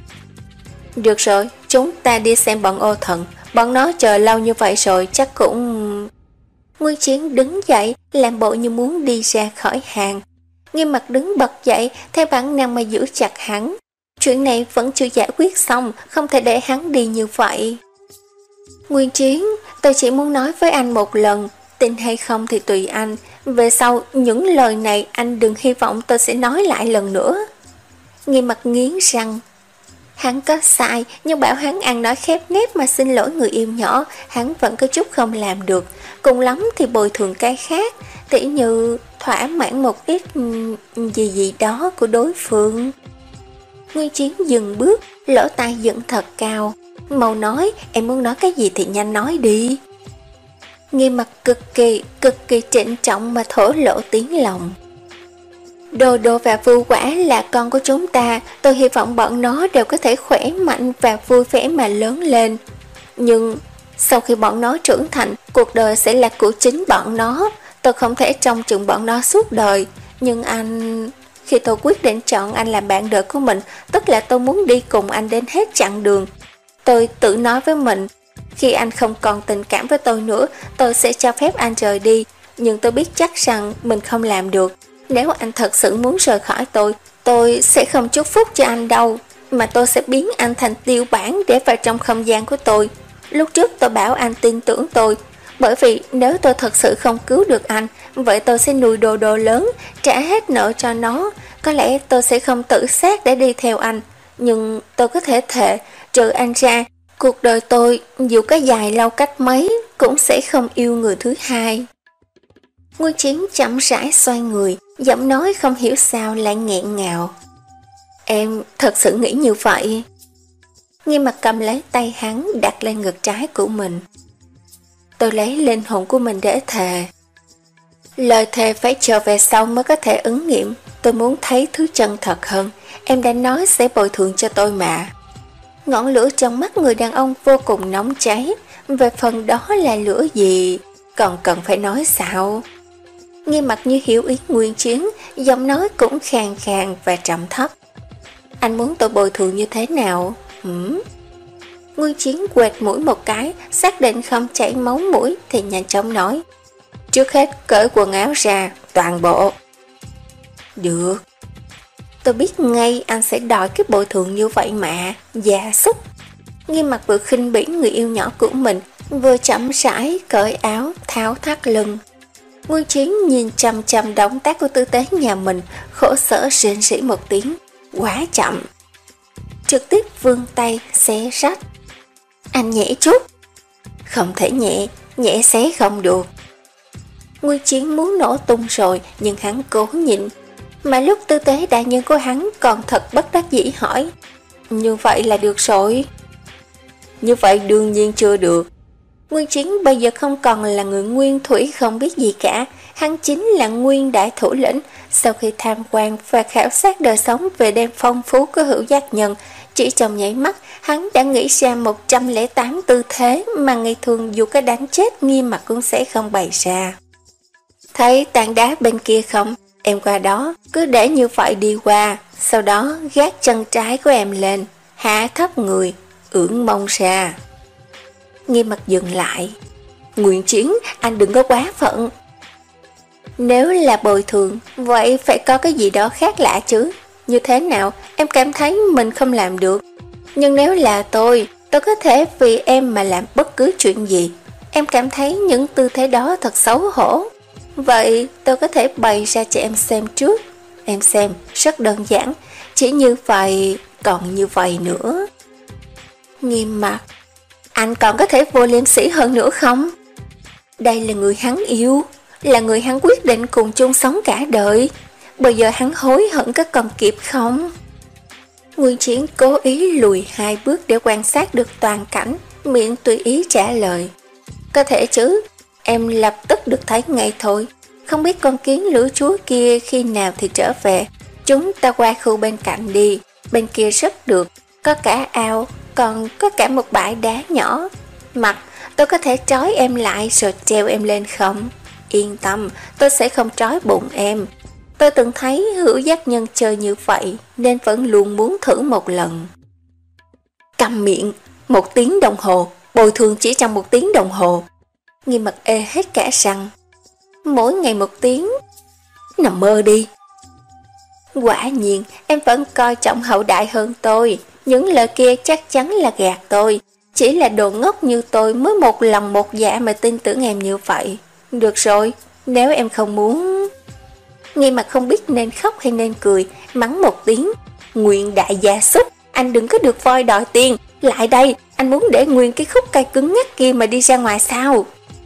A: Được rồi, chúng ta đi xem bọn ô thần, bọn nó chờ lâu như vậy rồi chắc cũng... Nguyên Chiến đứng dậy, làm bộ như muốn đi ra khỏi hàng. Nghiêm Mặt đứng bật dậy, theo bản năng mà giữ chặt hắn. Chuyện này vẫn chưa giải quyết xong, không thể để hắn đi như vậy. Nguyên Chiến, tôi chỉ muốn nói với anh một lần, tin hay không thì tùy anh. Về sau, những lời này anh đừng hy vọng tôi sẽ nói lại lần nữa. Nghiêm Mặt nghiến răng. Hắn có sai, nhưng bảo hắn ăn nói khép nép mà xin lỗi người yêu nhỏ, hắn vẫn có chút không làm được. Cùng lắm thì bồi thường cái khác, tỉ như thỏa mãn một ít gì gì đó của đối phương. Nguyên Chiến dừng bước, lỗ tai dựng thật cao. Mau nói, em muốn nói cái gì thì nhanh nói đi. Nghiêm Mặt cực kỳ, cực kỳ trịnh trọng mà thổ lộ tiếng lòng. Đô Đô và Vưu Quả là con của chúng ta, tôi hy vọng bọn nó đều có thể khỏe mạnh và vui vẻ mà lớn lên. Nhưng sau khi bọn nó trưởng thành, cuộc đời sẽ là của chính bọn nó. Tôi không thể trông chừng bọn nó suốt đời. Nhưng anh... Khi tôi quyết định chọn anh làm bạn đời của mình, tức là tôi muốn đi cùng anh đến hết chặng đường. Tôi tự nói với mình, khi anh không còn tình cảm với tôi nữa, tôi sẽ cho phép anh rời đi. Nhưng tôi biết chắc rằng mình không làm được. Nếu anh thật sự muốn rời khỏi tôi, tôi sẽ không chúc phúc cho anh đâu, mà tôi sẽ biến anh thành tiêu bản để vào trong không gian của tôi. Lúc trước tôi bảo anh tin tưởng tôi, bởi vì nếu tôi thật sự không cứu được anh, vậy tôi sẽ nuôi Đô Đô lớn, trả hết nợ cho nó. Có lẽ tôi sẽ không tự sát để đi theo anh, nhưng tôi có thể thề, trừ anh ra, cuộc đời tôi dù có dài lâu cách mấy cũng sẽ không yêu người thứ hai. Nguyên Chiến chậm rãi xoay người, giọng nói không hiểu sao lại nghẹn ngào. Em thật sự nghĩ như vậy? Nghiêm Mặt cầm lấy tay hắn đặt lên ngực trái của mình. Tôi lấy linh hồn của mình để thề. Lời thề phải chờ về sau mới có thể ứng nghiệm. Tôi muốn thấy thứ chân thật hơn. Em đã nói sẽ bồi thường cho tôi mà. Ngọn lửa trong mắt người đàn ông vô cùng nóng cháy. Về phần đó là lửa gì, còn cần phải nói sao? Nghiêm Mặt như hiểu ý Nguyên Chiến, giọng nói cũng khàn khàn và trầm thấp. Anh muốn tôi bồi thường như thế nào? Hửm? Nguyên Chiến quẹt mũi một cái, xác định không chảy máu mũi thì nhanh chóng nói. Trước hết cởi quần áo ra, toàn bộ. Được. Tôi biết ngay anh sẽ đòi cái bồi thường như vậy mà, già súc. Nghiêm Mặt vừa khinh bỉ người yêu nhỏ của mình, vừa chậm rãi cởi áo, tháo thắt lưng. Nguyên Chiến nhìn chăm chăm động tác của tư tế nhà mình, khổ sở rên rỉ một tiếng, quá chậm. Trực tiếp vươn tay, xé rách. Anh nhẹ chút. Không thể nhẹ, nhẹ xé không được. Nguyên Chiến muốn nổ tung rồi, nhưng hắn cố nhịn. Mà lúc tư tế đại nhân của hắn còn thật bất đắc dĩ hỏi. Như vậy là được rồi. Như vậy đương nhiên chưa được. Nguyên Chiến bây giờ không còn là người nguyên thủy không biết gì cả, hắn chính là nguyên đại thủ lĩnh. Sau khi tham quan và khảo sát đời sống về đêm phong phú của Hữu Giác Nhân, chỉ trong nháy mắt, hắn đã nghĩ ra một trăm lẻ tám tư thế mà ngày thường dù có đánh chết Nghiêm Mặc cũng sẽ không bày ra. Thấy tảng đá bên kia không? Em qua đó, cứ để như vậy đi qua, sau đó gác chân trái của em lên, hạ thấp người, ưỡn mông ra. Nghiêm Mặc dừng lại. Nguyên Chiến, anh đừng có quá phận. Nếu là bồi thường, vậy phải có cái gì đó khác lạ chứ. Như thế nào, em cảm thấy mình không làm được. Nhưng nếu là tôi, tôi có thể vì em mà làm bất cứ chuyện gì. Em cảm thấy những tư thế đó thật xấu hổ. Vậy tôi có thể bày ra cho em xem trước. Em xem, rất đơn giản. Chỉ như vậy, còn như vậy nữa. Nghiêm Mặc, anh còn có thể vô liêm sỉ hơn nữa không? Đây là người hắn yêu, là người hắn quyết định cùng chung sống cả đời. Bây giờ hắn hối hận có còn kịp không? Nguyên Chiến cố ý lùi hai bước để quan sát được toàn cảnh, miệng tùy ý trả lời. Có thể chứ, em lập tức được thấy ngay thôi. Không biết con kiến lửa chúa kia khi nào thì trở về. Chúng ta qua khu bên cạnh đi, bên kia rất được, có cả ao, còn có cả một bãi đá nhỏ. Mặc, tôi có thể trói em lại rồi treo em lên không? Yên tâm, tôi sẽ không trói bụng em. Tôi từng thấy Hữu Giác Nhân chơi như vậy, nên vẫn luôn muốn thử một lần. Câm miệng, một tiếng đồng hồ, bồi thường chỉ trong một tiếng đồng hồ. Nghiêm Mặc ê hết cả răng. Mỗi ngày một tiếng, nằm mơ đi. Quả nhiên, em vẫn coi trọng Hậu Đại hơn tôi. Những lời kia chắc chắn là gạt tôi. Chỉ là đồ ngốc như tôi mới một lòng một dạ mà tin tưởng em như vậy. Được rồi, nếu em không muốn... Nghiêm Mặc không biết nên khóc hay nên cười, mắng một tiếng. Nguyên đại gia súc, anh đừng có được voi đòi tiền. Lại đây, anh muốn để nguyên cái khúc cây cứng ngắc kia mà đi ra ngoài sao?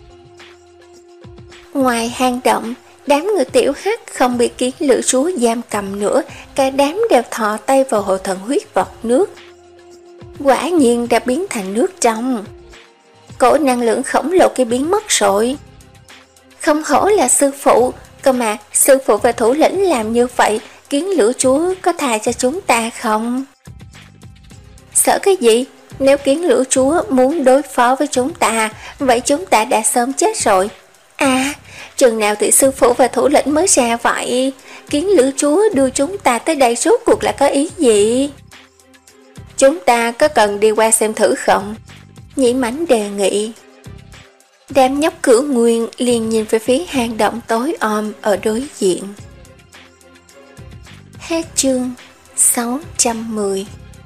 A: Ngoài hang động, đám người tiểu hắc không bị kiến lửa chúa giam cầm nữa, cả đám đều thò tay vào hồ thần huyết vọt nước. Quả nhiên đã biến thành nước trong. Cổ năng lượng khổng lồ kia biến mất rồi. Không hổ là sư phụ, cơ mà sư phụ và thủ lĩnh làm như vậy, kiến lửa chúa có tha cho chúng ta không? Sợ cái gì? Nếu kiến lửa chúa muốn đối phó với chúng ta, vậy chúng ta đã sớm chết rồi. À, chừng nào thì sư phụ và thủ lĩnh mới ra vậy? Kiến lửa chúa đưa chúng ta tới đây rốt cuộc là có ý gì? Chúng ta có cần đi qua xem thử không? Nhĩ Mãnh đề nghị. Đám nhóc Cửu Nguyên liền nhìn về phía hang động tối om ở đối diện. Hết chương sáu trăm mười.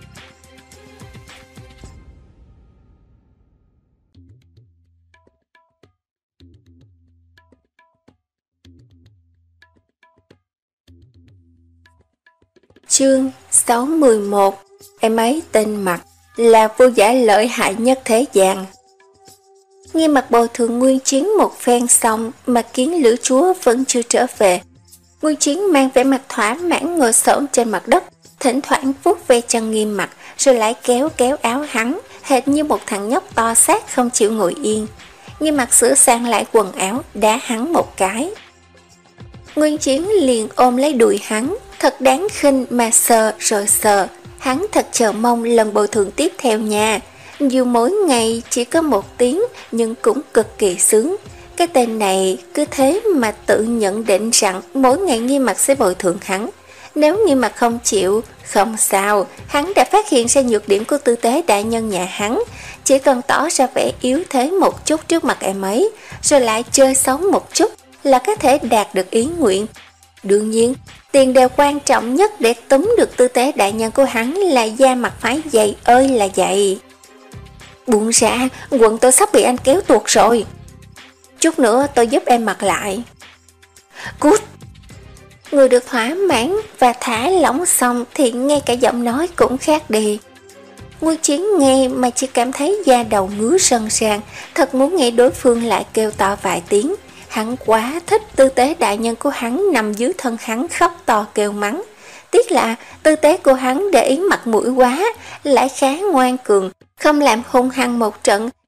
A: Chương sáu mươi mốt. Em ấy tên Mặc, là vua giả lợi hại nhất thế gian. Nghe Mặc bồi thường Nguyên Chiến một phen xong mà kiến lửa chúa vẫn chưa trở về. Nguyên Chiến mang vẻ mặt thỏa mãn ngồi xổm trên mặt đất, thỉnh thoảng vuốt ve chân Nghiêm Mặc rồi lại kéo kéo áo hắn, hệt như một thằng nhóc to xác không chịu ngồi yên. Nghiêm Mặc sửa sang lại quần áo, đá hắn một cái. Nguyên Chiến liền ôm lấy đùi hắn, thật đáng khinh mà sờ rồi sờ. Hắn thật chờ mong lần bồi thường tiếp theo nha. Dù mỗi ngày chỉ có một tiếng nhưng cũng cực kỳ sướng. Cái tên này cứ thế mà tự nhận định rằng mỗi ngày Nghiêm Mặc sẽ bồi thường hắn. Nếu Nghiêm Mặc không chịu, không sao, hắn đã phát hiện ra nhược điểm của tư tế đại nhân nhà hắn. Chỉ cần tỏ ra vẻ yếu thế một chút trước mặt em ấy, rồi lại chơi xấu một chút là có thể đạt được ý nguyện. Đương nhiên, tiền đề quan trọng nhất để túm được tư tế đại nhân của hắn là da mặt phải dày ơi là dày. Buông ra, quần tôi sắp bị anh kéo tuột rồi. Chút nữa tôi giúp em mặc lại. Cút! Người được thỏa mãn và thả lỏng xong thì ngay cả giọng nói cũng khác đi. Nguyên Chiến nghe mà chỉ cảm thấy da đầu ngứa sân sàn, thật muốn nghe đối phương lại kêu to vài tiếng. Hắn quá thích tư tế đại nhân của hắn nằm dưới thân hắn khóc to kêu mắng. Tiếc là tư tế của hắn để ý mặt mũi quá, lại khá ngoan cường, không làm hung hăng một trận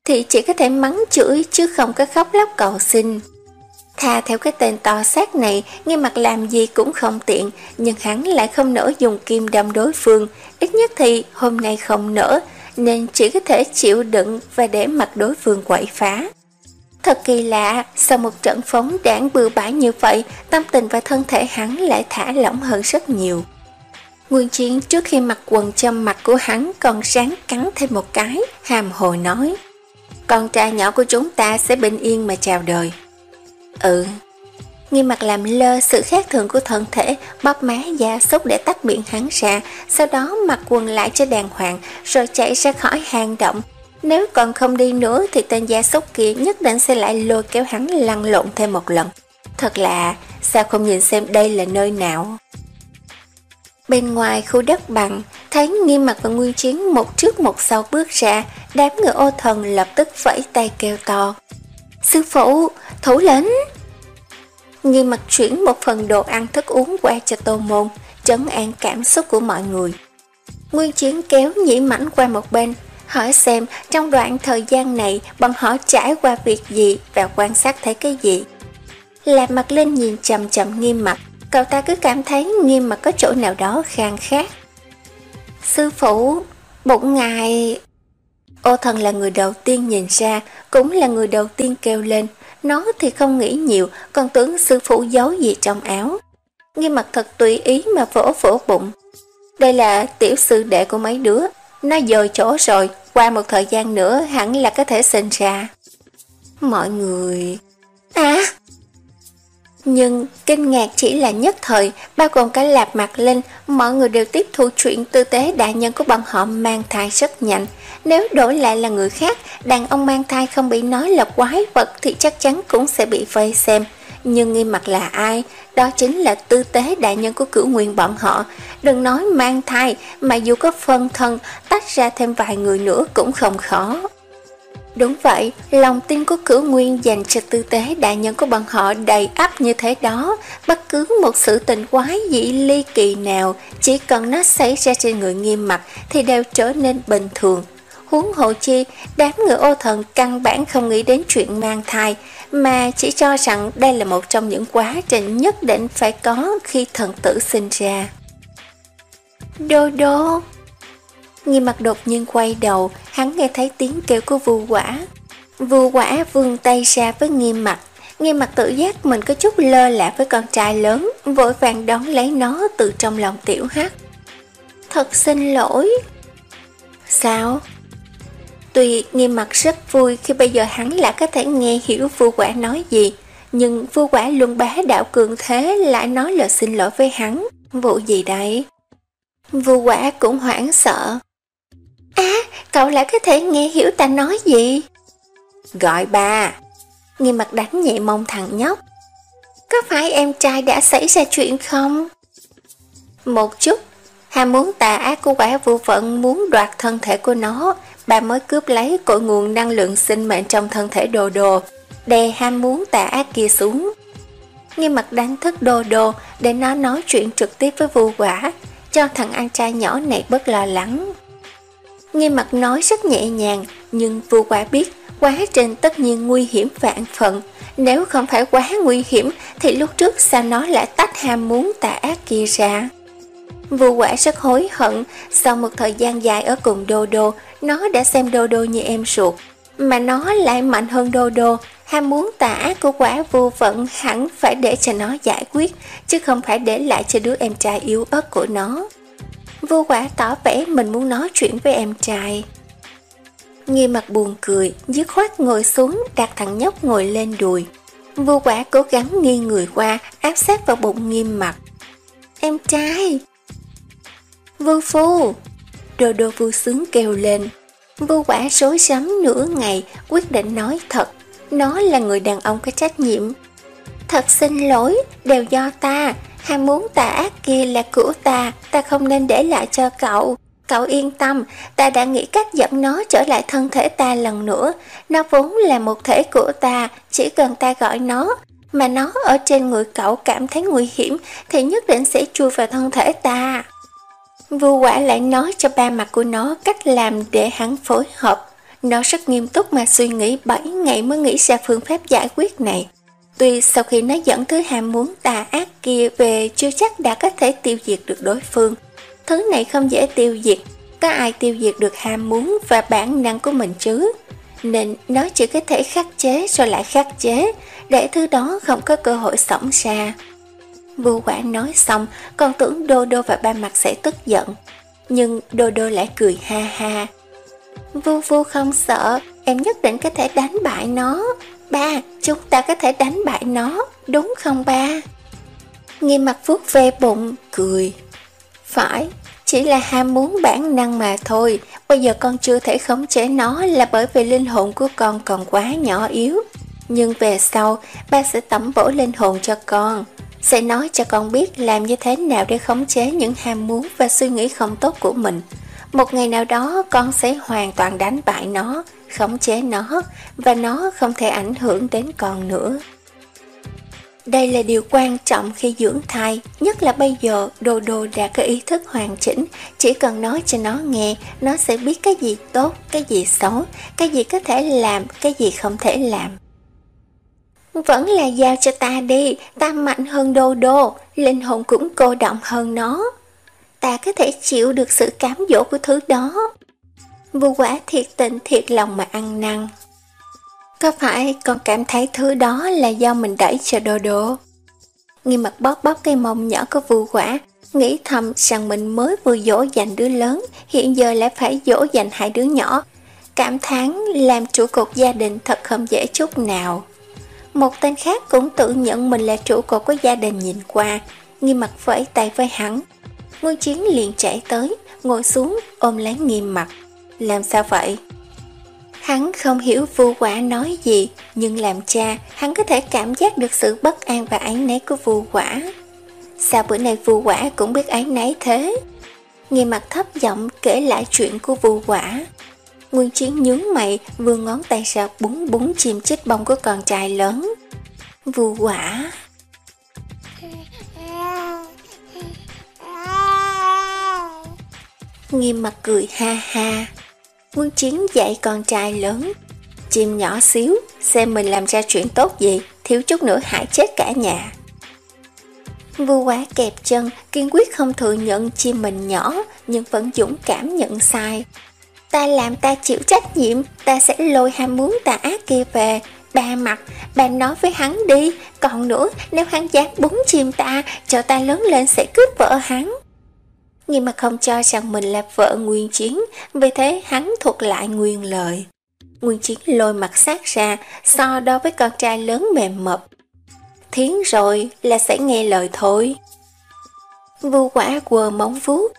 A: thì chỉ có thể mắng chửi chứ không có khóc lóc cầu xin. Tha theo cái tên to xác này, Nghiêm Mặc làm gì cũng không tiện, nhưng hắn lại không nỡ dùng kim đâm đối phương, ít nhất thì hôm nay không nỡ, nên chỉ có thể chịu đựng và để mặc đối phương quậy phá. Thật kỳ lạ, sau một trận phóng đảng bừa bãi như vậy, tâm tình và thân thể hắn lại thả lỏng hơn rất nhiều. Nguyên Chiến trước khi mặc quần châm mặt của hắn còn ráng cắn thêm một cái, hàm hồ nói: con trai nhỏ của chúng ta sẽ bình yên mà chào đời. Ừ. Nghiêm Mặc làm lơ sự khác thường của thân thể, bóp má da xúc để tách miệng hắn ra, sau đó mặc quần lại cho đàng hoàng, rồi chạy ra khỏi hang động. Nếu còn không đi nữa thì tên gia súc kia nhất định sẽ lại lôi kéo hắn lăn lộn thêm một lần. Thật lạ, sao không nhìn xem đây là nơi nào? Bên ngoài khu đất bằng, thấy Nghiêm Mặc và Nguyên Chiến một trước một sau bước ra, đám người ô thần lập tức vẫy tay kêu to: sư phụ, thủ lĩnh! Nghiêm Mặc chuyển một phần đồ ăn thức uống qua cho Tô Môn, trấn an cảm xúc của mọi người. Nguyên Chiến kéo Nhĩ Mãnh qua một bên, hỏi xem trong đoạn thời gian này bọn họ trải qua việc gì và quan sát thấy cái gì. Lạc Mặt lên nhìn chầm chầm Nghiêm Mặc, cậu ta cứ cảm thấy Nghiêm Mặc có chỗ nào đó khang khác. Sư phụ, bụng ngài... Ô Thần là người đầu tiên nhìn ra, cũng là người đầu tiên kêu lên. Nó thì không nghĩ nhiều, còn tưởng sư phụ giấu gì trong áo. Nghiêm Mặc thật tùy ý mà vỗ vỗ bụng. Đây là tiểu sư đệ của mấy đứa, nó dời chỗ rồi, qua một thời gian nữa hẳn là có thể sinh ra. Mọi người... À! Nhưng kinh ngạc chỉ là nhất thời, bao gồm cả Lạp Mặt Linh, mọi người đều tiếp thu chuyện tư tế đại nhân của bọn họ mang thai rất nhanh. Nếu đổi lại là người khác, đàn ông mang thai không bị nói là quái vật thì chắc chắn cũng sẽ bị vây xem. Nhưng Nghiêm Mặc là ai? Đó chính là tư tế đại nhân của Cửu Nguyên bọn họ. Đừng nói mang thai, mà dù có phân thân, tách ra thêm vài người nữa cũng không khó. Đúng vậy, lòng tin của Cửu Nguyên dành cho tư tế đại nhân của bọn họ đầy ắp như thế đó. Bất cứ một sự tình quái dĩ ly kỳ nào, chỉ cần nó xảy ra trên người Nghiêm Mặc thì đều trở nên bình thường. Huống hồ chi, đám người ô thần căn bản không nghĩ đến chuyện mang thai, mà chỉ cho rằng đây là một trong những quá trình nhất định phải có khi thần tử sinh ra. Đô đô! Nghiêm Mặc đột nhiên quay đầu, hắn nghe thấy tiếng kêu của Vu Quả. Vu Quả vươn tay ra với Nghiêm Mặc. Nghiêm Mặc tự giác mình có chút lơ là với con trai lớn, vội vàng đón lấy nó từ trong lòng tiểu hắc. Thật xin lỗi. Sao? Tuy Nghiêm Mặc rất vui khi bây giờ hắn lại có thể nghe hiểu Vu Quả nói gì, nhưng Vu Quả luôn bá đạo cường thế lại nói lời xin lỗi với hắn. Vụ gì đấy? Vu Quả cũng hoảng sợ. À, cậu lại có thể nghe hiểu ta nói gì? Gọi ba. Nghiêm Mặc đánh nhẹ mông thằng nhóc. Có phải em trai đã xảy ra chuyện không? Một chút. Ham muốn tà ác của Quả Vô Vận muốn đoạt thân thể của nó, bà mới cướp lấy cội nguồn năng lượng sinh mệnh trong thân thể Đồ Đồ, đè ham muốn tà ác kia xuống. Nghiêm Mặc đánh thức Đồ Đồ để nó nói chuyện trực tiếp với Vu Quả, cho thằng anh trai nhỏ này bớt lo lắng. Nghiêm Mặc nói rất nhẹ nhàng, nhưng Vu Quả biết quá trình tất nhiên nguy hiểm vạn phần. Nếu không phải quá nguy hiểm thì lúc trước sao nó lại tách ham muốn tà ác kia ra. Vu Quả rất hối hận, sau một thời gian dài ở cùng Đô Đô, nó đã xem Đô Đô như em ruột, mà nó lại mạnh hơn Đô Đô. Ham muốn tà ác của Quả Vô Vận hẳn phải để cho nó giải quyết, chứ không phải để lại cho đứa em trai yếu ớt của nó. Vu Quả tỏ vẻ mình muốn nói chuyện với em trai. Nghiêm Mặc buồn cười, dứt khoát ngồi xuống, đặt thằng nhóc ngồi lên đùi. Vu Quả cố gắng nghiêng người qua, áp sát vào bụng Nghiêm Mặc. Em trai! Vu Phu! Đô Đô vui sướng kêu lên. Vu Quả rối rắm nửa ngày, quyết định nói thật. Nó là người đàn ông có trách nhiệm. Thật xin lỗi, đều do ta. Ham muốn tà ác kia là của ta, ta không nên để lại cho cậu. Cậu yên tâm, ta đã nghĩ cách dẫn nó trở lại thân thể ta lần nữa. Nó vốn là một thể của ta, chỉ cần ta gọi nó, mà nó ở trên người cậu cảm thấy nguy hiểm thì nhất định sẽ chui vào thân thể ta. Vu Quả lại nói cho ba mặt của nó cách làm để hắn phối hợp. Nó rất nghiêm túc mà suy nghĩ bảy ngày mới nghĩ ra phương pháp giải quyết này. Tuy sau khi nó dẫn thứ ham muốn tà ác kia về chưa chắc đã có thể tiêu diệt được đối phương. Thứ này không dễ tiêu diệt, có ai tiêu diệt được ham muốn và bản năng của mình chứ? Nên nó chỉ có thể khắc chế rồi lại khắc chế, để thứ đó không có cơ hội xổng ra. Vu Quả nói xong, còn tưởng Đô Đô và Ba Mặt sẽ tức giận. Nhưng Đô Đô lại cười ha ha. Vu Vu không sợ, em nhất định có thể đánh bại nó. Ba, chúng ta có thể đánh bại nó, đúng không ba? Nghiêm Mặt vuốt ve bụng, cười. Phải, chỉ là ham muốn bản năng mà thôi. Bây giờ con chưa thể khống chế nó là bởi vì linh hồn của con còn quá nhỏ yếu. Nhưng về sau, ba sẽ tẩm bổ linh hồn cho con, sẽ nói cho con biết làm như thế nào để khống chế những ham muốn và suy nghĩ không tốt của mình. Một ngày nào đó con sẽ hoàn toàn đánh bại nó, khống chế nó, và nó không thể ảnh hưởng đến con nữa. Đây là điều quan trọng khi dưỡng thai, nhất là bây giờ Đô Đô đã có ý thức hoàn chỉnh, chỉ cần nói cho nó nghe, nó sẽ biết cái gì tốt, cái gì xấu, cái gì có thể làm, cái gì không thể làm. Vẫn là giao cho ta đi, ta mạnh hơn Đô Đô, linh hồn cũng cô động hơn nó. Ta có thể chịu được sự cám dỗ của thứ đó. Vu Quả thiệt tình thiệt lòng mà ăn năn. Có phải con cảm thấy thứ đó là do mình đẩy cho Đô Đô? Nghiêm Mặt bóp bóp cây mông nhỏ của Vu Quả, nghĩ thầm rằng mình mới vừa dỗ dành đứa lớn, hiện giờ lại phải dỗ dành hai đứa nhỏ. Cảm thán làm trụ cột gia đình thật không dễ chút nào. Một tên khác cũng tự nhận mình là trụ cột của gia đình nhìn qua, Nghiêm Mặt vẫy tay với hắn. Ngô Chiến liền chạy tới, ngồi xuống ôm lấy Nghiêm Mặt. Làm sao vậy? Hắn không hiểu Vu Quả nói gì, nhưng làm cha, hắn có thể cảm giác được sự bất an và áy náy của Vu Quả. Sao bữa nay Vu Quả cũng biết áy náy thế? Nghiêm Mặt thấp giọng kể lại chuyện của Vu Quả. Nguyên Chiến nhướng mày, vươn ngón tay ra búng búng chìm chích bông của con trai lớn. Vu Quả. Nghiêm Mặt cười ha ha. Nguyên Chiến dạy con trai lớn. Chim nhỏ xíu, xem mình làm ra chuyện tốt gì, thiếu chút nữa hại chết cả nhà. Vu Quả kẹp chân, kiên quyết không thừa nhận chim mình nhỏ, nhưng vẫn dũng cảm nhận sai. Ta làm ta chịu trách nhiệm, ta sẽ lôi ham muốn tà ác kia về. Ba Mặt, bà nói với hắn đi, còn nữa, nếu hắn dám búng chim ta, cho ta lớn lên sẽ cướp vợ hắn. Nhưng mà không cho rằng mình là vợ Nguyên Chiến, vì thế hắn thuật lại nguyên lời. Nguyên Chiến lôi mặt sát ra, so đo với con trai lớn mềm mập. Thiến rồi là sẽ nghe lời thôi. Vu Quả quờ móng vuốt.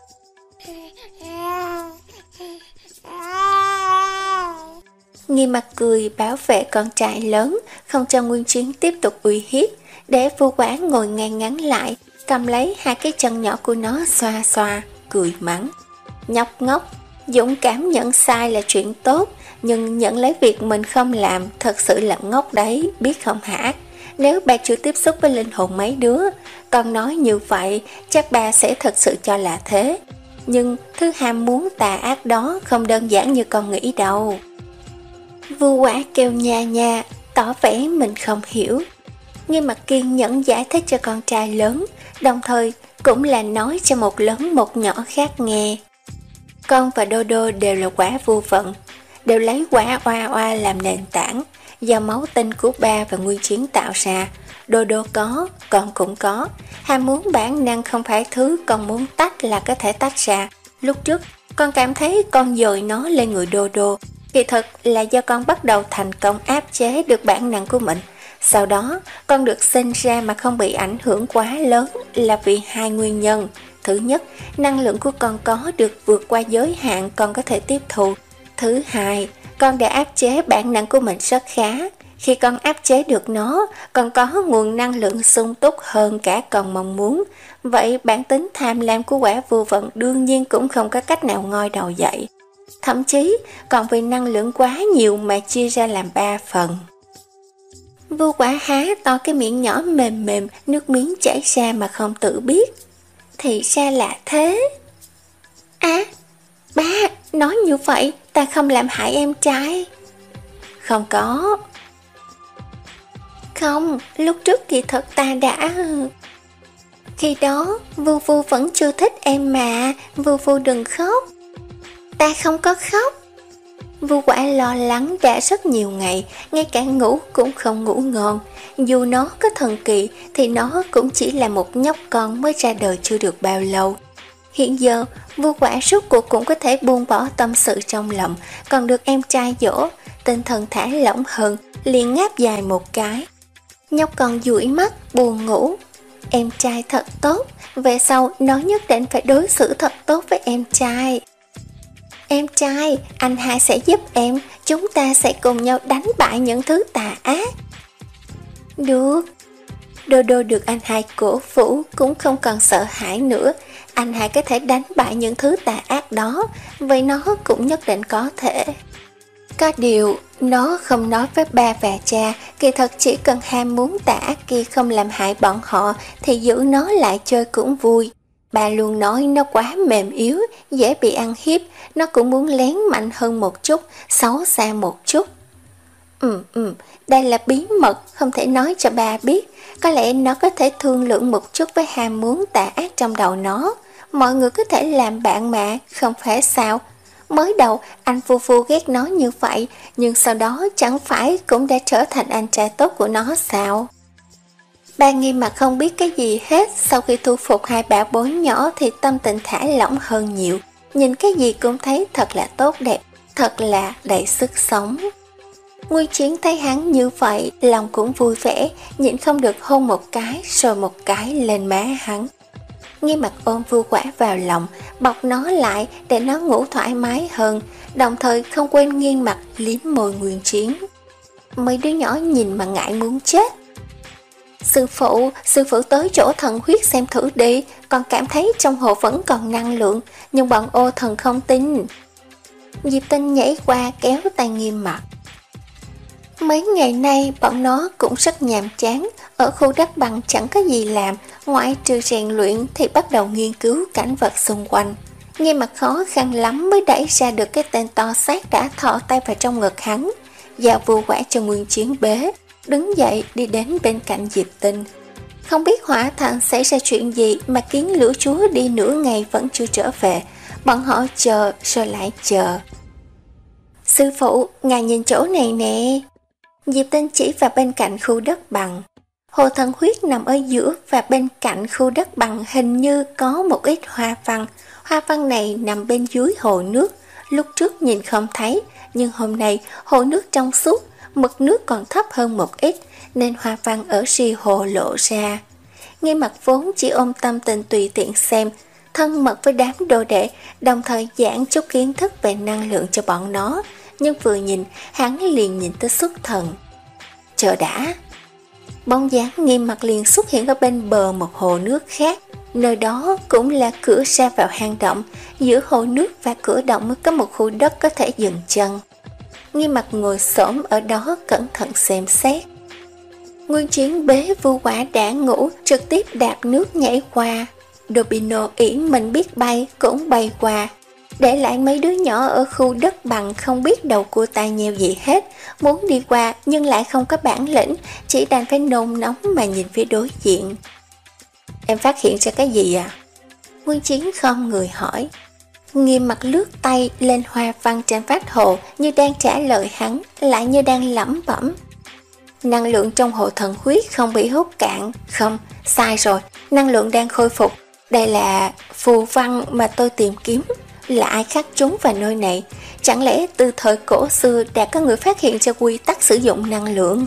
A: Nghiêm Mặt cười bảo vệ con trai lớn, không cho Nguyên Chiến tiếp tục uy hiếp, để Vu Quả ngồi ngay ngắn lại, cầm lấy hai cái chân nhỏ của nó xoa xoa, cười mắng. Nhóc ngốc, dũng cảm nhận sai là chuyện tốt, nhưng nhận lấy việc mình không làm thật sự là ngốc đấy, biết không hả? Nếu bà chưa tiếp xúc với linh hồn mấy đứa, con nói như vậy, chắc bà sẽ thật sự cho là thế. Nhưng thứ ham muốn tà ác đó không đơn giản như con nghĩ đâu. Vu Quả kêu nha nha, tỏ vẻ mình không hiểu. Nghiêm Mặt kiên nhẫn giải thích cho con trai lớn, đồng thời cũng là nói cho một lớn một nhỏ khác nghe. Con và Đô Đô đều là quả vô vận, đều lấy quả oa oa làm nền tảng, do máu tinh của ba và Nguyên Chiến tạo ra. Đô Đô có, con cũng có. Ham muốn bản năng không phải thứ con muốn tách là có thể tách ra. Lúc trước, con cảm thấy con dời nó lên người Đô Đô, kỳ thực là do con bắt đầu thành công áp chế được bản năng của mình. Sau đó, con được sinh ra mà không bị ảnh hưởng quá lớn là vì hai nguyên nhân. Thứ nhất, năng lượng của con có được vượt qua giới hạn con có thể tiếp thu. Thứ hai, con đã áp chế bản năng của mình rất khá. Khi con áp chế được nó, con có nguồn năng lượng sung túc hơn cả con mong muốn. Vậy bản tính tham lam của quả vô vận đương nhiên cũng không có cách nào ngoi đầu dậy. Thậm chí, còn vì năng lượng quá nhiều mà chia ra làm ba phần. Vu Quả há to cái miệng nhỏ mềm mềm, nước miếng chảy ra mà không tự biết. Thì ra là thế. À, Ba, nói như vậy, ta không làm hại em trai. Không có. Không, lúc trước kỳ thật ta đã... Khi đó, Vu Vu vẫn chưa thích em mà, Vu Vu đừng khóc. Ta không có khóc. Vu Quả lo lắng đã rất nhiều ngày, ngay cả ngủ cũng không ngủ ngon. Dù nó có thần kỳ thì nó cũng chỉ là một nhóc con mới ra đời chưa được bao lâu. Hiện giờ, Vu Quả rốt cuộc cũng có thể buông bỏ tâm sự trong lòng, còn được em trai dỗ, tinh thần thả lỏng hơn, liền ngáp dài một cái. Nhóc con dụi mắt, buồn ngủ. Em trai thật tốt, về sau nó nhất định phải đối xử thật tốt với em trai. Em trai, anh hai sẽ giúp em, chúng ta sẽ cùng nhau đánh bại những thứ tà ác. Được. Đô Đô được anh hai cổ vũ cũng không còn sợ hãi nữa. Anh hai có thể đánh bại những thứ tà ác đó, vậy nó cũng nhất định có thể. Có điều, nó không nói với ba và cha, kỳ thật chỉ cần ham muốn tà ác kia không làm hại bọn họ thì giữ nó lại chơi cũng vui. Bà luôn nói nó quá mềm yếu, dễ bị ăn hiếp, nó cũng muốn lén mạnh hơn một chút, xấu xa một chút. Ừ, ừ, đây là bí mật, không thể nói cho ba biết. Có lẽ nó có thể thương lượng một chút với ham muốn tà ác trong đầu nó. Mọi người có thể làm bạn mà, không phải sao? Mới đầu anh Vu Vu ghét nó như vậy, nhưng sau đó chẳng phải cũng đã trở thành anh trai tốt của nó sao? Ba Nghiêm Mặc không biết cái gì hết, sau khi thu phục hai bảo bối nhỏ thì tâm tình thả lỏng hơn nhiều. Nhìn cái gì cũng thấy thật là tốt đẹp, thật là đầy sức sống. Nguyên Chiến thấy hắn như vậy, lòng cũng vui vẻ, nhịn không được hôn một cái rồi một cái lên má hắn. Nghiêm Mặc ôm Vu Quả vào lòng, bọc nó lại để nó ngủ thoải mái hơn, đồng thời không quên nghiêng mặt liếm môi Nguyên Chiến. Mấy đứa nhỏ nhìn mà ngại muốn chết. Sư phụ, sư phụ tới chỗ thần huyết xem thử đi, con cảm thấy trong hồ vẫn còn năng lượng, nhưng bọn ô thần không tin. Diệp Tinh nhảy qua kéo tay Nghiêm Mặc. Mấy ngày nay bọn nó cũng rất nhàm chán, ở khu đất bằng chẳng có gì làm, ngoại trừ rèn luyện thì bắt đầu nghiên cứu cảnh vật xung quanh. Nghiêm Mặc khó khăn lắm mới đẩy ra được cái tên to xác đã thọ tay vào trong ngực hắn, giao Vu Quả cho Nguyên Chiến bế, đứng dậy đi đến bên cạnh Diệp Tinh. Không biết Hỏa Thần xảy ra chuyện gì mà Kiến Lửa Chúa đi nửa ngày vẫn chưa trở về, bọn họ chờ rồi lại chờ. Sư phụ, ngài nhìn chỗ này nè. Diệp Tinh chỉ vào bên cạnh khu đất bằng. Hồ thần huyết nằm ở giữa và bên cạnh khu đất bằng hình như có một ít hoa văn. Hoa văn này nằm bên dưới hồ nước, lúc trước nhìn không thấy, nhưng hôm nay hồ nước trong suốt, mực nước còn thấp hơn một ít, nên hoa văn ở ri hồ lộ ra. Nghiêm Mặc vốn chỉ ôm tâm tình tùy tiện xem, thân mật với đám đồ đệ, đồng thời giảng chút kiến thức về năng lượng cho bọn nó, nhưng vừa nhìn, hắn liền nhìn tới xuất thần. Chờ đã. Bóng dáng Nghiêm Mặc liền xuất hiện ở bên bờ một hồ nước khác, nơi đó cũng là cửa ra vào hang động, giữa hồ nước và cửa động mới có một khu đất có thể dừng chân. Nghiêm Mặc ngồi xổm ở đó cẩn thận xem xét. Nguyên Chiến bế Vu Quả đã ngủ, trực tiếp đạp nước nhảy qua. Dobino ỷ mình biết bay cũng bay qua, để lại mấy đứa nhỏ ở khu đất bằng không biết đầu cua tai nheo gì hết, muốn đi qua nhưng lại không có bản lĩnh, chỉ đành phải nôn nóng mà nhìn phía đối diện. Em phát hiện ra cái gì à? Nguyên Chiến không người hỏi. Nghiêm Mặc lướt tay lên hoa văn trên vách hồ, như đang trả lời hắn, lại như đang lẩm bẩm. Năng lượng trong hồ thần huyết không bị hút cạn. Không, sai rồi, năng lượng đang khôi phục. Đây là phù văn mà tôi tìm kiếm. Là ai khắc chúng vào nơi này? Chẳng lẽ từ thời cổ xưa đã có người phát hiện ra quy tắc sử dụng năng lượng?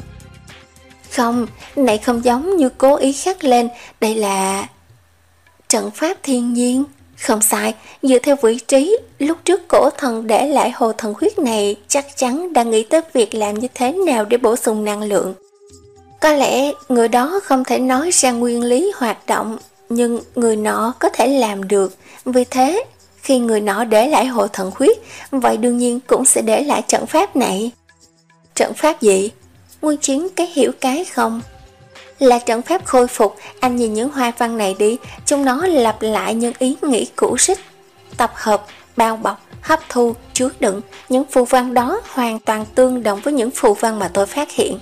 A: Không, này không giống như cố ý khắc lên. Đây là trận pháp thiên nhiên. Không sai, dựa theo vị trí, lúc trước cổ thần để lại hồ thần huyết này chắc chắn đã nghĩ tới việc làm như thế nào để bổ sung năng lượng. Có lẽ người đó không thể nói ra nguyên lý hoạt động, nhưng người nọ có thể làm được. Vì thế, khi người nọ để lại hồ thần huyết, vậy đương nhiên cũng sẽ để lại trận pháp này. Trận pháp gì? Nguyên Chiến cái hiểu cái không? Là trận pháp khôi phục, anh nhìn những hoa văn này đi, chúng nó lặp lại những ý nghĩ cũ xích, tập hợp, bao bọc, hấp thu, chứa đựng. Những phù văn đó hoàn toàn tương đồng với những phù văn mà tôi phát hiện.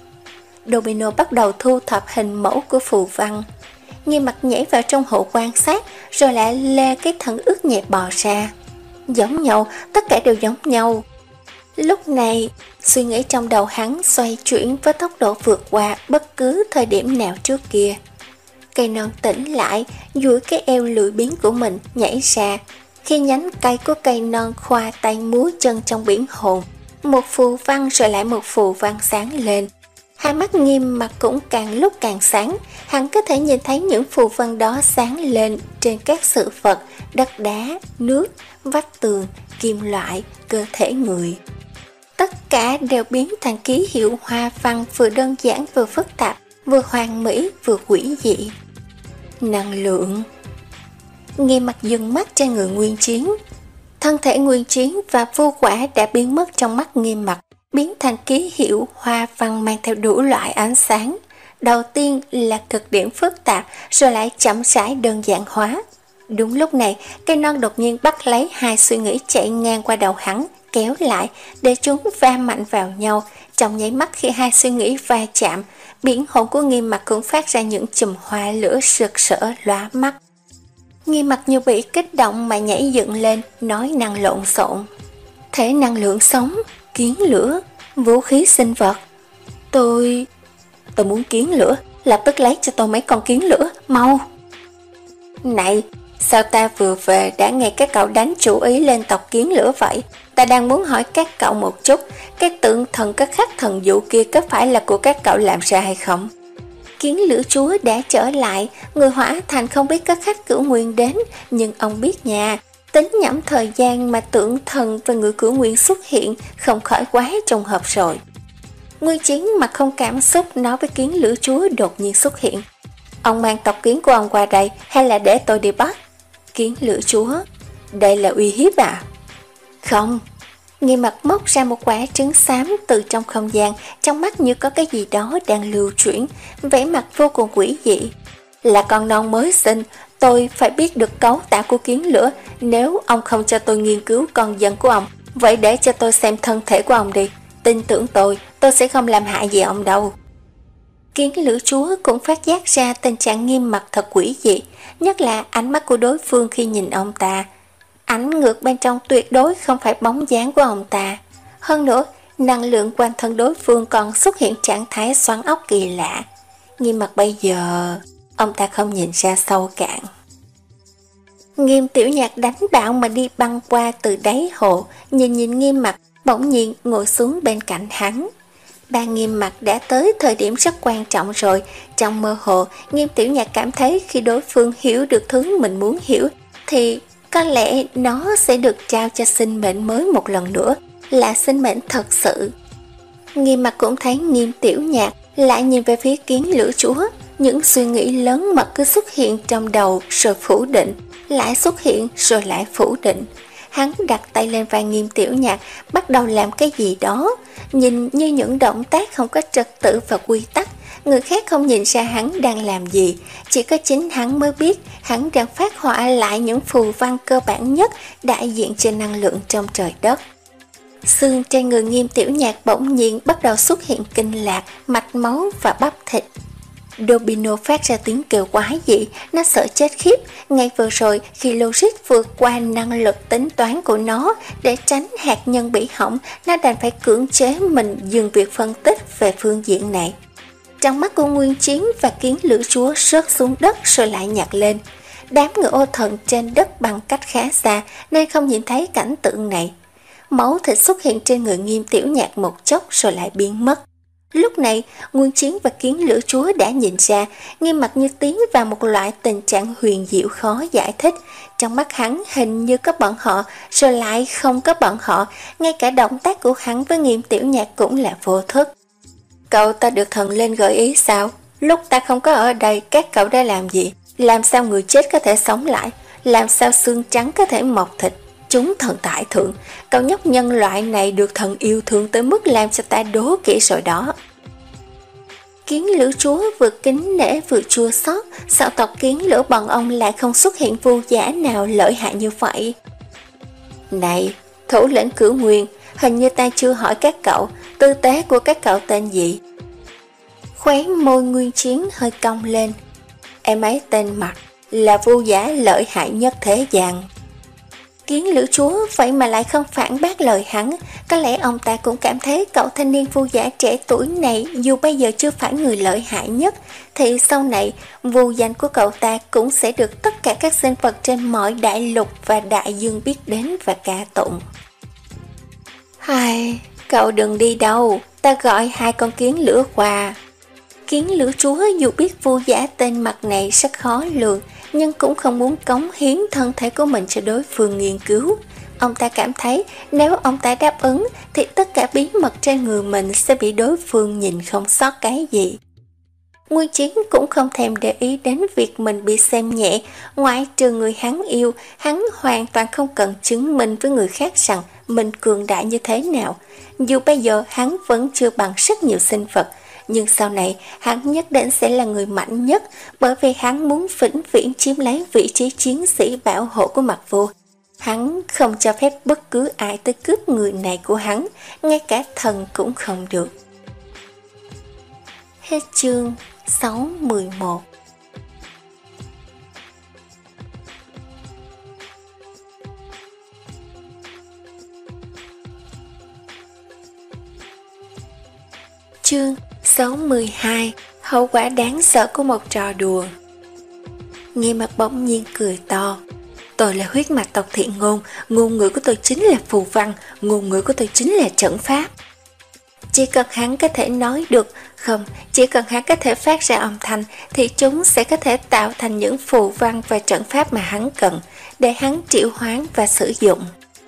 A: Domino bắt đầu thu thập hình mẫu của phù văn. Nghiêm mặt nhảy vào trong hộ quan sát, rồi lại lê cái thân ướt nhẹp bò ra. Giống nhau, tất cả đều giống nhau. Lúc này, suy nghĩ trong đầu hắn xoay chuyển với tốc độ vượt qua bất cứ thời điểm nào trước kia. Cây non tỉnh lại, duỗi cái eo lười biếng của mình nhảy ra. Khi nhánh cây của cây non khoa tay múa chân trong biển hồn, một phù văn rồi lại một phù văn sáng lên. Hai mắt Nghiêm mặt cũng càng lúc càng sáng, hắn có thể nhìn thấy những phù văn đó sáng lên trên các sự vật, đất đá, nước, vách tường, kim loại, cơ thể người. Tất cả đều biến thành ký hiệu hoa văn vừa đơn giản vừa phức tạp, vừa hoàn mỹ vừa quỷ dị. Năng lượng. Nghiêm mặt dừng mắt trên người Nguyên Chiến. Thân thể Nguyên Chiến và vô quả đã biến mất trong mắt Nghiêm mặt, biến thành ký hiệu hoa văn mang theo đủ loại ánh sáng. Đầu tiên là cực điểm phức tạp, rồi lại chậm rãi đơn giản hóa. Đúng lúc này, cây non đột nhiên bắt lấy hai suy nghĩ chạy ngang qua đầu hắn, kéo lại để chúng va mạnh vào nhau. Trong nháy mắt khi hai suy nghĩ va chạm, biển hồn của Nghiêm mặt cũng phát ra những chùm hoa lửa rực rỡ lóa mắt. Nghiêm mặt như bị kích động mà nhảy dựng lên, nói năng lộn xộn. Thể năng lượng sống, kiến lửa, vũ khí sinh vật. Tôi... tôi muốn kiến lửa, lập tức lấy cho tôi mấy con kiến lửa, mau. Này, sao ta vừa về đã nghe các cậu đánh chủ ý lên tộc kiến lửa vậy? Ta đang muốn hỏi các cậu một chút, cái tượng thần có khắc thần dụ kia có phải là của các cậu làm ra hay không? Kiến lửa chúa đã trở lại, người hỏa thành không biết có khách cửu nguyên đến, nhưng ông biết nhà. Tính nhẩm thời gian mà tượng thần và người cửu nguyên xuất hiện không khỏi quá trùng hợp rồi. Nguyên Chiến mặt không cảm xúc nói với kiến lửa chúa đột nhiên xuất hiện. Ông mang tộc kiến của ông qua đây hay là để tôi đi bắt? Kiến lửa chúa, đây là uy hiếp à? Không. Nghiêm mặt móc ra một quả trứng xám từ trong không gian, trong mắt như có cái gì đó đang lưu chuyển, vẻ mặt vô cùng quỷ dị. Là con non mới sinh, tôi phải biết được cấu tạo của kiến lửa. Nếu ông không cho tôi nghiên cứu con dân của ông, vậy để cho tôi xem thân thể của ông đi. Tin tưởng tôi, tôi sẽ không làm hại gì ông đâu. Kiến lửa chúa cũng phát giác ra tình trạng Nghiêm mặt thật quỷ dị, nhất là ánh mắt của đối phương khi nhìn ông ta. Ảnh ngược bên trong tuyệt đối không phải bóng dáng của ông ta. Hơn nữa, năng lượng quanh thân đối phương còn xuất hiện trạng thái xoắn ốc kỳ lạ. Nghiêm mặt bây giờ, ông ta không nhìn ra sâu cạn. Nghiêm Tiểu Nhạc đánh bạo mà đi băng qua từ đáy hồ, nhìn nhìn Nghiêm mặt, bỗng nhiên ngồi xuống bên cạnh hắn. Ba Nghiêm mặt đã tới thời điểm rất quan trọng rồi. Trong mơ hồ, Nghiêm Tiểu Nhạc cảm thấy khi đối phương hiểu được thứ mình muốn hiểu, thì có lẽ nó sẽ được trao cho sinh mệnh mới một lần nữa, là sinh mệnh thật sự. Nghiêm mặt cũng thấy Nghiêm Tiểu Nhạc lại nhìn về phía kiến lửa chúa. Những suy nghĩ lớn mật cứ xuất hiện trong đầu rồi phủ định, lại xuất hiện rồi lại phủ định. Hắn đặt tay lên vai Nghiêm Tiểu Nhạc, bắt đầu làm cái gì đó, nhìn như những động tác không có trật tự và quy tắc. Người khác không nhìn ra hắn đang làm gì, chỉ có chính hắn mới biết hắn đang phát họa lại những phù văn cơ bản nhất đại diện cho năng lượng trong trời đất. Xương trên người Nghiêm Tiểu Nhạc bỗng nhiên bắt đầu xuất hiện kinh lạc, mạch máu và bắp thịt. Domino phát ra tiếng kêu quái dị, nó sợ chết khiếp. Ngay vừa rồi khi logic vượt qua năng lực tính toán của nó để tránh hạt nhân bị hỏng, nó đành phải cưỡng chế mình dừng việc phân tích về phương diện này. Trong mắt của Nguyên Chiến và kiến lửa chúa rớt xuống đất rồi lại nhặt lên. Đám người ô thần trên đất bằng cách khá xa nên không nhìn thấy cảnh tượng này. Máu thịt xuất hiện trên người Nghiêm Tiểu Nhạc một chốc rồi lại biến mất. Lúc này, Nguyên Chiến và kiến lửa chúa đã nhìn ra, Nghiêm mặt như tiến vào một loại tình trạng huyền diệu khó giải thích. Trong mắt hắn hình như có bọn họ, rồi lại không có bọn họ, ngay cả động tác của hắn với Nghiêm Tiểu Nhạc cũng là vô thức. Cậu ta được thần lên gợi ý sao? Lúc ta không có ở đây, các cậu đã làm gì? Làm sao người chết có thể sống lại? Làm sao xương trắng có thể mọc thịt? Chúng thần tại thượng, cậu nhóc nhân loại này được thần yêu thương tới mức làm cho ta đố kỵ rồi đó. Kiến lửa chúa vừa kính nể vừa chua xót, sao tộc kiến lửa bọn ông lại không xuất hiện vu giả nào lợi hại như vậy? Này, thủ lĩnh Cửu Nguyên, hình như ta chưa hỏi các cậu, tư tế của các cậu tên gì? Khóe môi Nguyên Chiến hơi cong lên. Em ấy tên Mặt, là vu giả lợi hại nhất thế gian. Kiến Lữ Chúa vậy mà lại không phản bác lời hắn. Có lẽ ông ta cũng cảm thấy cậu thanh niên vu giả trẻ tuổi này dù bây giờ chưa phải người lợi hại nhất, thì sau này vu danh của cậu ta cũng sẽ được tất cả các sinh vật trên mọi đại lục và đại dương biết đến và ca tụng. Hai, cậu đừng đi đâu, ta gọi hai con kiến lửa qua. Kiến Lữ Chúa dù biết vu giả tên Mặt này rất khó lường, nhưng cũng không muốn cống hiến thân thể của mình cho đối phương nghiên cứu. Ông ta cảm thấy nếu ông ta đáp ứng thì tất cả bí mật trên người mình sẽ bị đối phương nhìn không sót cái gì. Nguyên Chiến cũng không thèm để ý đến việc mình bị xem nhẹ, ngoại trừ người hắn yêu, hắn hoàn toàn không cần chứng minh với người khác rằng mình cường đại như thế nào. Dù bây giờ hắn vẫn chưa bằng rất nhiều sinh vật, nhưng sau này hắn nhất định sẽ là người mạnh nhất, bởi vì hắn muốn vĩnh viễn chiếm lấy vị trí chiến sĩ bảo hộ của Mặc Vô. Hắn không cho phép bất cứ ai tới cướp người này của hắn, ngay cả thần cũng không được. Hết chương sáu mười một. Chương sáu mươi hai. Hậu quả đáng sợ của một trò đùa. Nghe Mặt bỗng nhiên cười to. Tôi là huyết mạch tộc Thiện Ngôn, ngôn ngữ của tôi chính là phù văn, ngôn ngữ của tôi chính là trận pháp. Chỉ cần hắn có thể nói được, không, chỉ cần hắn có thể phát ra âm thanh thì chúng sẽ có thể tạo thành những phù văn và trận pháp mà hắn cần, để hắn triệu hoán và sử dụng.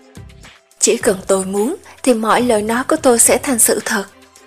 A: Chỉ cần tôi muốn thì mọi lời nói của tôi sẽ thành sự thật.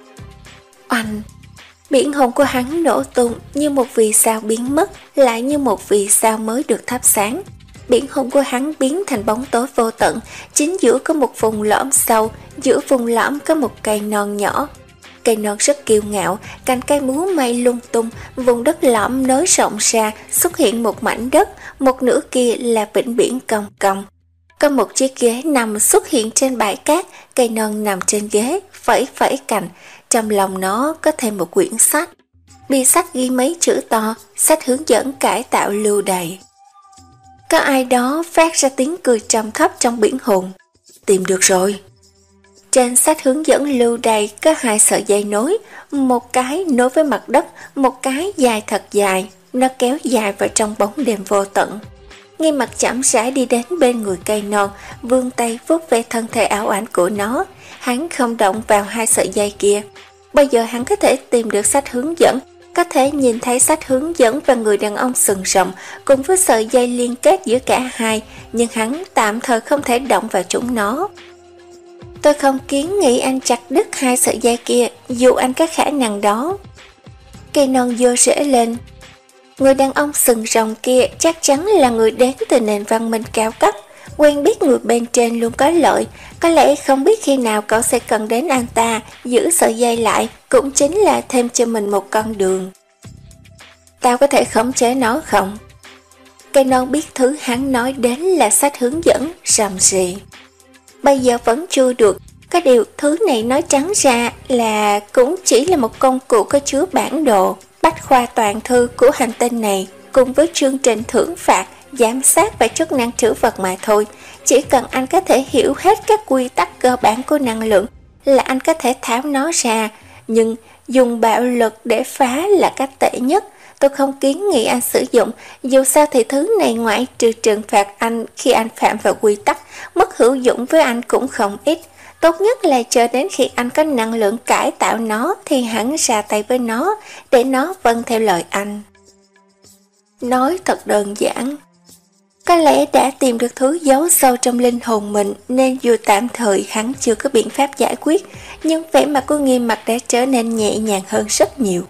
A: Oanh! Biển hồn của hắn nổ tung như một vì sao biến mất, lại như một vì sao mới được thắp sáng. Biển hồn của hắn biến thành bóng tối vô tận, chính giữa có một vùng lõm sâu, giữa vùng lõm có một cây non nhỏ. Cây non rất kiêu ngạo, cành cây múa may lung tung, vùng đất lõm nới rộng ra, xuất hiện một mảnh đất, một nửa kia là vĩnh biển cong cong. Có một chiếc ghế nằm xuất hiện trên bãi cát, cây non nằm trên ghế, phẩy phẩy cành, trong lòng nó có thêm một quyển sách. Bìa sách ghi mấy chữ to, sách hướng dẫn cải tạo lưu đày. Có ai đó phát ra tiếng cười trầm thấp trong biển hồn. Tìm được rồi. Trên sách hướng dẫn lưu đày có hai sợi dây nối, một cái nối với mặt đất, một cái dài thật dài, nó kéo dài vào trong bóng đêm vô tận. Ngay Mặt chậm rãi đi đến bên người cây non, vươn tay vuốt về thân thể ảo ảnh của nó. Hắn không động vào hai sợi dây kia. Bây giờ hắn có thể tìm được sách hướng dẫn, có thể nhìn thấy sách hướng dẫn và người đàn ông sừng rồng cùng với sợi dây liên kết giữa cả hai, nhưng hắn tạm thời không thể động vào chúng nó. Tôi không kiến nghị anh chặt đứt hai sợi dây kia, dù anh có khả năng đó. Cây non dơ rễ lên. Người đàn ông sừng rồng kia chắc chắn là người đến từ nền văn minh cao cấp, quen biết người bên trên luôn có lợi, có lẽ không biết khi nào cậu sẽ cần đến anh ta, giữ sợi dây lại cũng chính là thêm cho mình một con đường. Tao có thể khống chế nó không? Cây non biết thứ hắn nói đến là sách hướng dẫn, rầm rì. Bây giờ vẫn chưa được, có điều thứ này nói trắng ra là cũng chỉ là một công cụ có chứa bản đồ, bách khoa toàn thư của hành tinh này, cùng với chương trình thưởng phạt, giám sát và chức năng trữ vật mà thôi. Chỉ cần anh có thể hiểu hết các quy tắc cơ bản của năng lượng là anh có thể tháo nó ra, nhưng dùng bạo lực để phá là cách tệ nhất. Tôi không kiến nghị anh sử dụng, dù sao thì thứ này ngoại trừ trừng phạt anh khi anh phạm vào quy tắc, mất hữu dụng với anh cũng không ít. Tốt nhất là chờ đến khi anh có năng lượng cải tạo nó thì hẳn ra tay với nó, để nó vâng theo lời anh. Nói thật đơn giản. Có lẽ đã tìm được thứ giấu sâu trong linh hồn mình, nên dù tạm thời hắn chưa có biện pháp giải quyết, nhưng vẻ mặt của Nghiêm Mặc đã trở nên nhẹ nhàng hơn rất nhiều.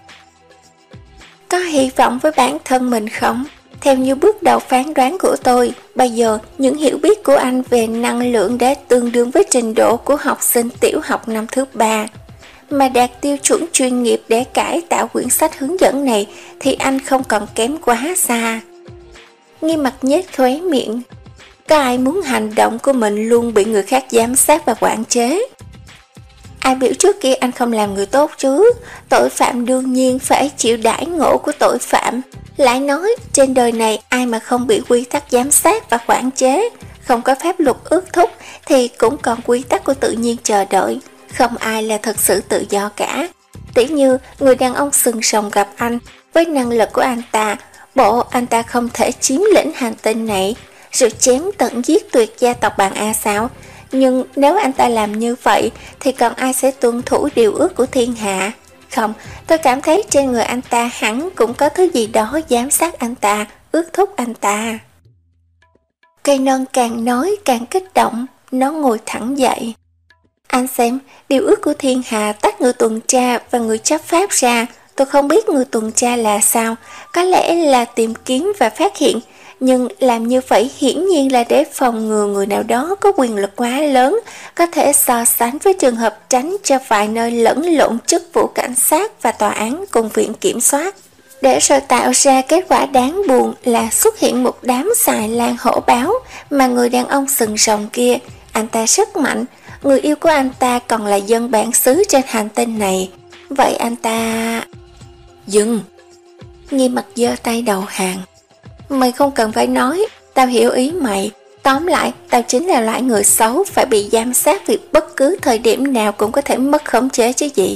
A: Có hy vọng với bản thân mình không? Theo như bước đầu phán đoán của tôi, bây giờ những hiểu biết của anh về năng lượng đã tương đương với trình độ của học sinh tiểu học năm thứ ba. Mà đạt tiêu chuẩn chuyên nghiệp để cải tạo quyển sách hướng dẫn này thì anh không còn kém quá xa. Nghiêm Mặc nhếch khóe miệng. có ai muốn hành động của mình luôn bị người khác giám sát và quản chế. Ai biểu trước kia anh không làm người tốt chứ, tội phạm đương nhiên phải chịu đãi ngộ của tội phạm. Lại nói, trên đời này ai mà không bị quy tắc giám sát và quản chế, không có pháp luật ước thúc thì cũng còn quy tắc của tự nhiên chờ đợi, không ai là thật sự tự do cả. Tỉ như người đàn ông sừng sồng gặp anh, với năng lực của anh ta, bộ anh ta không thể chiếm lĩnh hành tinh này, rồi chém tận giết tuyệt gia tộc bạn A sao? Nhưng nếu anh ta làm như vậy thì còn ai sẽ tuân thủ điều ước của thiên hạ? Không, tôi cảm thấy trên người anh ta hẳn cũng có thứ gì đó giám sát anh ta, ước thúc anh ta. Cây non càng nói càng kích động, nó ngồi thẳng dậy. Anh xem, điều ước của thiên hạ tách người tuần tra và người chấp pháp ra. Tôi không biết người tuần tra là sao, có lẽ là tìm kiếm và phát hiện, nhưng làm như vậy hiển nhiên là để phòng ngừa người nào đó có quyền lực quá lớn, có thể so sánh với trường hợp tránh cho vài nơi lẫn lộn chức vụ cảnh sát và tòa án cùng viện kiểm soát. Để rồi tạo ra kết quả đáng buồn là xuất hiện một đám xài lan hổ báo mà người đàn ông sừng rồng kia, anh ta rất mạnh, người yêu của anh ta còn là dân bản xứ trên hành tinh này. Vậy anh ta... Dừng! Nghiêm mặt giơ tay đầu hàng. Mày không cần phải nói, tao hiểu ý mày. Tóm lại, tao chính là loại người xấu phải bị giám sát vì bất cứ thời điểm nào cũng có thể mất khống chế chứ gì.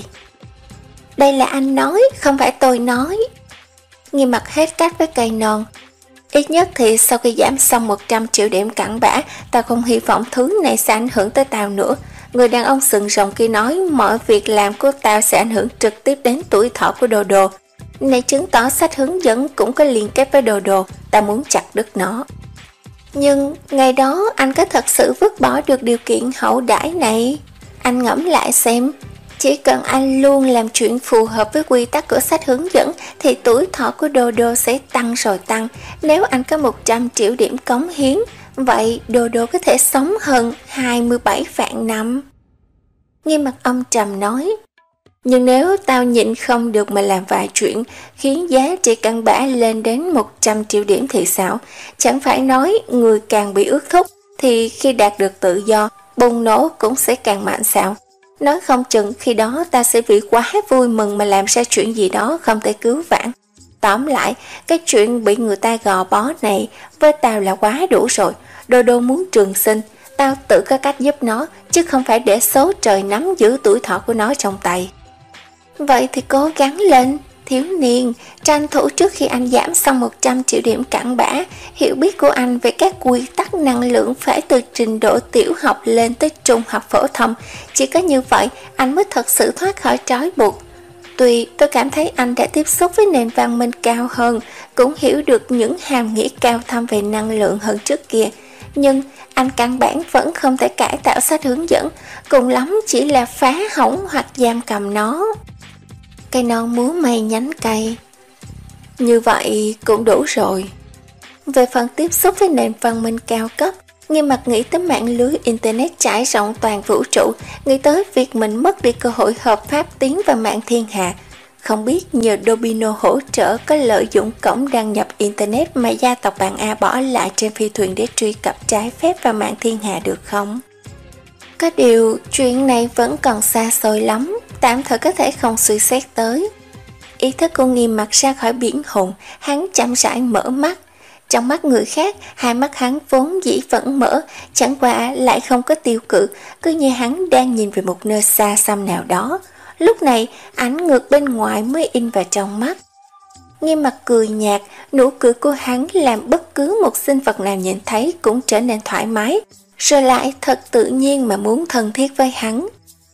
A: Đây là anh nói, không phải tôi nói. Nghiêm mặt hết cách với cây non. Ít nhất thì sau khi giảm xong một trăm triệu điểm cặn bã, tao không hy vọng thứ này sẽ ảnh hưởng tới tao nữa. Người đàn ông sừng rồng kia nói mọi việc làm của tao sẽ ảnh hưởng trực tiếp đến tuổi thọ của Đồ Đồ. Này chứng tỏ sách hướng dẫn cũng có liên kết với Đồ Đồ, tao muốn chặt đứt nó. Nhưng ngày đó anh có thật sự vứt bỏ được điều kiện hậu đãi này? Anh ngẫm lại xem, chỉ cần anh luôn làm chuyện phù hợp với quy tắc của sách hướng dẫn thì tuổi thọ của Đồ Đồ sẽ tăng rồi tăng. Nếu anh có một trăm triệu điểm cống hiến, vậy Đồ Đồ có thể sống hơn hai mươi bảy vạn năm. Nghiêm mặt ông trầm nói, nhưng nếu tao nhịn không được mà làm vài chuyện khiến giá trị căn bản lên đến một trăm triệu điểm thì sao? Chẳng phải nói người càng bị ước thúc thì khi đạt được tự do, bùng nổ cũng sẽ càng mạnh sao? Nói không chừng khi đó ta sẽ vì quá vui mừng mà làm ra chuyện gì đó không thể cứu vãn. Tóm lại, cái chuyện bị người ta gò bó này với tao là quá đủ rồi. Đồ Đồ muốn trường sinh, tao tự có cách giúp nó, chứ không phải để số trời nắm giữ tuổi thọ của nó trong tay. Vậy thì cố gắng lên, thiếu niên, tranh thủ trước khi anh giảm xong một trăm triệu điểm cặn bã. Hiểu biết của anh về các quy tắc năng lượng phải từ trình độ tiểu học lên tới trung học phổ thông. Chỉ có như vậy, anh mới thật sự thoát khỏi trói buộc. Tuy tôi cảm thấy anh đã tiếp xúc với nền văn minh cao hơn, cũng hiểu được những hàm nghĩa cao thâm về năng lượng hơn trước kia, nhưng anh căn bản vẫn không thể cải tạo sách hướng dẫn, cùng lắm chỉ là phá hỏng hoặc giam cầm nó. Cây non múa may nhánh cây. Như vậy cũng đủ rồi. Về phần tiếp xúc với nền văn minh cao cấp, Nghiêm mặt nghĩ tới mạng lưới Internet trải rộng toàn vũ trụ, nghĩ tới việc mình mất đi cơ hội hợp pháp tiến vào mạng thiên hạ. Không biết nhờ Domino hỗ trợ có lợi dụng cổng đăng nhập Internet mà gia tộc bạn A bỏ lại trên phi thuyền để truy cập trái phép vào mạng thiên hạ được không? Có điều, chuyện này vẫn còn xa xôi lắm, tạm thời có thể không suy xét tới. Ý thức của Nghiêm mặt ra khỏi biển hồn, hắn chậm rãi mở mắt. Trong mắt người khác, hai mắt hắn vốn dĩ vẫn mở, chẳng qua lại không có tiêu cự, cứ như hắn đang nhìn về một nơi xa xăm nào đó. Lúc này, ánh ngược bên ngoài mới in vào trong mắt. Nghiêm mặt cười nhạt, nụ cười của hắn làm bất cứ một sinh vật nào nhìn thấy cũng trở nên thoải mái, rồi lại thật tự nhiên mà muốn thân thiết với hắn.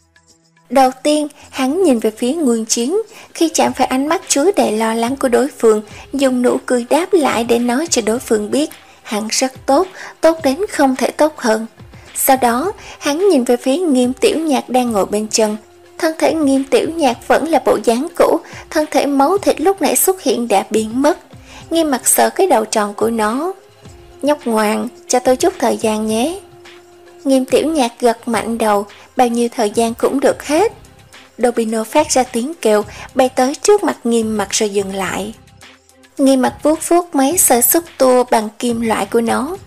A: Đầu tiên, hắn nhìn về phía Nguyên Chiến, khi chạm phải ánh mắt chứa đầy lo lắng của đối phương, dùng nụ cười đáp lại để nói cho đối phương biết, hắn rất tốt, tốt đến không thể tốt hơn. Sau đó, hắn nhìn về phía Nghiêm Tiểu Nhạc đang ngồi bên chân. Thân thể Nghiêm Tiểu Nhạc vẫn là bộ dáng cũ, thân thể máu thịt lúc nãy xuất hiện đã biến mất. Nghiêm mặt sợ cái đầu tròn của nó. Nhóc ngoan, cho tôi chút thời gian nhé. Nghiêm Tiểu Nhạc gật mạnh đầu, bao nhiêu thời gian cũng được hết. Domino phát ra tiếng kêu, bay tới trước mặt Nghiêm mặt rồi dừng lại. Nghiêm mặt vuốt vuốt mấy sợi xúc tua bằng kim loại của nó.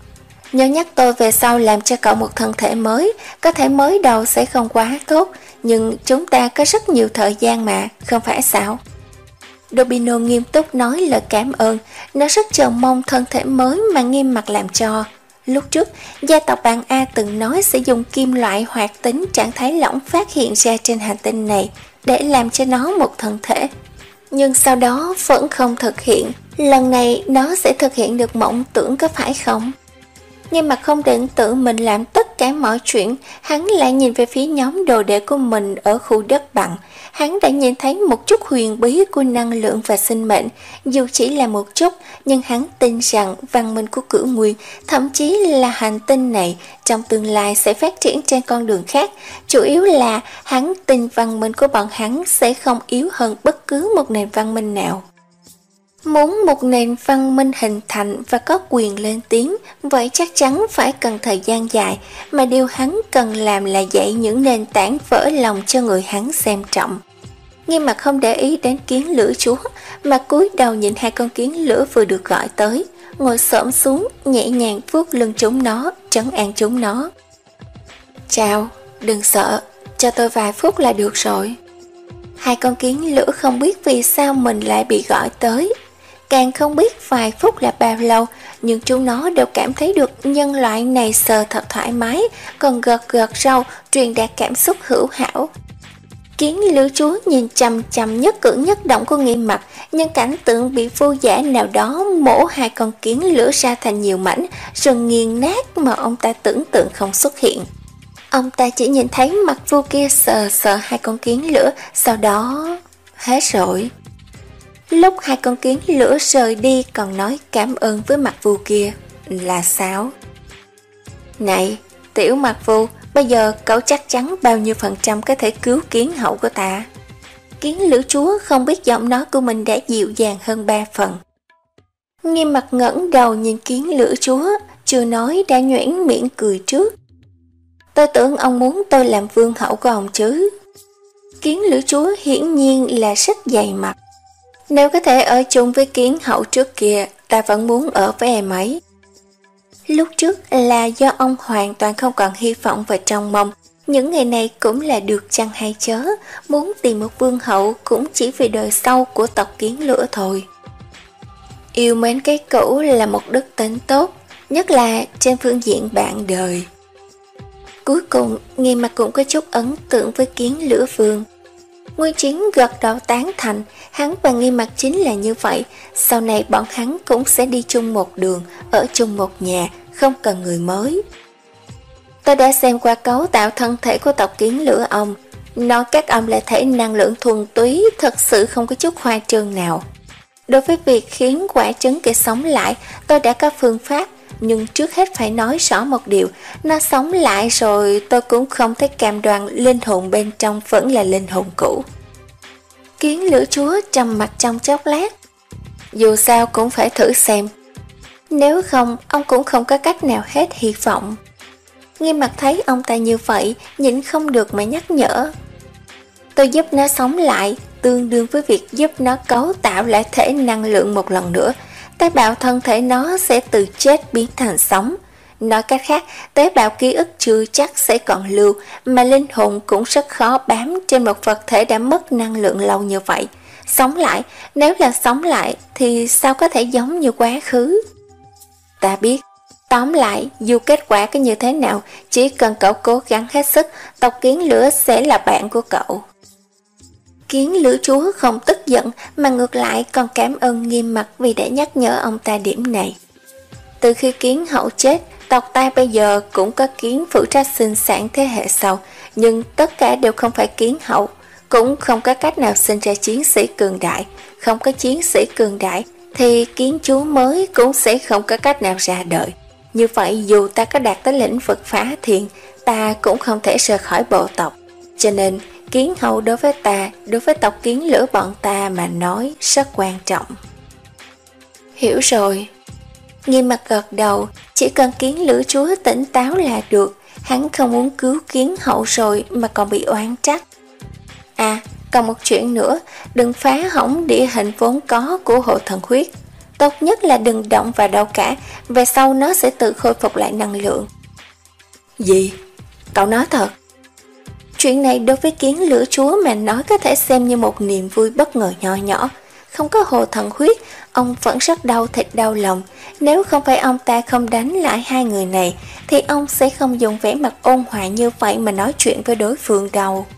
A: Nhớ nhắc tôi về sau làm cho cậu một thân thể mới, có thể mới đầu sẽ không quá tốt, nhưng chúng ta có rất nhiều thời gian mà, không phải sao? Dobino nghiêm túc nói lời cảm ơn, nó rất chờ mong thân thể mới mà Nghiêm Mặc làm cho. Lúc trước, gia tộc bạn A từng nói sẽ dùng kim loại hoạt tính trạng thái lỏng phát hiện ra trên hành tinh này để làm cho nó một thân thể. Nhưng sau đó vẫn không thực hiện, lần này nó sẽ thực hiện được mộng tưởng có phải không? Nhưng mà không định tự mình làm tất cả mọi chuyện, hắn lại nhìn về phía nhóm đồ đệ của mình ở khu đất bằng. Hắn đã nhìn thấy một chút huyền bí của năng lượng và sinh mệnh, dù chỉ là một chút, nhưng hắn tin rằng văn minh của Cửu Nguyên, thậm chí là hành tinh này, trong tương lai sẽ phát triển trên con đường khác. Chủ yếu là hắn tin văn minh của bọn hắn sẽ không yếu hơn bất cứ một nền văn minh nào. Muốn một nền văn minh hình thành và có quyền lên tiếng, vậy chắc chắn phải cần thời gian dài, mà điều hắn cần làm là dạy những nền tảng vỡ lòng cho người hắn xem trọng. Nghiêm Mặc không để ý đến kiến lửa chúa, mà cúi đầu nhìn hai con kiến lửa vừa được gọi tới, ngồi xổm xuống, nhẹ nhàng vuốt lưng chúng nó, trấn an chúng nó. Chào, đừng sợ, cho tôi vài phút là được rồi. Hai con kiến lửa không biết vì sao mình lại bị gọi tới. Càng không biết vài phút là bao lâu, nhưng chúng nó đều cảm thấy được nhân loại này sờ thật thoải mái, còn gật gật râu, truyền đạt cảm xúc hữu hảo. Kiến lửa chúa nhìn chằm chằm nhất cử nhất động của Nghiêm Mặc, nhưng cảnh tượng bị vô giả nào đó mổ hai con kiến lửa ra thành nhiều mảnh, rồi nghiền nát mà ông ta tưởng tượng không xuất hiện. Ông ta chỉ nhìn thấy mặt vua kia sờ sờ hai con kiến lửa, sau đó hết rồi. Lúc hai con kiến lửa rời đi còn nói cảm ơn với mặt vua kia là sao? Này, tiểu mặt vua, bây giờ cậu chắc chắn bao nhiêu phần trăm có thể cứu kiến hậu của ta? Kiến lửa chúa không biết giọng nói của mình đã dịu dàng hơn ba phần. Nghiêm Mặc ngẩng đầu nhìn kiến lửa chúa, chưa nói đã nhoẻn miệng cười trước. Tôi tưởng ông muốn tôi làm vương hậu của ông chứ. Kiến lửa chúa hiển nhiên là rất dày mặt. Nếu có thể ở chung với kiến hậu trước kia, ta vẫn muốn ở với em ấy. Lúc trước là do ông hoàn toàn không còn hy vọng và trông mong, những ngày này cũng là được chăng hay chớ, muốn tìm một vương hậu cũng chỉ vì đời sau của tộc kiến lửa thôi. Yêu mến cái cũ là một đức tính tốt, nhất là trên phương diện bạn đời. Cuối cùng, Nghiêm Mặc cũng có chút ấn tượng với kiến lửa vương. Nguyên Chiến gật đầu tán thành, hắn và Nghiêm Mặc chính là như vậy, sau này bọn hắn cũng sẽ đi chung một đường, ở chung một nhà, không cần người mới. Tôi đã xem qua cấu tạo thân thể của tộc kiến lửa ông, nói các ông là thể năng lượng thuần túy, thật sự không có chút khoa trương nào. Đối với việc khiến quả trứng kia sống lại, tôi đã có phương pháp, nhưng trước hết phải nói rõ một điều, nó sống lại rồi tôi cũng không thể cam đoan linh hồn bên trong vẫn là linh hồn cũ. Kiến lửa chúa trầm mặt trong chốc lát. Dù sao cũng phải thử xem. Nếu không, ông cũng không có cách nào hết hy vọng. Nghiêm Mặc thấy ông ta như vậy, nhịn không được mà nhắc nhở. Tôi giúp nó sống lại, tương đương với việc giúp nó cấu tạo lại thể năng lượng một lần nữa. Tế bào thân thể nó sẽ từ chết biến thành sống. Nói cách khác, tế bào ký ức chưa chắc sẽ còn lưu, mà linh hồn cũng rất khó bám trên một vật thể đã mất năng lượng lâu như vậy. Sống lại, nếu là sống lại thì sao có thể giống như quá khứ? Ta biết, tóm lại, dù kết quả có như thế nào, chỉ cần cậu cố gắng hết sức, tộc kiến lửa sẽ là bạn của cậu. Kiến lửa chúa không tức giận mà ngược lại còn cảm ơn Nghiêm Mặc vì đã nhắc nhở ông ta điểm này. Từ khi kiến hậu chết, tộc ta bây giờ cũng có kiến phụ trách sinh sản thế hệ sau, nhưng tất cả đều không phải kiến hậu, cũng không có cách nào sinh ra chiến sĩ cường đại. Không có chiến sĩ cường đại thì kiến chúa mới cũng sẽ không có cách nào ra đời. Như vậy dù ta có đạt tới lĩnh vực phá thiên, ta cũng không thể rời khỏi bộ tộc. Cho nên kiến hậu đối với ta, đối với tộc kiến lửa bọn ta mà nói rất quan trọng. Hiểu rồi. Nghiêm Mặc gật đầu, chỉ cần kiến lửa chúa tỉnh táo là được, hắn không muốn cứu kiến hậu rồi mà còn bị oán trách. À, còn một chuyện nữa, đừng phá hỏng địa hình vốn có của hồ thần huyết. Tốt nhất là đừng động vào đâu cả, về sau nó sẽ tự khôi phục lại năng lượng. Gì? Cậu nói thật? Chuyện này đối với Kiến Lửa Chúa mà nói có thể xem như một niềm vui bất ngờ nhỏ nhỏ. Không có Hồ Thần Huyết, ông vẫn rất đau thịt đau lòng. Nếu không phải ông ta không đánh lại hai người này, thì ông sẽ không dùng vẻ mặt ôn hòa như vậy mà nói chuyện với đối phương đâu.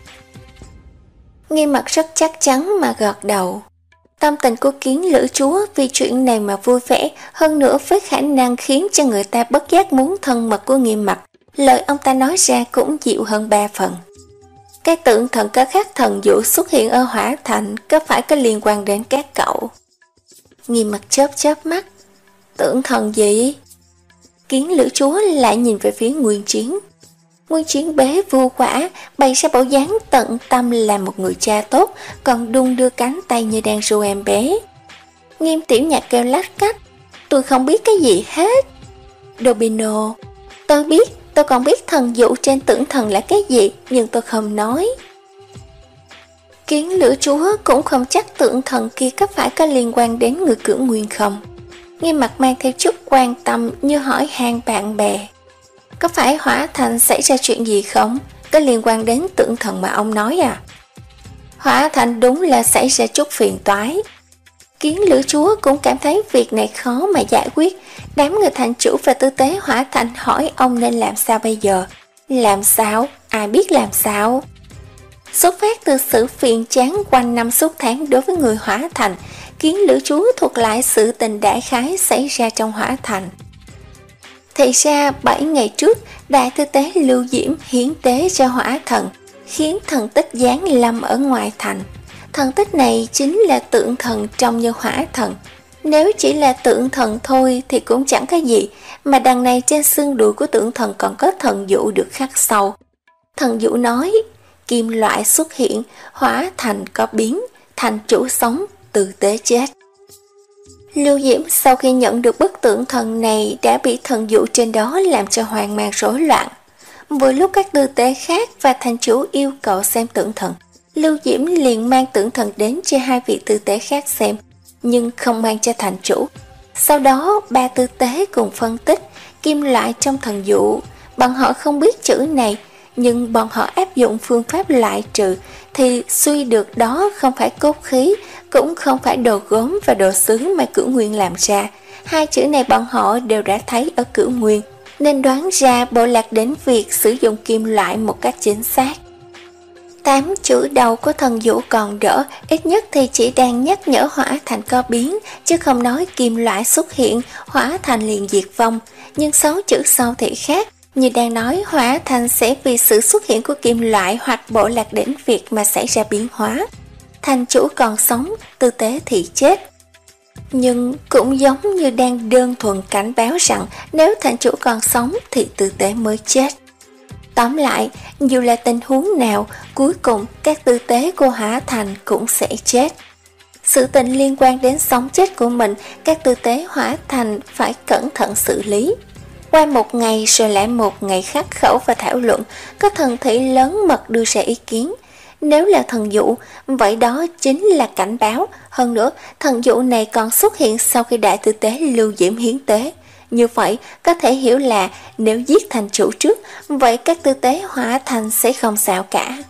A: Nghiêm Mặt rất chắc chắn mà gật đầu. Tâm tình của Kiến Lửa Chúa vì chuyện này mà vui vẻ, hơn nữa với khả năng khiến cho người ta bất giác muốn thân mật của Nghiêm Mặt, lời ông ta nói ra cũng dịu hơn ba phần. Cái tượng thần có khác thần dụ xuất hiện ở Hỏa Thành có phải có liên quan đến các cậu? Nghiêm Mặt chớp chớp mắt. Tượng thần gì? Kiến Lửa Chúa lại nhìn về phía Nguyên Chiến. Nguyên Chiến bế vu quả, bày ra bộ dáng tận tâm là một người cha tốt, còn đung đưa cánh tay như đang ru em bé. Nghiêm Tiểu Nhạc kêu lách cách. Tôi không biết cái gì hết. Dobino, tôi biết. Tôi còn biết thần dụ trên tượng thần là cái gì, nhưng tôi không nói. Kiến Lửa Chúa cũng không chắc tượng thần kia có phải có liên quan đến người Cửu Nguyên không. Nghiêm Mặt mang theo chút quan tâm như hỏi han bạn bè. Có phải Hỏa Thành xảy ra chuyện gì không? Có liên quan đến tượng thần mà ông nói à? Hỏa Thành đúng là xảy ra chút phiền toái. Kiến Lửa Chúa cũng cảm thấy việc này khó mà giải quyết. Đám người thành chủ và tư tế Hỏa Thành hỏi ông nên làm sao bây giờ. Làm sao? Ai biết làm sao? Xuất phát từ sự phiền chán quanh năm suốt tháng đối với người Hỏa Thành, Kiến Lửa Chúa thuật lại sự tình đại khái xảy ra trong Hỏa Thành. Thì ra bảy ngày trước, đại tư tế Lưu Diễm hiến tế cho Hỏa Thần, khiến thần tích giáng lâm ở ngoài thành. Thần tích này chính là tượng thần trông như Hỏa Thần. Nếu chỉ là tượng thần thôi thì cũng chẳng có gì, mà đằng này trên xương đùi của tượng thần còn có thần dụ được khắc sâu. Thần dụ nói, kim loại xuất hiện, Hỏa Thành có biến, thành chủ sống, tư tế chết. Lưu Diễm sau khi nhận được bức tượng thần này đã bị thần dụ trên đó làm cho hoang mang rối loạn. Vừa lúc các tư tế khác và thành chủ yêu cầu xem tượng thần, Lưu Diễm liền mang tượng thần đến cho hai vị tư tế khác xem, nhưng không mang cho thành chủ. Sau đó ba tư tế cùng phân tích kim loại trong thần dụ. Bọn họ không biết chữ này, nhưng bọn họ áp dụng phương pháp loại trừ thì suy được đó không phải cốt khí, cũng không phải đồ gốm và đồ sứ mà Cửu Nguyên làm ra. Hai chữ này bọn họ đều đã thấy ở Cửu Nguyên, nên đoán ra bộ lạc đến việc sử dụng kim loại một cách chính xác. Tám chữ đầu của thần dụ còn đỡ, ít nhất thì chỉ đang nhắc nhở Hỏa Thành có biến, chứ không nói kim loại xuất hiện, Hỏa Thành liền diệt vong. Nhưng sáu chữ sau thì khác, như đang nói Hỏa Thành sẽ vì sự xuất hiện của kim loại hoặc bộ lạc đến việc mà xảy ra biến hóa. Thành chủ còn sống, tư tế thì chết. Nhưng cũng giống như đang đơn thuần cảnh báo rằng nếu thành chủ còn sống thì tư tế mới chết. Tóm lại, dù là tình huống nào, cuối cùng các tư tế của Hỏa Thành cũng sẽ chết. Sự tình liên quan đến sống chết của mình, các tư tế Hỏa Thành phải cẩn thận xử lý. Qua một ngày rồi lại một ngày khắc khẩu và thảo luận, có thần thị lớn mật đưa ra ý kiến. Nếu là thần dụ, vậy đó chính là cảnh báo. Hơn nữa, thần dụ này còn xuất hiện sau khi đại tư tế Lưu Diễm hiến tế. Như vậy, có thể hiểu là nếu giết thành chủ trước, vậy các tư tế Hỏa Thành sẽ không sao cả.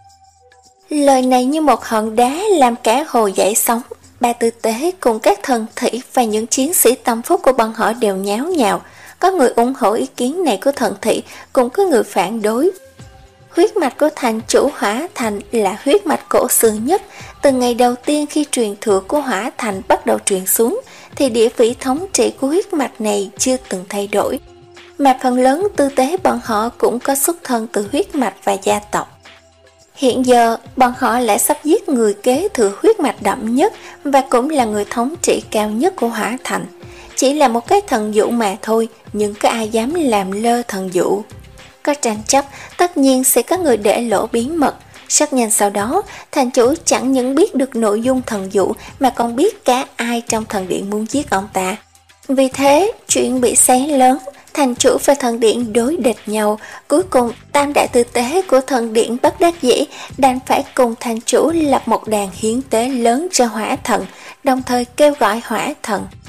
A: Lời này như một hòn đá làm cả hồ dậy sóng. Ba tư tế cùng các thần thị và những chiến sĩ tâm phúc của bọn họ đều nháo nhào. Có người ủng hộ ý kiến này của thần thị, cũng có người phản đối. Huyết mạch của thành chủ Hỏa Thành là huyết mạch cổ xưa nhất. Từ ngày đầu tiên khi truyền thừa của Hỏa Thành bắt đầu truyền xuống, thì địa vị thống trị của huyết mạch này chưa từng thay đổi. Mà phần lớn tư tế bọn họ cũng có xuất thân từ huyết mạch và gia tộc. Hiện giờ, bọn họ lại sắp giết người kế thừa huyết mạch đậm nhất và cũng là người thống trị cao nhất của Hỏa Thành. Chỉ là một cái thần dụ mà thôi, nhưng có ai dám làm lơ thần dụ. Có tranh chấp, tất nhiên sẽ có người để lộ bí mật. Rất nhanh sau đó, thành chủ chẳng những biết được nội dung thần dụ mà còn biết cả ai trong thần điện muốn giết ông ta. Vì thế, chuyện bị xé lớn, thành chủ và thần điện đối địch nhau. Cuối cùng, tam đại tư tế của thần điện bất đắc dĩ đành phải cùng thành chủ lập một đàn hiến tế lớn cho Hỏa Thần, đồng thời kêu gọi Hỏa Thần.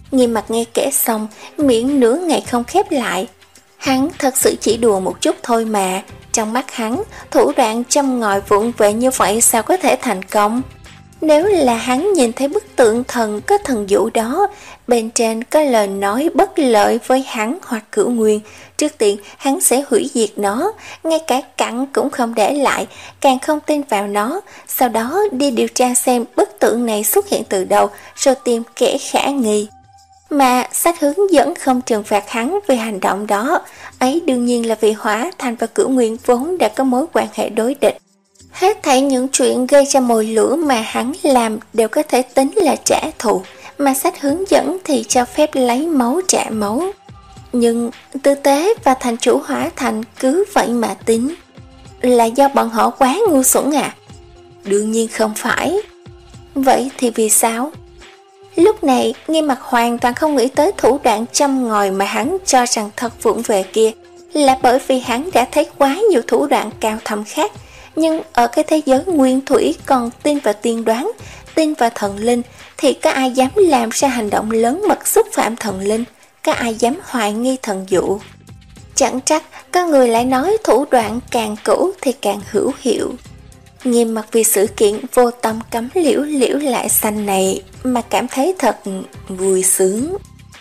A: Nghiêm Mặc nghe kể xong, miệng nửa ngày không khép lại. Hắn thật sự chỉ đùa một chút thôi mà, trong mắt hắn, thủ đoạn châm ngòi vụng về như vậy sao có thể thành công? Nếu là hắn nhìn thấy bức tượng thần có thần dụ đó, bên trên có lời nói bất lợi với hắn hoặc Cửu Nguyên, trước tiên hắn sẽ hủy diệt nó, ngay cả cặn cũng không để lại, càng không tin vào nó, sau đó đi điều tra xem bức tượng này xuất hiện từ đâu, rồi tìm kẻ khả nghi. Mà sách hướng dẫn không trừng phạt hắn vì hành động đó, ấy đương nhiên là vì Hỏa Thành và Cửu Nguyên vốn đã có mối quan hệ đối địch. Hết thảy những chuyện gây ra mồi lửa mà hắn làm đều có thể tính là trả thù, mà sách hướng dẫn thì cho phép lấy máu trả máu. Nhưng Tư Tế và thành chủ Hỏa Thành cứ vậy mà tính. Là do bọn họ quá ngu xuẩn à? Đương nhiên không phải. Vậy thì vì sao? Lúc này, Nghiêm Mặc hoàn toàn không nghĩ tới thủ đoạn châm ngòi mà hắn cho rằng thật vụng về kia, là bởi vì hắn đã thấy quá nhiều thủ đoạn cao thâm khác. Nhưng ở cái thế giới nguyên thủy còn tin vào tiên đoán, tin vào thần linh, thì có ai dám làm ra hành động lớn mật xúc phạm thần linh, có ai dám hoài nghi thần dụ. Chẳng trách có người lại nói thủ đoạn càng cũ thì càng hữu hiệu. Nghiêm Mặc vì sự kiện vô tâm cấm liễu liễu lại xanh này mà cảm thấy thật vui sướng.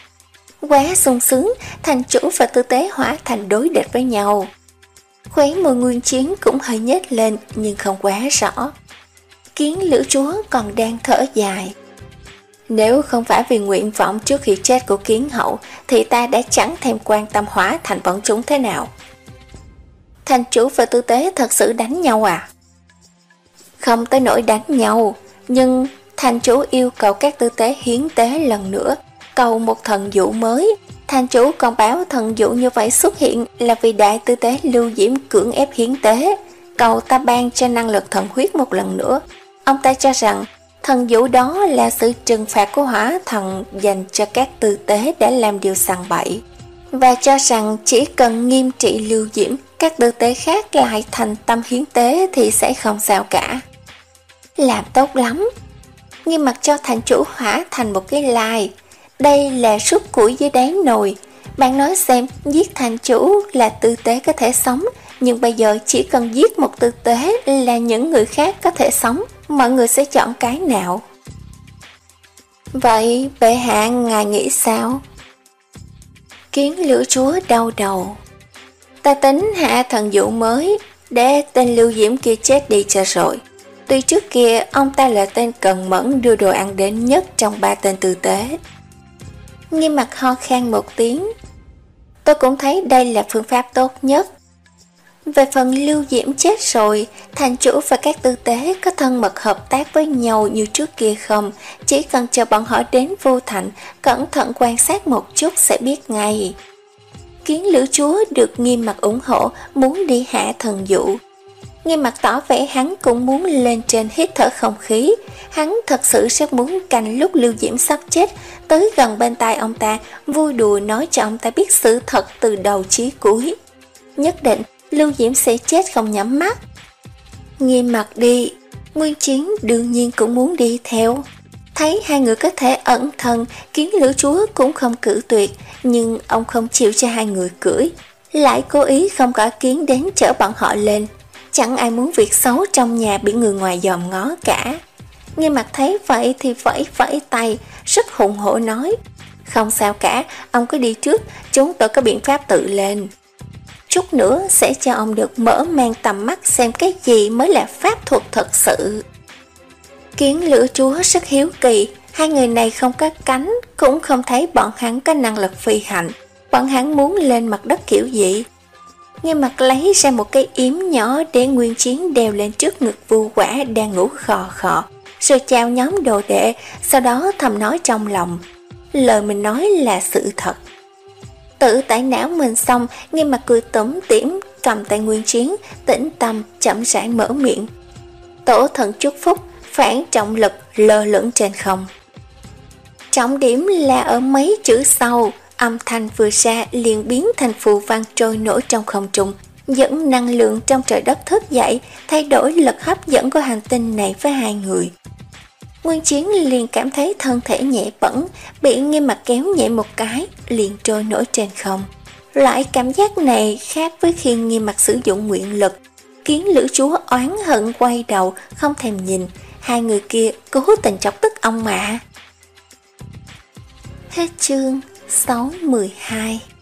A: Quá sung sướng, thành chủ và Tư Tế Hỏa Thành đối địch với nhau. Khóe môi Nguyên Chiến cũng hơi nhếch lên nhưng không quá rõ. Kiến Lữ Chúa còn đang thở dài. Nếu không phải vì nguyện vọng trước khi chết của Kiến Hậu thì ta đã chẳng thèm quan tâm Hỏa Thành bọn chúng thế nào. Thành chủ và Tư Tế thật sự đánh nhau à? Không tới nỗi đánh nhau, nhưng thành chủ yêu cầu các tư tế hiến tế lần nữa, cầu một thần dụ mới. Thành chủ còn báo thần dụ như vậy xuất hiện là vì đại tư tế Lưu Diễm cưỡng ép hiến tế, cầu ta ban cho năng lực thần huyết một lần nữa. Ông ta cho rằng thần dụ đó là sự trừng phạt của Hỏa Thần dành cho các tư tế đã làm điều sằng bậy, và cho rằng chỉ cần nghiêm trị Lưu Diễm, các tư tế khác lại thành tâm hiến tế thì sẽ không sao cả. Làm tốt lắm. Nghiêm Mặc cho thành chủ Hỏa Thành một cái like. Đây là súp củi dưới đáy nồi. Bạn nói xem, giết thành chủ là tư tế có thể sống, nhưng bây giờ chỉ cần giết một tư tế là những người khác có thể sống. Mọi người sẽ chọn cái nào? Vậy bệ hạ ngài nghĩ sao? Kiến Lữ Chúa đau đầu. Ta tính hạ thần dụ mới, để tên Lưu Diễm kia chết đi cho rồi. Tuy trước kia ông ta là tên cần mẫn đưa đồ ăn đến nhất trong ba tên tư tế. Nghiêm Mặc ho khan một tiếng. Tôi cũng thấy đây là phương pháp tốt nhất. Về phần Lưu Diễm chết rồi, thành chủ và các tư tế có thân mật hợp tác với nhau như trước kia không? Chỉ cần chờ bọn họ đến Vô Thành, cẩn thận quan sát một chút sẽ biết ngay. Kiến Lữ Chúa được Nghiêm Mặc ủng hộ, muốn đi hạ thần dụ. Nghiêm Mặc tỏ vẻ hắn cũng muốn lên trên hít thở không khí. Hắn thật sự rất muốn canh lúc Lưu Diễm sắp chết, tới gần bên tai ông ta, vui đùa nói cho ông ta biết sự thật từ đầu chí cuối. Nhất định Lưu Diễm sẽ chết không nhắm mắt. Nghiêm Mặc đi, Nguyên Chiến đương nhiên cũng muốn đi theo. Thấy hai người có thể ẩn thân, Kiến Lữ Chúa cũng không cử tuyệt, nhưng ông không chịu cho hai người cưỡi, lại cố ý không có Kiến đến chở bọn họ lên. Chẳng ai muốn việc xấu trong nhà bị người ngoài dòm ngó cả. Nghiêm Mặc thấy vậy thì vẫy vẫy tay, rất hùng hổ nói: không sao cả, ông cứ đi trước, chúng tôi có biện pháp tự lên. Chút nữa sẽ cho ông được mở mang tầm mắt xem cái gì mới là pháp thuật thật sự. Kiến Lữ Chúa rất hiếu kỳ, hai người này không có cánh, cũng không thấy bọn hắn có năng lực phi hành. Bọn hắn muốn lên mặt đất kiểu gì? Nghiêm Mặc lấy ra một cây yếm nhỏ để Nguyên Chiến đeo lên trước ngực Vu Quả đang ngủ khò khò, rồi chào nhóm đồ đệ, sau đó thầm nói trong lòng: lời mình nói là sự thật. Tự tải não mình xong, Nghiêm Mặc cười tủm tỉm cầm tay Nguyên Chiến, tĩnh tâm chậm rãi mở miệng: tổ thần chúc phúc, phản trọng lực lơ lửng trên không. Trọng điểm là ở mấy chữ sau, âm thanh vừa ra liền biến thành phù văn trôi nổi trong không trung, dẫn năng lượng trong trời đất thức dậy, thay đổi lực hấp dẫn của hành tinh này với hai người. Nguyên Chiến liền cảm thấy thân thể nhẹ bẫng, bị Nghiêm Mặc kéo nhẹ một cái, liền trôi nổi trên không. Loại cảm giác này khác với khi Nghiêm Mặc sử dụng nguyện lực, khiến Lữ Chúa oán hận quay đầu, không thèm nhìn, hai người kia cố tình chọc tức ông mà. Hết chương sáu mươi hai.